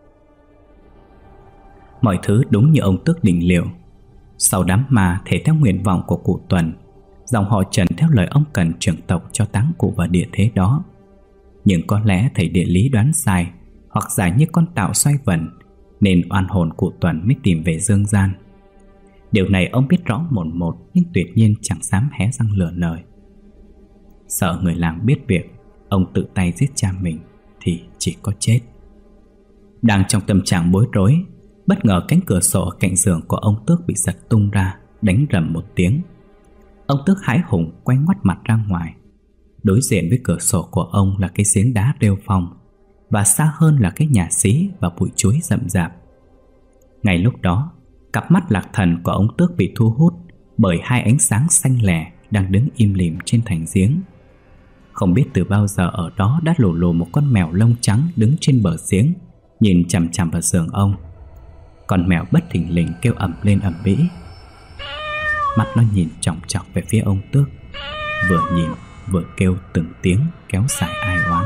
Mọi thứ đúng như ông Tước định liệu. Sau đám ma thể theo nguyện vọng của cụ Tuần, dòng họ Trần theo lời ông Cần trưởng tộc cho táng cụ vào địa thế đó. Nhưng có lẽ thầy địa lý đoán sai, hoặc giả như con tạo xoay vần, nên oan hồn cụ Tuần mới tìm về dương gian. Điều này ông biết rõ một một, nhưng tuyệt nhiên chẳng dám hé răng lừa lời. Sợ người làng biết việc ông tự tay giết cha mình thì chỉ có chết. Đang trong tâm trạng bối rối, bất ngờ cánh cửa sổ ở cạnh giường của ông Tước bị giật tung ra, đánh rầm một tiếng. Ông Tước hãi hùng quay ngoắt mặt ra ngoài. Đối diện với cửa sổ của ông là cái giếng đá rêu phong, và xa hơn là cái nhà xí và bụi chuối rậm rạp. Ngay lúc đó, cặp mắt lạc thần của ông Tước bị thu hút bởi hai ánh sáng xanh lẻ đang đứng im lìm trên thành giếng. Không biết từ bao giờ ở đó đã lù lù một con mèo lông trắng đứng trên bờ giếng, nhìn chằm chằm vào giường ông. Con mèo bất thình lình kêu ầm lên ầm ĩ. Mắt nó nhìn chòng chọc về phía ông Tước, vừa nhìn vừa kêu từng tiếng kéo dài ai oán.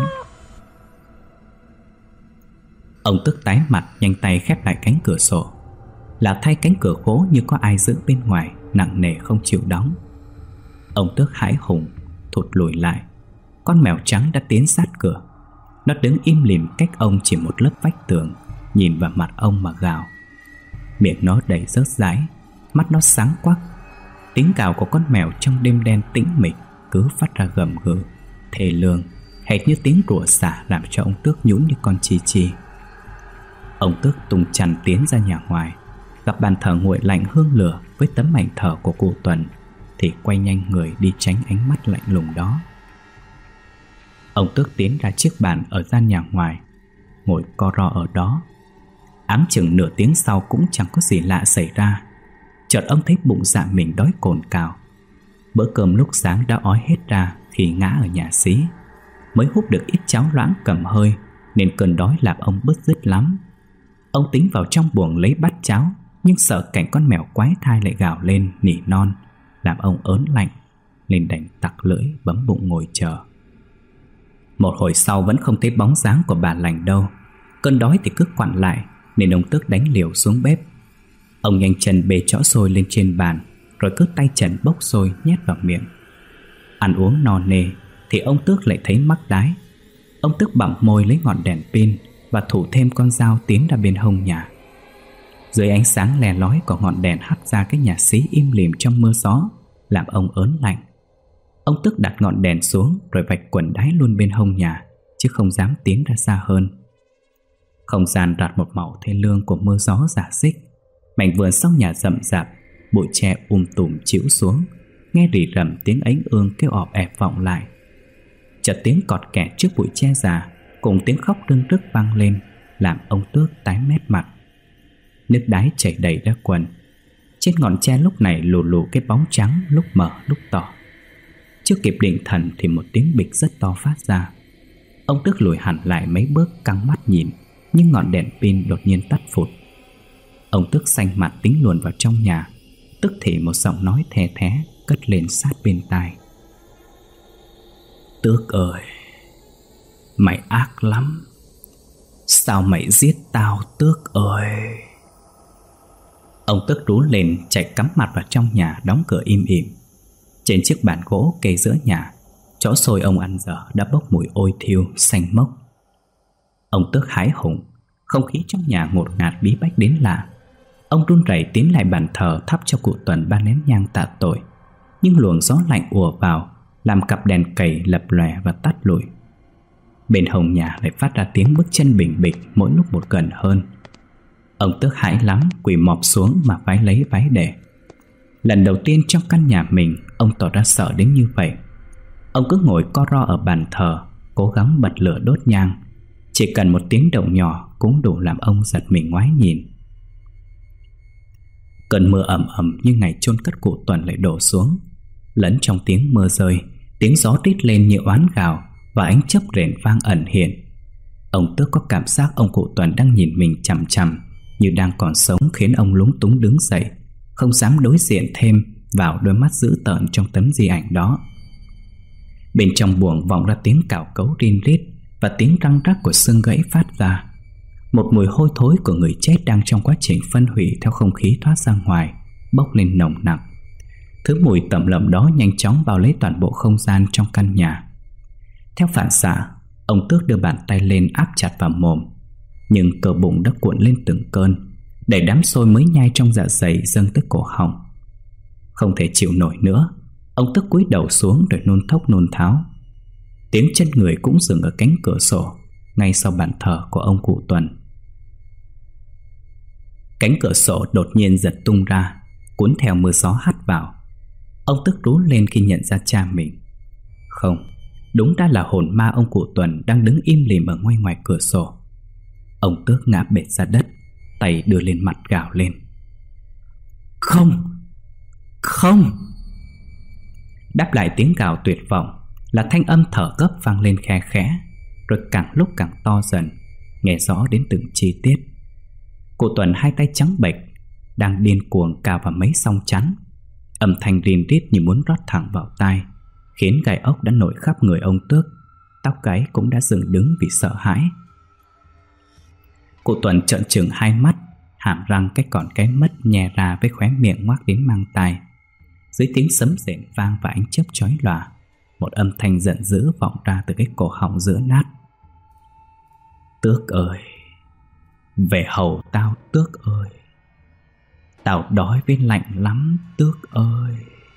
Ông Tước tái mặt, nhanh tay khép lại cánh cửa sổ. Là thay cánh cửa gỗ như có ai giữ bên ngoài, nặng nề không chịu đóng. Ông Tước hãi hùng thụt lùi lại. Con mèo trắng đã tiến sát cửa. Nó đứng im lìm cách ông chỉ một lớp vách tường, nhìn vào mặt ông mà gào. Miệng nó đầy rớt rái, mắt nó sáng quắc. Tiếng gào của con mèo trong đêm đen tĩnh mịch cứ phát ra gầm gừ, thê lương, hệt như tiếng rủa xả, làm cho ông Tước nhũn như con chi chi. Ông Tước tung chăn tiến ra nhà ngoài, gặp bàn thờ nguội lạnh hương lửa với tấm ảnh thờ của cụ Tuần, thì quay nhanh người đi tránh ánh mắt lạnh lùng đó. Ông Tước tiến ra chiếc bàn ở gian nhà ngoài, ngồi co ro ở đó. Áng chừng nửa tiếng sau cũng chẳng có gì lạ xảy ra. Chợt ông thấy bụng dạ mình đói cồn cào. Bữa cơm lúc sáng đã ói hết ra khi ngã ở nhà xí. Mới húp được ít cháo loãng cầm hơi, nên cơn đói làm ông bứt rứt lắm. Ông tính vào trong buồng lấy bát cháo, nhưng sợ cảnh con mèo quái thai lại gào lên nỉ non, làm ông ớn lạnh, nên đành tặc lưỡi bấm bụng ngồi chờ. Một hồi sau vẫn không thấy bóng dáng của bà lành đâu. Cơn đói thì cứ quặn lại, nên ông Tước đánh liều xuống bếp. Ông nhanh chân bê chõ xôi lên trên bàn, rồi cứ tay trần bốc xôi nhét vào miệng. Ăn uống no nê thì ông Tước lại thấy mắc đái. Ông Tước bặm môi lấy ngọn đèn pin và thủ thêm con dao tiến ra bên hông nhà. Dưới ánh sáng le lói của ngọn đèn hắt ra cái nhà xí im lìm trong mưa gió, làm ông ớn lạnh. Ông Tước đặt ngọn đèn xuống rồi vạch quần đáy luôn bên hông nhà, chứ không dám tiến ra xa hơn. Không gian rạt một màu thê lương của mưa gió rả rích. Mảnh vườn sau nhà rậm rạp, bụi tre um tùm chĩu xuống, nghe rì rầm tiếng ánh ương kêu ọp ẹp vọng lại. Chợt tiếng cọt kẹt trước bụi tre già cùng tiếng khóc rưng rức vang lên, làm ông Tước tái mét mặt. Nước đái chảy đầy ra quần. Trên ngọn tre lúc này lù lù cái bóng trắng, lúc mở lúc tỏ. Chưa kịp định thần thì một tiếng bịch rất to phát ra. Ông Tước lùi hẳn lại mấy bước, căng mắt nhìn, nhưng ngọn đèn pin đột nhiên tắt phụt. Ông Tước xanh mặt tính luồn vào trong nhà. Tức thì một giọng nói the thé cất lên sát bên tai. Tước ơi, mày ác lắm. Sao mày giết tao Tước ơi? Ông Tước rú lên, chạy cắm mặt vào trong nhà, đóng cửa im ỉm. Trên chiếc bàn gỗ kê giữa nhà, chõ xôi ông ăn dở đã bốc mùi ôi thiêu xanh mốc. Ông Tước hái hùng. Không khí trong nhà ngột ngạt bí bách đến lạ. Ông run rẩy tiến lại bàn thờ thắp cho cụ Tuần ba nén nhang tạ tội. Nhưng luồng gió lạnh ùa vào, làm cặp đèn cầy lập lòe và tắt lụi. Bên hông nhà lại phát ra tiếng bước chân bình bịch mỗi lúc một gần hơn. Ông Tước hãi lắm, quỳ mọp xuống mà vái lấy vái để. Lần đầu tiên trong căn nhà mình, ông tỏ ra sợ đến như vậy. Ông cứ ngồi co ro ở bàn thờ, cố gắng bật lửa đốt nhang. Chỉ cần một tiếng động nhỏ cũng đủ làm ông giật mình ngoái nhìn. Cơn mưa ầm ầm như ngày chôn cất cụ Tuần lại đổ xuống. Lẫn trong tiếng mưa rơi, tiếng gió rít lên như oán gào và ánh chớp rền vang ẩn hiện. Ông Tước có cảm giác ông cụ Tuần đang nhìn mình chằm chằm, như đang còn sống, khiến ông lúng túng đứng dậy, không dám đối diện thêm vào đôi mắt dữ tợn trong tấm di ảnh đó. Bên trong buồng vọng ra tiếng cào cấu rin rít và tiếng răng rắc của xương gãy phát ra. Một mùi hôi thối của người chết đang trong quá trình phân hủy theo không khí thoát ra ngoài, bốc lên nồng nặc. Thứ mùi tẩm lợm đó nhanh chóng bao lấy toàn bộ không gian trong căn nhà. Theo phản xạ, ông Tước đưa bàn tay lên áp chặt vào mồm, nhưng cơ bụng đã cuộn lên từng cơn, để đám sôi mới nhai trong dạ dày dâng tới cổ họng. Không thể chịu nổi nữa, ông Tước cúi đầu xuống rồi nôn thốc nôn tháo. Tiếng chân người cũng dừng ở cánh cửa sổ ngay sau bàn thờ của ông cụ Tuần. Cánh cửa sổ đột nhiên giật tung ra, cuốn theo mưa gió hắt vào. Ông Tước rú lên khi nhận ra cha mình. Không, đúng ra là hồn ma ông cụ Tuần đang đứng im lìm ở ngoài ngoài cửa sổ. Ông Tước ngã bệt ra đất, tay đưa lên mặt gào lên. Không! Không! Đáp lại tiếng gào tuyệt vọng là thanh âm thở gấp vang lên khe khẽ, rồi càng lúc càng to dần, nghe rõ đến từng chi tiết. Cụ Tuần hai tay trắng bệch, đang điên cuồng cào vào mấy song chắn. Âm thanh rin rít như muốn rót thẳng vào tai, khiến gai ốc đã nổi khắp người ông Tước. Tóc gáy cũng đã dựng đứng vì sợ hãi. Cụ Tuần trợn trừng hai mắt, hàm răng cái còn cái mất nhè ra với khóe miệng ngoác đến mang tai. Dưới tiếng sấm rền vang và ánh chớp chói lòa, một âm thanh giận dữ vọng ra từ cái cổ họng giữa nát. Tước ơi, về hầu tao Tước ơi, tao đói với lạnh lắm Tước ơi.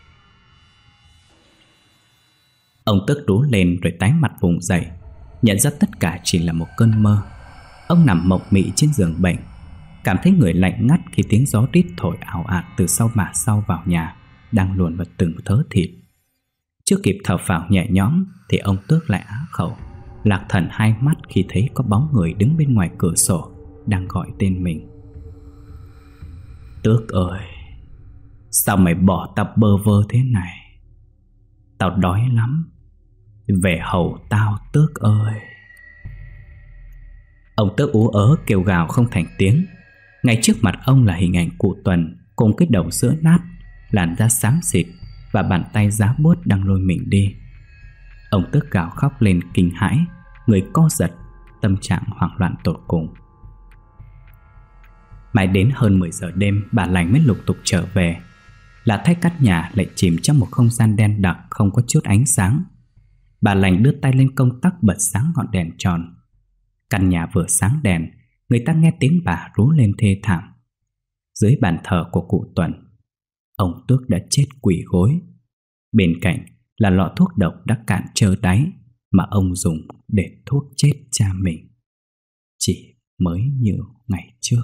Ông Tước rú lên rồi tái mặt vùng dậy, nhận ra tất cả chỉ là một cơn mơ. Ông nằm mộng mị trên giường bệnh, cảm thấy người lạnh ngắt khi tiếng gió rít thổi ảo ạt từ sau mả sau vào nhà, đang luồn vào từng thớ thịt. Chưa kịp thở phào nhẹ nhõm thì ông Tước lại á khẩu, lạc thần hai mắt khi thấy có bóng người đứng bên ngoài cửa sổ đang gọi tên mình. Tước ơi, sao mày bỏ tao bơ vơ thế này? Tao đói lắm, về hầu tao Tước ơi. Ông Tước ú ớ kêu gào không thành tiếng. Ngay trước mặt ông là hình ảnh cụ Tuần cùng cái đầu sữa nát, làn da xám xịt và bàn tay giá buốt đang lôi mình đi. Ông Tước gào khóc lên kinh hãi, người co giật, tâm trạng hoảng loạn tột cùng. Mãi đến hơn mười giờ đêm, bà Lành mới lục tục trở về. Là thay căn nhà lại chìm trong một không gian đen đặc không có chút ánh sáng. Bà Lành đưa tay lên công tắc bật sáng ngọn đèn tròn. Căn nhà vừa sáng đèn, người ta nghe tiếng bà rú lên thê thảm. Dưới bàn thờ của cụ Tuần, ông Tước đã chết quỳ gối. Bên cạnh là lọ thuốc độc đã cạn trơ đáy mà ông dùng để thuốc chết cha mình, chỉ mới như ngày trước.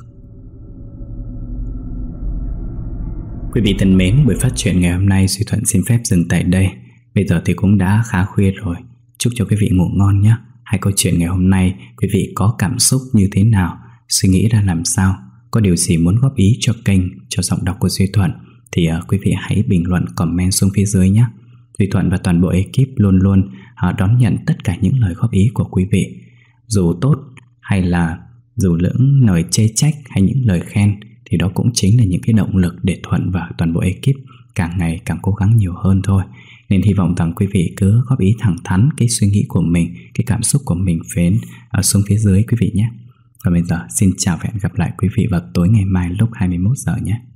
Quý vị thân mến, buổi phát truyện ngày hôm nay Duy Thuận xin phép dừng tại đây. Bây giờ thì cũng đã khá khuya rồi, chúc cho quý vị ngủ ngon nhé. Hai câu chuyện ngày hôm nay quý vị có cảm xúc như thế nào, suy nghĩ ra làm sao, có điều gì muốn góp ý cho kênh, cho giọng đọc của Duy Thuận thì uh, quý vị hãy bình luận comment xuống phía dưới nhé. Duy Thuận và toàn bộ ekip luôn luôn uh, đón nhận tất cả những lời góp ý của quý vị, dù tốt hay là dù lưỡng lời chê trách hay những lời khen, thì đó cũng chính là những cái động lực để Thuận và toàn bộ ekip càng ngày càng cố gắng nhiều hơn thôi. Nên hy vọng rằng quý vị cứ góp ý thẳng thắn cái suy nghĩ của mình, cái cảm xúc của mình phến ở xuống phía dưới quý vị nhé. Và bây giờ xin chào và hẹn gặp lại quý vị vào tối ngày mai lúc hai mươi mốt giờ nhé.